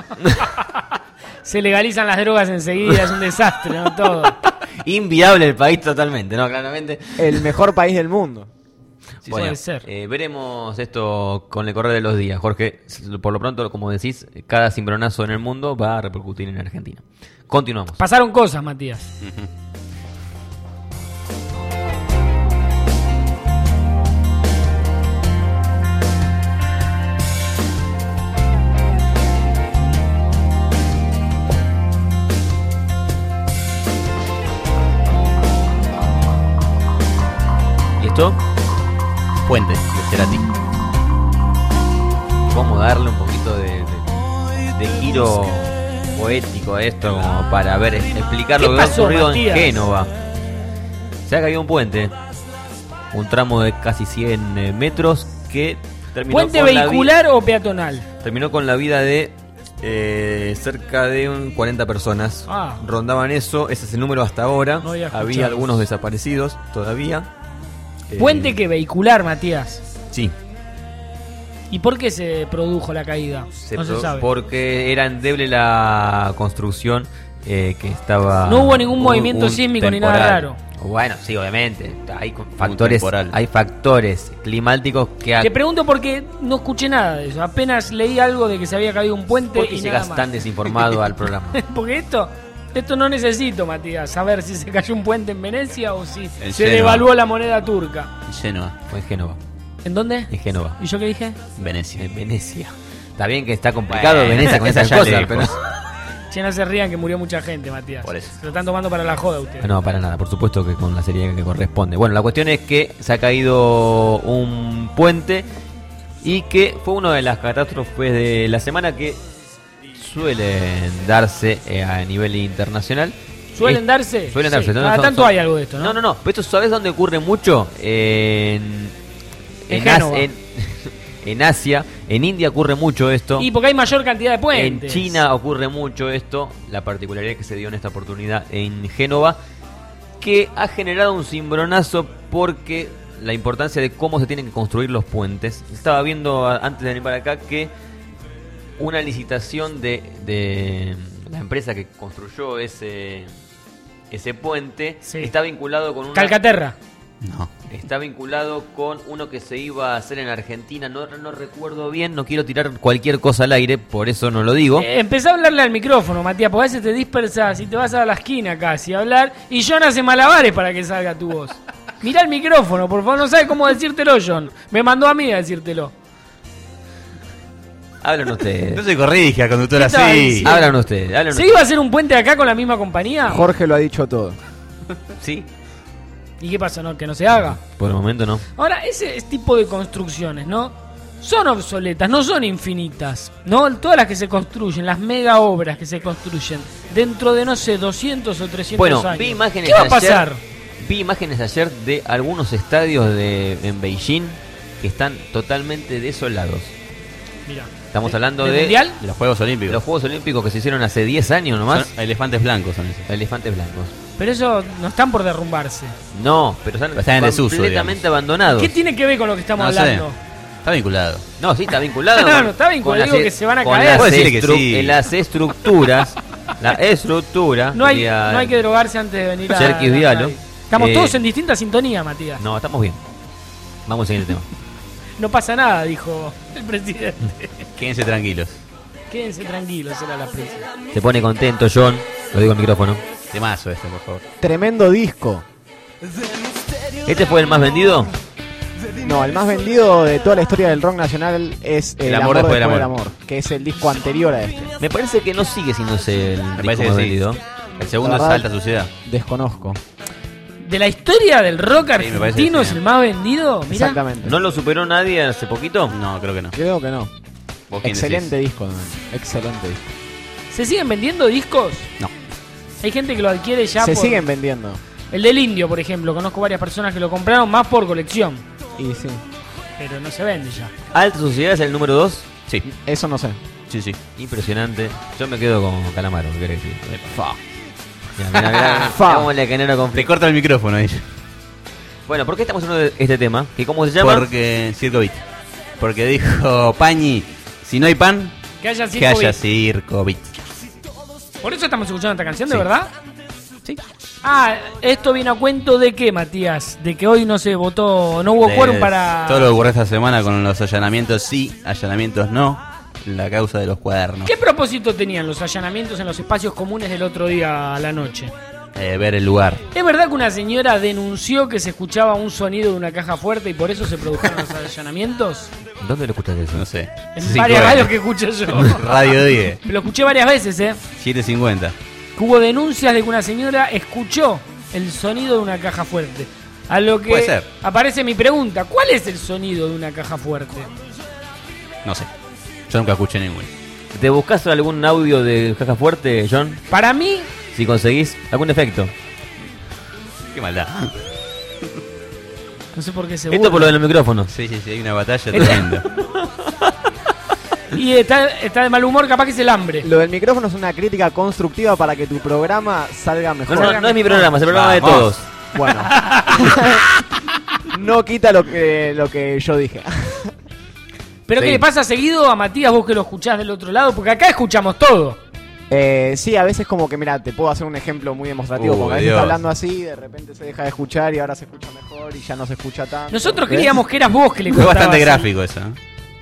Se legalizan las drogas enseguida, es un desastre, ¿no? Todo. Inviable el país totalmente, ¿no? Claramente. El mejor país del mundo. Sí, Bueno, puede ser. eh, veremos esto con el correr de los días, Jorge. Por lo pronto, como decís, cada cimbronazo en el mundo va a repercutir en Argentina. Continuamos. Pasaron cosas, Matías. ¿Y esto? Puente, de Cerati. Vamos a darle un poquito de, de- de giro poético a esto, como para ver, explicar lo ¿Qué que ha pasó, ocurrido Matías? en Génova. Se ha caído un puente, un tramo de casi cien eh, metros que Terminó ¿Puente con la vehicular o peatonal? Terminó con la vida de eh, cerca de un cuarenta personas. Ah. Rondaban eso, ese es el número hasta ahora. No había escuchado. Había algunos desaparecidos todavía. ¿Puente Eh, que vehicular, Matías? Sí. ¿Y por qué se produjo la caída? Se no se pro- sabe. Porque era endeble la construcción eh, que estaba... No hubo ningún un- movimiento un sísmico ni nada temporal. raro. Bueno, sí, obviamente. Hay con- factores, temporal. hay factores climáticos que... Te pregunto porque no escuché nada de eso. Apenas leí algo de que se había caído un puente ¿Por qué y nada llegas más. tan desinformado al programa? Porque esto, esto no necesito, Matías, saber si se cayó un puente en Venecia o si En se Génova. devaluó la moneda turca. Génova. Fue en Génova. ¿En dónde? En Génova. ¿Y yo qué dije? Venecia. En Venecia. Está bien que está complicado Bueno, Venecia con está esas allá cosas, lejos. pero... Che, no se rían que murió mucha gente, Matías. Por eso. Se lo están tomando para la joda ustedes. No, para nada, por supuesto que con la seriedad que corresponde. Bueno, la cuestión es que se ha caído un puente y que fue una de las catástrofes de la semana que suelen darse eh, a nivel internacional. ¿Suelen Es- darse? Suelen Sí, darse. cada son- tanto son- hay algo de esto, ¿no? No, no, no. Pero esto, ¿sabes dónde ocurre mucho? En, En en, As- Génova. en, en Asia, en India ocurre mucho esto. Y porque hay mayor cantidad de En puentes. China ocurre mucho esto, la particularidad que se dio en esta oportunidad en Génova, que ha generado un cimbronazo porque la importancia de cómo se tienen que construir los puentes. Estaba viendo a- antes de venir para acá que una licitación de, de la empresa que construyó ese, ese puente está vinculado con una... Calcaterra. No. Está vinculado con uno que se iba a hacer en Argentina, no, no recuerdo bien, no quiero tirar cualquier cosa al aire, por eso no lo digo. Eh, empezá a hablarle al micrófono, Matías, porque a veces te dispersas y te vas a la esquina casi a hablar y John hace malabares para que salga tu voz. Mirá el micrófono, por favor, no sabe cómo decírtelo, John. Me mandó a mí a decírtelo. Hablan ustedes. No se corrija, conductor ¿Qué estaba así. diciendo? Hablan ustedes. Hablan ¿Se ustedes. iba a hacer un puente acá con la misma compañía? Jorge lo ha dicho todo. Sí, ¿Y qué pasa? ¿No? ¿Que no se haga? por el momento no. Ahora, ese tipo de construcciones, ¿no? Son obsoletas, no son infinitas, ¿no? Todas las que se construyen, las mega obras que se construyen, dentro de, no sé, doscientos o trescientos Bueno, años. vi imágenes ¿Qué va a ayer- pasar? Vi imágenes ayer de algunos estadios de en Beijing que están totalmente desolados. Mira. Estamos hablando ¿Del de Mundial? De los Juegos Olímpicos. los Juegos Olímpicos que se hicieron hace diez años nomás. Son elefantes blancos son esos. Elefantes blancos. Pero eso no están por derrumbarse. No, pero están, Están en desuso, completamente digamos. ¿Qué abandonados. tiene que ver con lo que estamos No sé. hablando? Está vinculado. No, sí, está vinculado. No, con- no, está vinculado, con digo las que e- se van a con caer. las Puedo decirle que estru- sí. en las estructuras. La estructura. No hay, diría- no hay que drogarse antes de venir a... Cherkis a- Vialo. Estamos Eh, todos en distinta sintonía, Matías. No, estamos bien. Vamos al siguiente tema. No pasa nada, dijo el presidente. Quédense tranquilos. Quédense tranquilos, era la prisa. Se pone contento, John. Lo digo al micrófono. Temazo este, por favor. Tremendo disco. ¿Este fue el más vendido? No, el más vendido de toda la historia del rock nacional es El, El amor, amor después después del del amor, que es el disco anterior a este. Me parece que no sigue siendo ese el disco parece más que sí. vendido. El segundo La es verdad, Alta Suciedad. Desconozco. ¿De la historia del rock me parece que argentino sí. es el más vendido? Mirá. Exactamente. ¿No lo superó nadie hace poquito? No, creo que no. Creo que no. ¿Vos quién Excelente decís? disco también. Excelente disco. ¿Se siguen vendiendo discos? No. Hay gente que lo adquiere ya Se por... siguen vendiendo. El del Indio, por ejemplo. Conozco varias personas que lo compraron más por colección. Y sí. Pero no se vende ya. ¿Alta Sociedad es el número dos? Sí. Eso no sé. Sí, sí. Impresionante. Yo me quedo con Calamaro, ¿qué querés decir? Fa. Mirá, mirá, mirá, Fa. cómo le genera Le conflicto. corta el micrófono ahí. Bueno, ¿por qué estamos hablando de este tema? ¿Que ¿Cómo se llama? Porque Circo Beat. Porque dijo Pañi, si no hay pan, Que haya que Circo haya Beat. Circo Beat. ¿Por eso estamos escuchando esta canción, de Sí. verdad? Sí. Ah, esto viene a cuento de qué, Matías? De que hoy no se votó, no hubo De quórum para... Todo lo que ocurrió esta semana con los allanamientos sí, allanamientos no. La causa de los cuadernos. ¿Qué propósito tenían los allanamientos en los espacios comunes del otro día a la noche? Eh, ver el lugar. ¿Es verdad que una señora denunció que se escuchaba un sonido de una caja fuerte y por eso se produjeron los allanamientos? ¿Dónde lo escuchaste eso? No sé. En Sí, varias bueno. radios que escuché yo. Radio diez. Lo escuché varias veces, ¿eh? siete cincuenta. Que hubo denuncias de que una señora escuchó el sonido de una caja fuerte. A lo que Puede ser. aparece mi pregunta, ¿cuál es el sonido de una caja fuerte? No sé. Yo nunca escuché ninguno. ¿Te buscas algún audio de caja fuerte, John? Para mí, Si conseguís algún efecto. Qué maldad. No sé por qué se Esto burla. por lo de los micrófonos. Sí, sí, sí, hay una batalla tremenda. Y está, está de mal humor, capaz que es el hambre. Lo del micrófono es una crítica constructiva para que tu programa salga No, mejor. no, no es mi programa, es el programa de Vamos. todos. Bueno. No quita lo que, lo que yo dije. ¿Pero Sí. qué le pasa seguido a Matías, vos que lo escuchás del otro lado? Porque acá escuchamos todo. Eh, sí, a veces como que, mira, te puedo hacer un ejemplo muy demostrativo, Uh, porque a veces Dios. está hablando así, de repente se deja de escuchar y ahora se escucha mejor y ya no se escucha tanto. Nosotros ¿Ves? creíamos que eras vos que le Fue contabas. bastante el- gráfico eso. ¿eh?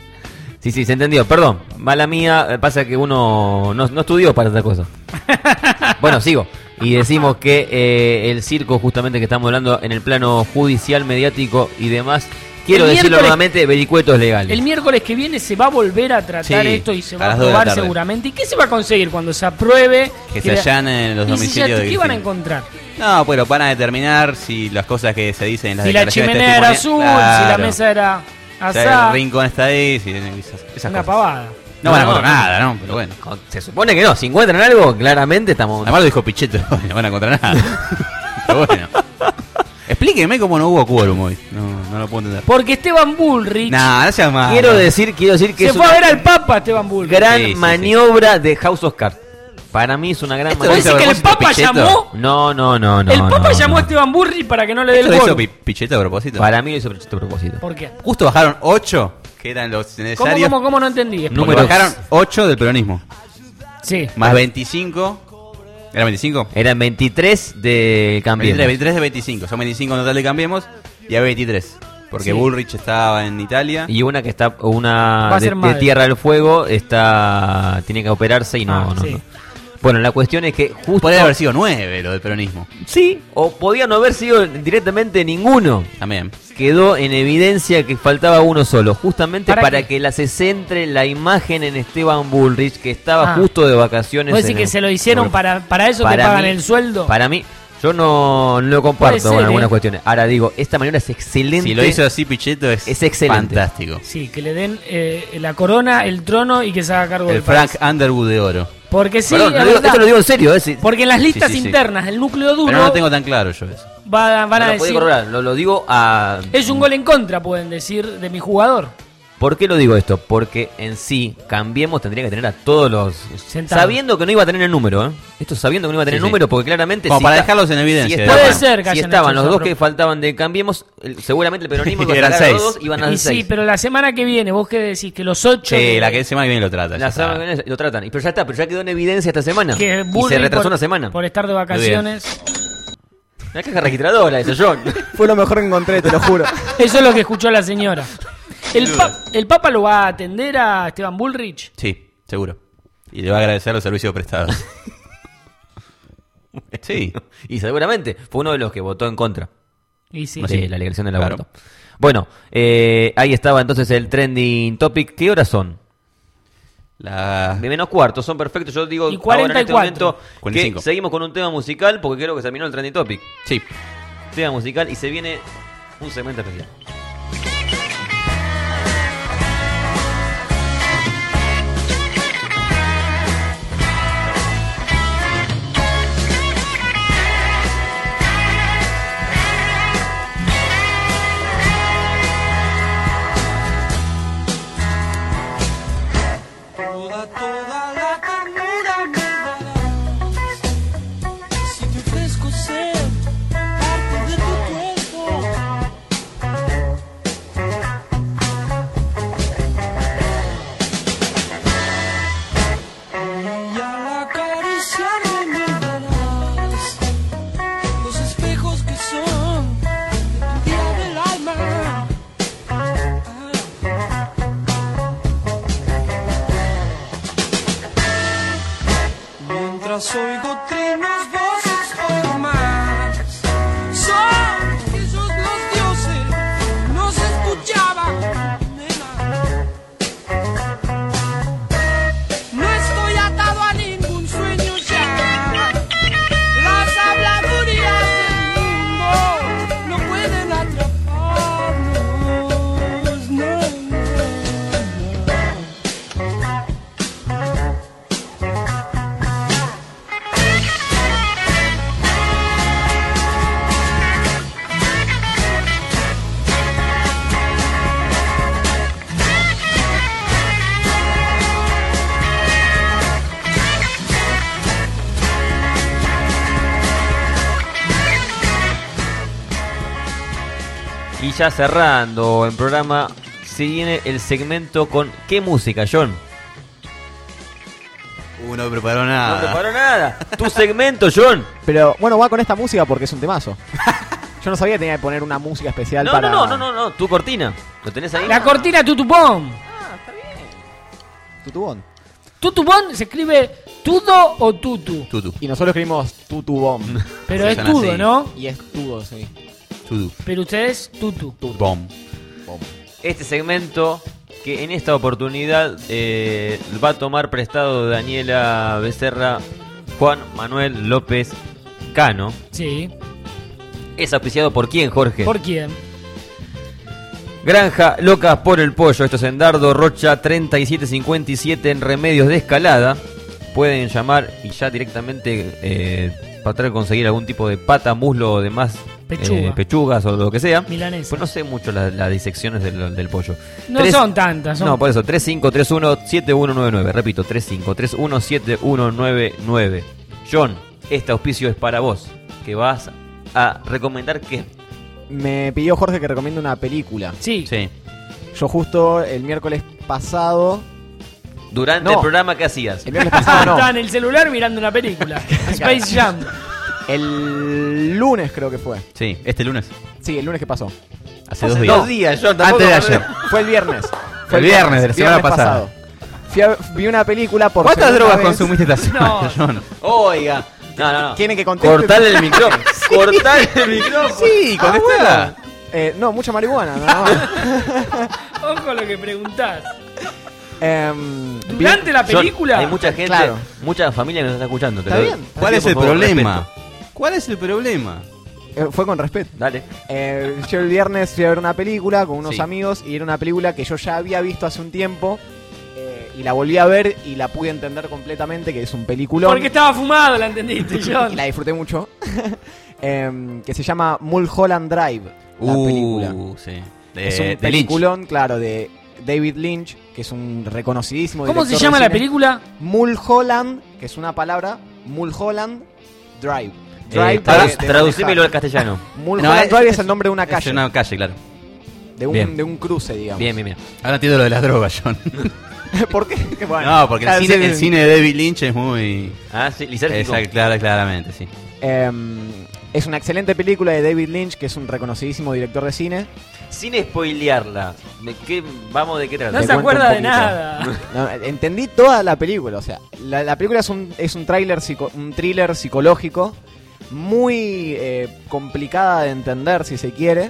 Sí, sí, se entendió. Perdón, mala mía. eh, Pasa que uno no, no estudió para esta cosa. Bueno, sigo. Y decimos que eh, el circo, justamente que estamos hablando en el plano judicial, mediático y demás, quiero El decirlo miércoles- nuevamente, vericuetos legales. El miércoles que viene se va a volver a tratar Sí, esto y se a va a las dos de la aprobar tarde. seguramente. ¿Y qué se va a conseguir cuando se apruebe? Que se la- allanen los ¿Y si domicilios ya- de ¿Qué van a Griffin. encontrar? No, pues van a determinar si las cosas que se dicen en las Si la declaraciones chimenea era azul, testimoniales- si la Claro. mesa era O sea, asá. el rincón está ahí, si esas, esas Una cosas. pavada. No van a encontrar nada, ¿no? Pero bueno. Se supone que no. Si encuentran algo, claramente estamos. Además lo dijo Pichetto, no van a encontrar nada. Pero bueno. Explíqueme cómo no hubo quórum hoy. No, no lo puedo entender. Porque Esteban Bullrich Nah, no seas malo. Quiero decir, quiero decir que se es fue una a ver al Papa, Esteban Bullrich. gran Sí, sí, sí. maniobra de House of Cards. Para mí es una gran ¿Esto ¿Vos lo maniobra. hizo decís a que el propósito Papa Pichetto? llamó? No, no, no, no. el Papa no, llamó no. a Esteban Bullrich para que no le dé el ¿Esto lo hizo gol. Pi- Pichetto a propósito? Para mí lo hizo Pichetto a propósito. ¿Por qué? Justo bajaron ocho, que eran los ¿Cómo, necesarios. cómo, cómo no entendí? Porque Números. bajaron ocho del peronismo. Sí. Más veinticinco. ¿Era veinticinco? Eran veintitrés de Cambiemos. veintitrés, veintitrés de veinticinco. Son veinticinco en total de Cambiemos y hay veintitrés. Porque Sí. Bullrich estaba en Italia. Y una que está, Va una a de, ser de madre. Tierra del Fuego, está tiene que operarse y no, Ah, no, sí. no. Bueno, la cuestión es que justo... Podría haber sido nueve lo del peronismo. Sí, o podía no haber sido directamente ninguno. También. Quedó en evidencia que faltaba uno solo, justamente ¿Para para, qué? que la se centre la imagen en Esteban Bullrich, que estaba Ah. justo de vacaciones. ¿Vos decís en que el- se lo hicieron para, para eso te Para pagan mí- el sueldo? Para mí, yo no, no lo Puede comparto ser, con algunas ¿eh? cuestiones. Ahora digo, esta manera es excelente. Si lo hizo así Pichetto es, Es excelente. fantástico. Sí, que le den eh, la corona, el trono y que se haga cargo El del Frank país. Underwood de oro. Porque sí, Perdón, es lo digo- verdad. esto lo digo en serio. ¿eh? Si- Porque en las listas sí, sí. internas, el núcleo duro Pero no lo tengo tan claro yo eso. va- van no a lo podía decir... corroborar, lo, lo digo a... Es un gol en contra, pueden decir, de mi jugador. ¿Por qué lo digo esto? Porque en sí, Cambiemos tendría que tener a todos los... Sentados. Sabiendo que no iba a tener el número, ¿eh? Esto sabiendo que no iba a tener Sí, el sí. número, porque claramente... Como si para está- dejarlos en evidencia. Si de estaban, Puede ser que si hayan estaban hecho los eso, dos pero- que faltaban de Cambiemos, el- seguramente el peronismo iba a Eran sacar a los seis. dos, iban a Y ser sí, seis. pero la semana que viene, vos qué decís, que los ocho... Sí, de- la que semana que viene lo trata. ya La está. semana que viene lo tratan. Y- Pero ya está, pero ya quedó en evidencia esta semana. que y se Bullrich retrasó por- una semana. Por estar de vacaciones. Una caja registradora, ese John. Fue lo mejor que encontré, te lo juro. Eso es lo que escuchó la señora. El, pa- ¿El Papa lo va a atender a Esteban Bullrich? Sí, seguro. Y le va a agradecer los servicios prestados. Sí. Y seguramente fue uno de los que votó en contra. Y sí. de Sí. la legalización del Claro. aborto. Bueno, eh, ahí estaba entonces el trending topic. ¿Qué horas son? La... De menos cuarto, son perfectos. Yo digo Y cuarenta ahora en este y cuatro. momento cuarenta y que cinco. seguimos con un tema musical porque creo que se terminó el trending topic. Sí. Tema musical y se viene un segmento especial. Toda, toda la ternura me darás. Si te ofrezco ser parte de tu cuerpo. Y al acariciarme me darás los espejos que son de tu día del alma. Mientras oigo trinos, voces o más. Son esos los dioses, no se escuchaban, nena. No estoy atado a ningún sueño ya. Las habladurías del mundo no pueden atraparnos, no, no, no. ya cerrando el programa, se viene el segmento con ¿qué música, John? Uh, no preparó nada. No preparó nada. Tu segmento, John. Pero bueno, va con esta música porque es un temazo. Yo no sabía que tenía que poner una música especial No, para... no, no, no, no, no, tu cortina. ¿Lo tenés ahí? La cortina Tutupón. Tutubón. Tutubón se escribe tudo o tutu. Tutu. Y nosotros escribimos tutubón. Pero Se es llama tudo, así. ¿no? Y es tudo, sí. Tutu. Pero ustedes tutu. Bom. Este segmento que en esta oportunidad eh, va a tomar prestado de Daniela Becerra Juan Manuel López Cano. Sí. ¿Es auspiciado por quién, Jorge? ¿Por quién? Granja Locas por el Pollo. Esto es en Dardo Rocha treinta y siete cincuenta y siete en Remedios de Escalada. Pueden llamar y ya directamente eh, para tratar de conseguir algún tipo de pata, muslo o demás Pechuga. eh, pechugas o lo que sea. Milanesa. Pues no sé mucho las la disecciones del, del pollo. No Tres- son tantas. Son... No, por eso, tres cinco tres uno siete uno nueve nueve. Repito, tres cinco tres uno siete uno nueve nueve. John, este auspicio es para vos, que vas a recomendar que... Me pidió Jorge que recomiende una película. Sí. Sí. Yo justo el miércoles pasado... Durante No. el programa, ¿qué hacías? El miércoles pasado no. Estaba en el celular mirando una película. Space Jam. El lunes creo que fue. Sí, este lunes. Sí, el lunes que pasó. Hace dos días. Dos días, John, tampoco- Antes de ayer. Fue el viernes. El viernes de la semana pasada. Fui a- vi una película por ¿Cuántas segunda drogas vez. consumiste esta semana, John? Oiga. No, no, no. ¿Quieren que conteste? Cortale el micrófono. Cortale el micrófono. Sí, Ah, contestala. bueno. Eh, no, mucha marihuana, nada más. Ojo lo que preguntás. Em, Durante la John, película. hay mucha gente, Claro. mucha familia que nos está escuchando. te Está lo- bien. te ¿Cuál pido, es el por favor, problema? respeto. ¿Cuál es el problema? eh, fue con respeto. Dale. Eh, yo el viernes fui a ver una película con unos Sí. amigos y era una película que yo ya había visto hace un tiempo eh, y la volví a ver y la pude entender completamente, que es un peliculón. Porque estaba fumado, la entendiste, John. Y la disfruté mucho. Em, que se llama Mulholland Drive, la película. Uh, sí. De, es un de Lynch. peliculón, claro, de David Lynch, que es un reconocidísimo ¿Cómo se director llama de la cine. película? Mulholland, que es una palabra, Mulholland Drive. Eh, Drive tradu- de- de traducímelo al manejar. castellano. Mulholland No, es- Drive es el nombre de una Es calle, una calle, claro. de, un, Bien. de un cruce, digamos. Bien, bien, bien. Ahora entiendo lo de las drogas, John. ¿Por qué? Bueno, No, porque el, claro, cine, sí, el sí. cine de David Lynch es muy... Ah, sí, lisérgico. Exacto, claro, claramente, sí. Em, es una excelente película de David Lynch, que es un reconocidísimo director de cine. Sin spoilearla. ¿De qué, vamos, ¿de qué trata? No Te se cuento acuerda un de poquito. nada. No, entendí toda la película, o sea, la, la película es un, es un thriller, psico- un thriller psicológico muy eh, complicada de entender, si se quiere,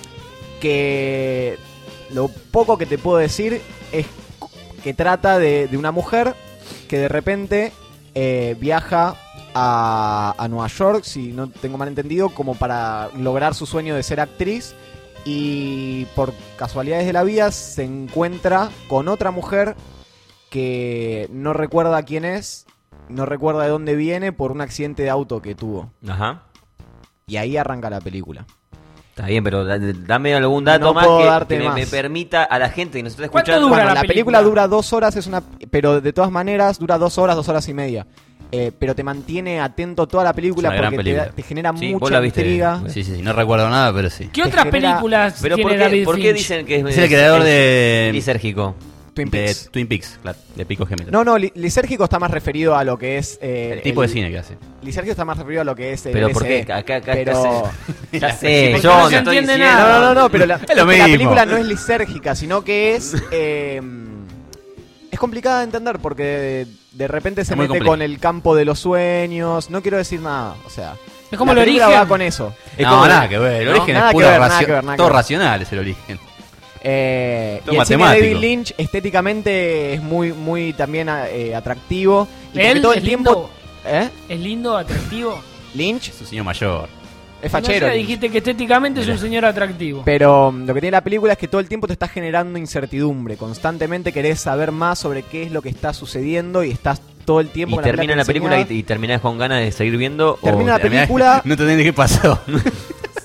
que lo poco que te puedo decir es que trata de, de una mujer que de repente eh, viaja a, a Nueva York, si no tengo mal entendido, como para lograr su sueño de ser actriz, y por casualidades de la vida se encuentra con otra mujer que no recuerda quién es, no recuerda de dónde viene por un accidente de auto que tuvo. Ajá. Y ahí arranca la película. Está bien, pero da- dame algún dato No más puedo que, darte que me, más. me permita a la gente que nos está ¿Cuánto escuchando. dura Bueno, la la película? película? dura dos horas, es una, pero de todas maneras dura dos horas, dos horas y media. Eh, pero te mantiene atento toda la película Es una gran porque te, da- película. te genera Sí, vos mucha la viste. intriga. Sí, sí, sí, no recuerdo nada, pero sí. ¿Qué Te otras genera- películas Pero tiene ¿por qué, David ¿por qué Finch? dicen que es, Es el creador de... lisérgico? Twin de Peaks. Twin Peaks, claro, de Pico Gemelos. No, no, li- lisérgico está más referido a lo que es... eh, el tipo de cine que hace. Lisérgico está más referido a lo que es... el Pero ¿por L S D. qué? Acá, acá, Pero... acá se- ya sé, Porque John, no se te estoy entiende diciendo. nada. No, no, no, pero la, Es lo es que la mismo. película no es lisérgica, sino que es... eh, es complicada de entender porque de, de repente se Es muy mete compleja. con el campo de los sueños. No quiero decir nada, o sea... Es como la el película origen. va con eso. Es No, como no, nada que ver, el ¿no? origen Nada es que pura ver, nada raci- que ver, nada que todo ver. racional es el origen. Eh, Todo y el cine de matemático. David Lynch estéticamente es muy, muy también eh, atractivo. Y porque Él todo el es tiempo... lindo. ¿Eh? Es lindo, atractivo. Lynch Es un señor mayor. es fachero. No sé, Lynch. dijiste que estéticamente es un señor atractivo. Pero um, lo que tiene la película es que todo el tiempo te está generando incertidumbre. Constantemente querés saber más sobre qué es lo que está sucediendo y estás todo el tiempo Y con termina la plata película y, enseñada. y terminás con ganas de seguir viendo. Termina o la película- No te entendés qué pasó.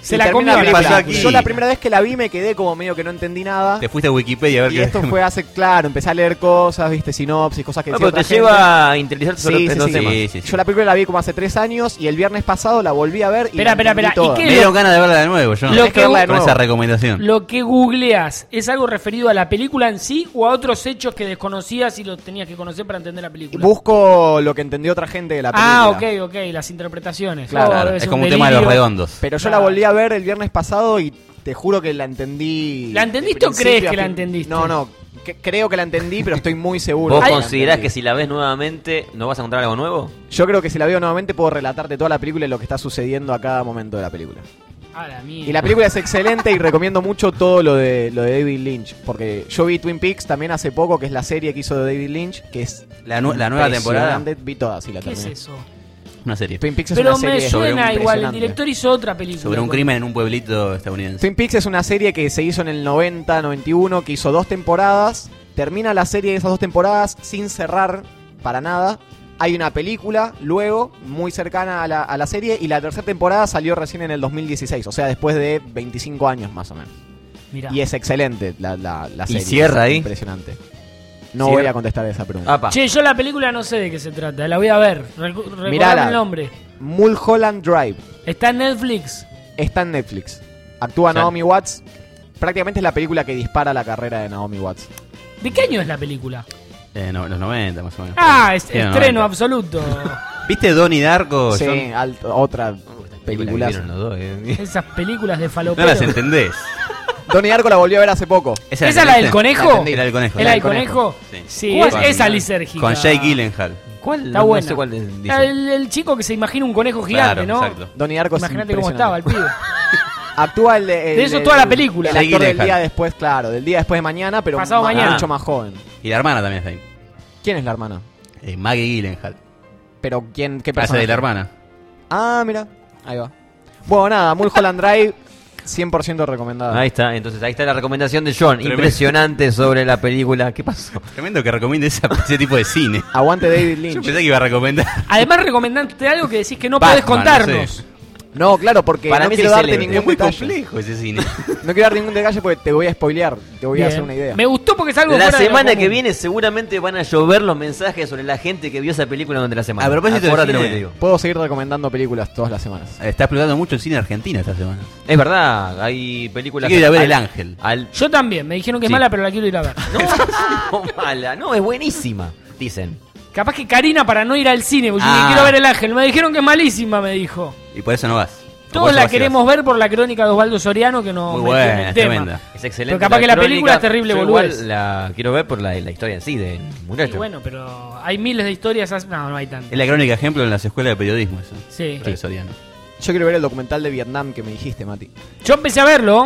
Se Y la termina comieron. película. ¿Qué pasó aquí? Yo la primera vez que la vi me quedé como medio que no entendí nada. Te fuiste a Wikipedia a ver Y qué. esto fue hace, claro, empecé a leer cosas, viste, sinopsis, cosas que No, decía pero te otra gente. lleva a interesarte sobre Sí, sí, estos sí. temas. Sí, sí, sí. Yo la película la vi como hace tres años y el viernes pasado la volví a ver y Espera, la espera, entendí espera, ¿y toda. qué Me lo- dieron ganas de verla de nuevo, yo. Lo Tenés que que verla de Con nuevo. esa recomendación. Lo que googleás, ¿es algo referido a la película en sí o a otros hechos que desconocías y los tenías que conocer para entender la película? Busco lo que entendió otra gente de la película. Ah, ok, ok, las interpretaciones. Claro, Oh, claro, debe Es ser como un tema de delirio. los redondos. Pero yo Claro. la volví a ver el viernes pasado y te juro que la entendí. ¿La entendiste de o crees principio a que la fin. entendiste? No, no. que- creo que la entendí, pero estoy muy seguro. ¿Vos que la considerás entendí. que si la ves nuevamente no vas a encontrar algo nuevo? Yo creo que si la veo nuevamente puedo relatarte toda la película y lo que está sucediendo a cada momento de la película. A la mierda. Y la película es excelente y recomiendo mucho todo lo de lo de David Lynch. Porque yo vi Twin Peaks también hace poco, que es la serie que hizo de David Lynch, que es La, nu- la nueva temporada. impresionante. Vi toda, sí, la ¿Qué es terminé. eso? Una serie. Twin Peaks es Pero una serie me sobre un suena igual, el impresionante. director hizo otra película. Sobre un con- crimen en un pueblito estadounidense. Twin Peaks es una serie que se hizo en el noventa, noventa y uno, que hizo dos temporadas. Termina la serie de esas dos temporadas sin cerrar para nada. Hay una película luego, muy cercana a la, a la serie, y la tercera temporada salió recién en el dos mil dieciséis, o sea, después de veinticinco años más o menos. Mirá. Y es excelente la, la, la ¿Y serie. cierra es ahí? Impresionante. No Cierra. voy a contestar esa pregunta. Apa. Che, yo la película no sé de qué se trata, la voy a ver. Recu- recordame Mirala. el nombre. Mulholland Drive. Está en Netflix. Está en Netflix. Actúa Ya. Naomi Watts. Prácticamente es la película que dispara la carrera de Naomi Watts. ¿De qué año es la película? Eh, no, los noventa más o menos. Ah, es Sí, los estreno noventa. absoluto. ¿Viste Donnie Darko? Sí, John? alto- otra Película que película. vieron los dos, eh. Esas películas de No falopero. las entendés. Donnie Darko la volvió a ver hace poco. ¿Esa es la del conejo? La Era el conejo. ¿Es la del conejo? Sí. Sí, ¿Cuál? es, Con- esa lisérgica. Con Jake Gyllenhaal. ¿Cuál? Está No- buena. No sé cuál es- dice. El, el chico que se imagina un conejo gigante, Claro, ¿no? exacto. Donnie Darko es Imagínate cómo estaba el impresionante. pibe. Actúa el, de- el De eso el- toda la película. El Jake actor del Gyllenhaal. día después, claro, del día después de mañana, pero Pasado ma- mañana. mucho más joven. Y la hermana también está ahí. ¿Quién es la hermana? Eh, Maggie Gyllenhaal. Pero quién, qué Hace personaje. de la hermana. Ah, mira, ahí va. Bueno, nada, Mulholland Drive, cien por ciento recomendada. Ahí está, entonces ahí está la recomendación de John. Tremendo. Impresionante sobre la película. ¿Qué pasó? Tremendo que recomiende esa- ese tipo de cine. Aguante David Yo Lynch. pensé que iba a recomendar. Además, recomendante algo que decís que no Batman, podés contarnos. no sé. No, claro, porque Para no mí quiero sí darte célebre. ningún Es muy detalle. complejo ese cine. No quiero dar ningún detalle porque te voy a spoilear, te voy a Bien. hacer una idea. Me gustó porque es algo La fuera de lo semana que común. viene seguramente van a llover los mensajes sobre la gente que vio esa película durante la semana. A propósito de Acordate lo cine. que te digo. Puedo seguir recomendando películas todas las semanas. Está explotando mucho el cine argentino esta semana. Es verdad, hay películas... Yo quiero ir a ver al- El Ángel. al- Yo también, me dijeron que es Sí. mala, pero la quiero ir a ver. No, no, mala, no, es buenísima, dicen. Capaz que Karina para no ir al cine, porque yo Ah. dije, quiero ver El Ángel. Me dijeron que es malísima, me dijo. Y por eso no vas. O por Todos eso la vas y queremos ver por la crónica de Osvaldo Soriano, que nos Muy metió en buena, el es tema. tremenda. Es excelente. Pero capaz que la película es terrible, Yo boludez. igual la quiero ver por la, la historia en sí del muchacho. Y bueno, pero hay miles de historias. as- No, no hay tantas. Es la crónica ejemplo en las escuelas de periodismo eso. Sí. Profesoriano. Yo quiero ver el documental de Vietnam que me dijiste, Mati. Yo empecé a verlo.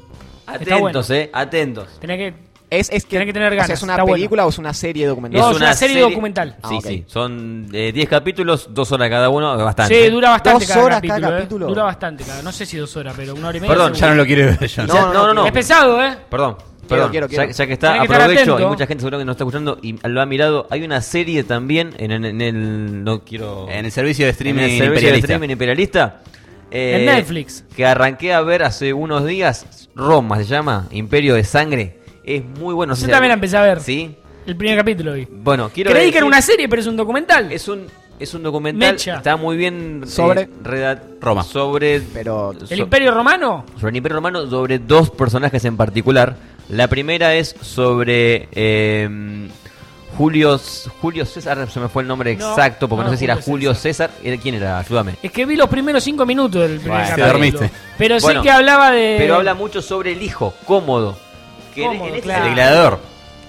Está bueno. Atentos, eh, atentos. Tenés que, Es, es que, tenés que tener o ganas. sea, ¿es una está bueno. película o es una serie documental? No, es una serie documental. Ah, Sí, ok. sí. Son eh, diez capítulos, dos horas cada uno, bastante. Sí, dura bastante ¿Dos cada horas capítulo. cada eh. capítulo? Dura bastante cada. No sé si dos horas, pero una hora y media. Perdón, Ya no lo quiere ver yo. No, no, no, no. Es pesado, ¿eh? Perdón, perdón. quiero, quiero. Ya, ya que está, Tenés que estar aprovecho, atento. y mucha gente seguro que nos está escuchando y lo ha mirado. Hay una serie también en, en- en el. No quiero. En el servicio de en streaming el servicio de imperialista. streaming imperialista. eh, En Netflix. Que arranqué a ver hace unos días. Roma se llama, Imperio de Sangre. Es muy bueno. no sé Yo si- también la empecé a ver. Sí. El primer capítulo vi. Bueno, quiero Creí decir- que era una serie, pero es un documental. Es un, es un documental. Mecha. Está muy bien. Sobre- eh, redat- Roma. Sobre. Pero ¿El so- Imperio Romano? sobre el Imperio Romano, sobre dos personajes en particular. La primera es sobre eh, Julio Julio César, se me fue el nombre No, exacto, porque no, no, sé si era Julio Julio César. ¿Era- ¿Quién era? Ayúdame. Es que vi los primeros cinco minutos del primer Bueno, te capítulo. dormiste. Pero Bueno, sí que hablaba de... Pero habla mucho sobre el hijo, Cómodo. Que en- Cómodo, en este- claro. El gladiador.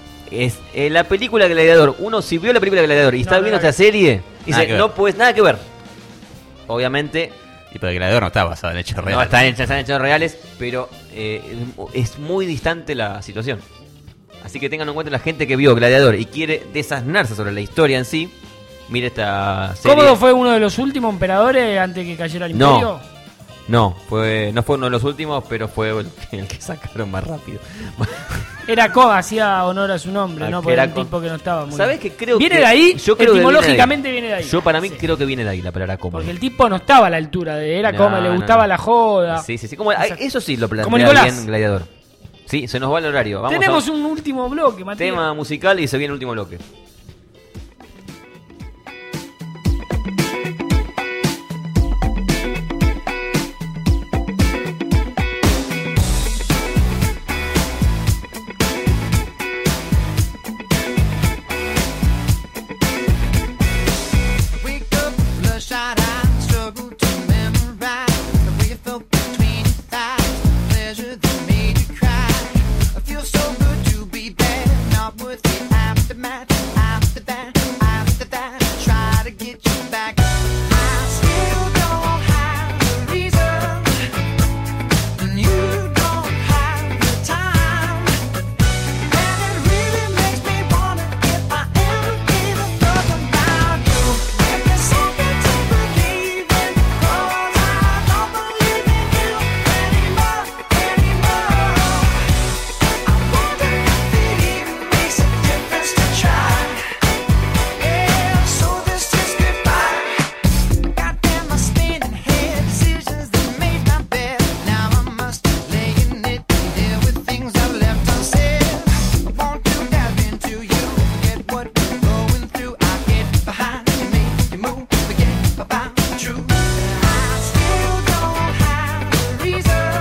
Es eh, la película Gladiador. Uno, si vio la película Gladiador y No, está no viendo la esta serie, dice, que ver. no puedes nada que ver. Obviamente, Y pero el gladiador no está basado en hechos reales. no están hechas, están hechos reales, pero eh, es muy distante la situación. Así que tengan en cuenta la gente que vio Gladiador y quiere desasnarse sobre la historia en sí. Mire esta serie. ¿Cómodo fue uno de los últimos emperadores antes que cayera el No. imperio? No, fue, no fue uno de los últimos, pero fue el que, el que sacaron más rápido. Era Co, hacía honor a su nombre, Ah, ¿no? que Porque era era un con- tipo que no estaba muy ¿Sabés bien. que creo ¿Viene que- de ahí? yo creo que Etimológicamente viene viene de de ahí. ahí. Yo para mí Sí. creo que viene de ahí la palabra cómodo. Porque el tipo no estaba a la altura de... Era No, como le no, gustaba no. la joda. Sí, sí, sí. Como, ay, eso sí lo plantea Como Nicolás. bien Gladiador. Sí, se nos va el horario. Vamos Tenemos a un último bloque, Matías. tema musical y se viene el último bloque. Wake up, bloodshot eyes, struggle to memorize the way you felt between your thighs, pleasure that made you cry. I feel so good to be bad, not worth the aftermath. After that, after that, try to get you back. I still don't have the reason, and you don't have the time, and it really makes me wonder if I ever gave a fuck about you. Give me something to believe in, 'cause I don't believe in you anymore, anymore. I wonder if it even makes a difference to try. Yeah, so this is goodbye. Goddamn, my spinning head, decisions that made my bed. Now I must lay in it and deal with things I left unsaid. I want to dive into you, get what we're going through. I get behind you, make you move, forget about the truth. I still don't have the reason,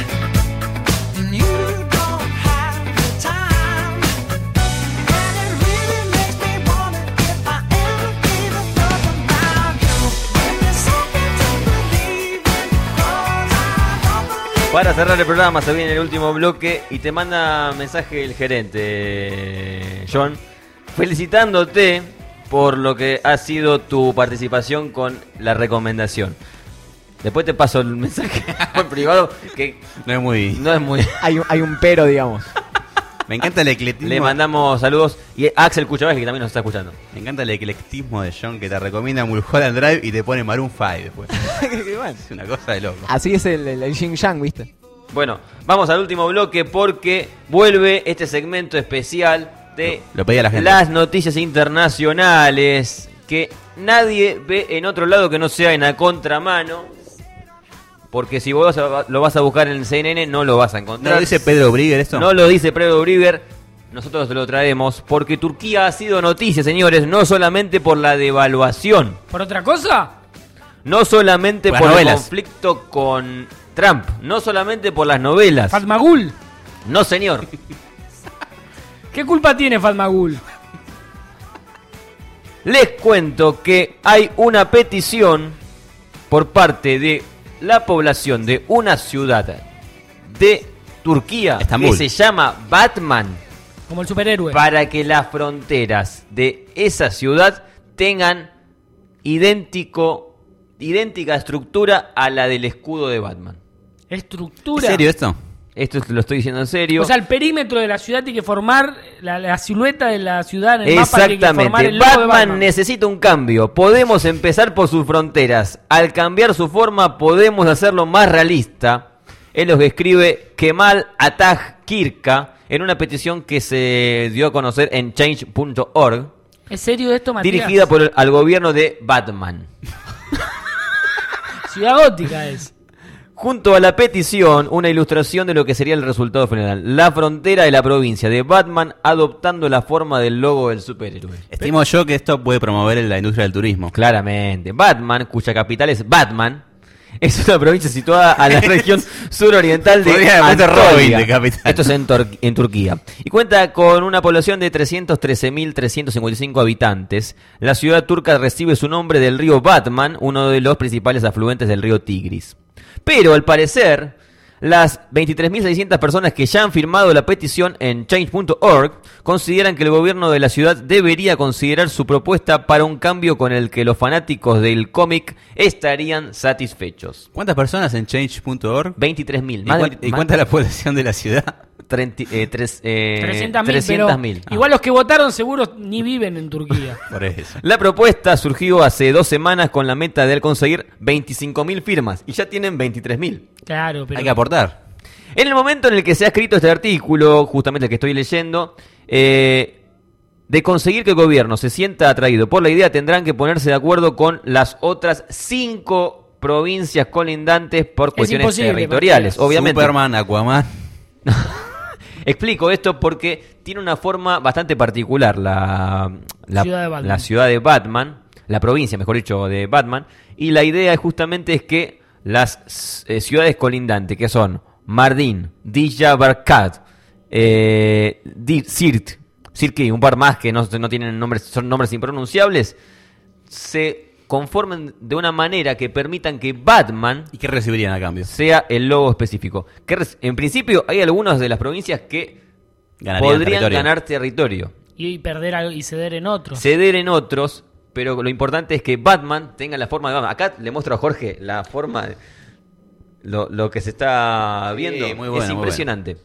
and you don't have the time, and it really makes me wonder if I ever gave a fuck about you. Give me something to believe in, 'cause I don't believe. Para cerrar el programa se viene el último bloque y te manda mensaje el gerente, John, felicitándote por lo que ha sido tu participación con la recomendación. Después te paso el mensaje en privado que No es muy... no es muy... Hay, un- hay un pero, digamos. Me encanta el eclectismo. Le mandamos saludos y a Axel Cuchabás, que también nos está escuchando. Me encanta el eclectismo de John, que te recomienda Mulholland Drive y te pone Maroon cinco después. Es una cosa de loco. Así es el, el, el yin yang, ¿viste? Bueno, vamos al último bloque porque vuelve este segmento especial de Lo- lo pedía la gente. las noticias internacionales que nadie ve en otro lado que no sea en A Contramano. Porque si vos lo vas a buscar en el C N N no lo vas a ¿No encontrar. lo dice Pedro Brigger esto? No lo dice Pedro Brigger. Nosotros te lo traemos porque Turquía ha sido noticia, señores, no solamente por la devaluación, ¿Por otra cosa? no solamente Por por, las el novelas. conflicto con Trump, no solamente por las novelas. Fatmagul. No, señor. ¿Qué culpa tiene Fatmagul? Les cuento que hay una petición por parte de la población de una ciudad de Turquía Estambul. que se llama Batman Como el superhéroe. para que las fronteras de esa ciudad tengan idéntico, idéntica estructura a la del escudo de Batman. Estructura. ¿En serio esto? Esto lo estoy diciendo en serio. O sea, el perímetro de la ciudad tiene que formar la, la silueta de la ciudad en el mapa tiene que formar Exactamente. el logo de Batman, Batman. necesita un cambio. Podemos empezar por sus fronteras. Al cambiar su forma, podemos hacerlo más realista. Es lo que escribe Kemal Atatürk en una petición que se dio a conocer en change punto org, ¿Es serio esto, Matías? dirigida por el, al gobierno de Batman. Ciudad gótica es. Junto a la petición, una ilustración de lo que sería el resultado final. La frontera de la provincia de Batman adoptando la forma del logo del superhéroe. Estimo yo que esto puede promover la industria del turismo. Claramente. Batman, cuya capital es Batman, es una provincia situada a la región suroriental de Podría haber puesto Anatolia. Robin de capital. Esto es en, Tor- en Turquía. Y cuenta con una población de trescientos trece mil trescientos cincuenta y cinco habitantes. La ciudad turca recibe su nombre del río Batman, uno de los principales afluentes del río Tigris. Pero al parecer, las veintitrés mil seiscientas personas que ya han firmado la petición en change punto org consideran que el gobierno de la ciudad debería considerar su propuesta para un cambio con el que los fanáticos del cómic estarían satisfechos. ¿Cuántas personas en change punto org? veintitrés mil. ¿Y, cuán- ¿Y cuánta es la población de la ciudad? treinta, eh, tres, eh, trescientos mil. Ah. Igual los que votaron seguro ni viven en Turquía. Por eso. La propuesta surgió hace dos semanas con la meta de conseguir veinticinco mil firmas y ya tienen veintitrés mil. Claro, pero... Hay que aportar. En el momento en el que se ha escrito este artículo, justamente el que estoy leyendo, eh, de conseguir que el gobierno se sienta atraído por la idea, tendrán que ponerse de acuerdo con las otras cinco provincias colindantes por cuestiones territoriales. Obviamente. Superman, Aquaman. Explico esto porque tiene una forma bastante particular la, la, Ciudad de Batman. la ciudad de Batman, la provincia, mejor dicho, de Batman, y la idea justamente es que las eh, ciudades colindantes, que son Mardin, Diyarbakir, eh, Sirt, Sirki, un par más que no, no tienen nombres, son nombres impronunciables, se conformen de una manera que permitan que Batman... ¿Y qué recibirían a cambio? Sea el logo específico. Que en principio hay algunas de las provincias que Ganarían podrían territorio. ganar territorio. Y perder algo y ceder en otros. Ceder en otros, pero lo importante es que Batman tenga la forma de Batman. Acá le muestro a Jorge la forma, de, lo, lo que se está viendo. Sí, muy bueno, es muy impresionante.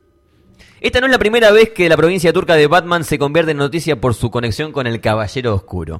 Esta no es la primera vez que la provincia turca de Batman se convierte en noticia por su conexión con el Caballero Oscuro.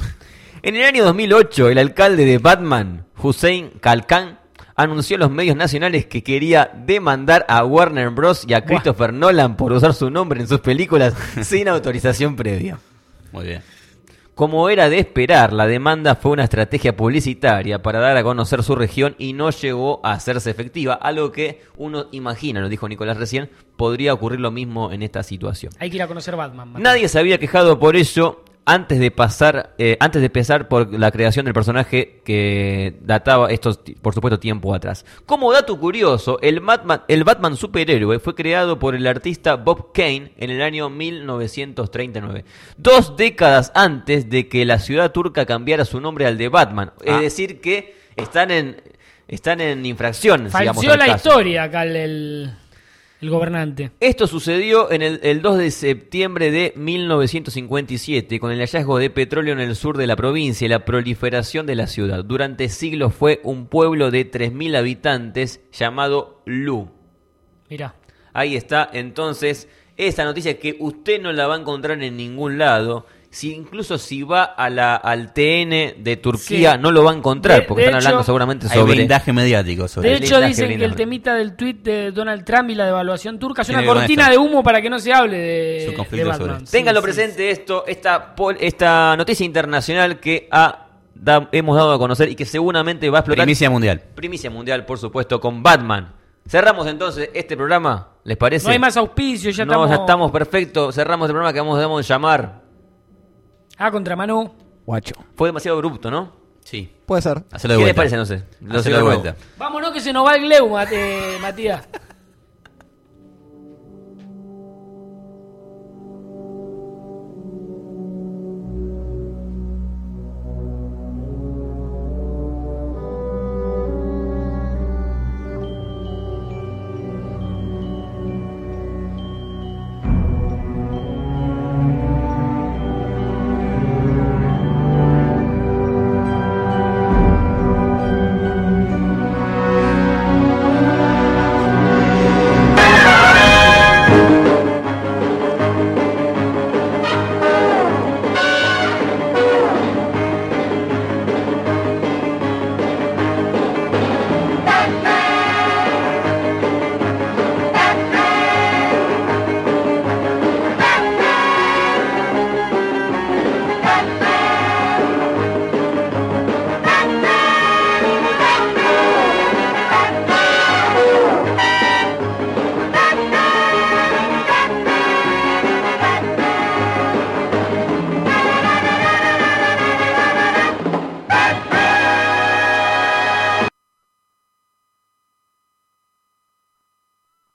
En el año dos mil ocho, el alcalde de Batman, Hüseyin Kalkan, anunció a los medios nacionales que quería demandar a Warner Bros. Y a Christopher Buah. Nolan por usar su nombre en sus películas sin autorización previa. Muy bien. Como era de esperar, la demanda fue una estrategia publicitaria para dar a conocer su región y no llegó a hacerse efectiva, algo que uno imagina, lo dijo Nicolás recién, podría ocurrir lo mismo en esta situación. Hay que ir a conocer Batman. Mateo. Nadie se había quejado por ello antes de pasar, eh, antes de empezar por la creación del personaje que databa esto, por supuesto, tiempo atrás. Como dato curioso, el Batman, el Batman superhéroe fue creado por el artista Bob Kane en el año mil novecientos treinta y nueve, dos décadas antes de que la ciudad turca cambiara su nombre al de Batman. Ah. Es decir, que están en están en infracción. Falció la caso. historia acá el, el, el gobernante. Esto sucedió en el, el dos de septiembre de mil novecientos cincuenta y siete con el hallazgo de petróleo en el sur de la provincia y la proliferación de la ciudad. Durante siglos fue un pueblo de tres mil habitantes llamado Lu. Mirá. Ahí está, entonces, esta noticia que usted no la va a encontrar en ningún lado. Si incluso si va a la, al T N de Turquía, sí. no lo va a encontrar, porque de están hecho, hablando seguramente sobre... Hay blindaje mediático sobre De hecho, dicen que el temita del tuit de Donald Trump y la devaluación turca es una Tiene cortina de humo para que no se hable de, de Batman. Sí, Téngalo sí, presente sí. esto, esta, esta noticia internacional que ha, da, hemos dado a conocer y que seguramente va a explotar. Primicia mundial. Primicia mundial, por supuesto, con Batman. Cerramos entonces este programa, ¿les parece? No hay más auspicios, ya no, estamos... ya estamos perfectos. Cerramos el programa que vamos, vamos a llamar... Ah, contra Manu. Guacho. Fue demasiado abrupto, ¿no? Sí. Puede ser. ¿Qué les parece? No sé. Hacelo de vuelta. Vámonos que se nos va el Gleu, Mat- eh, Matías.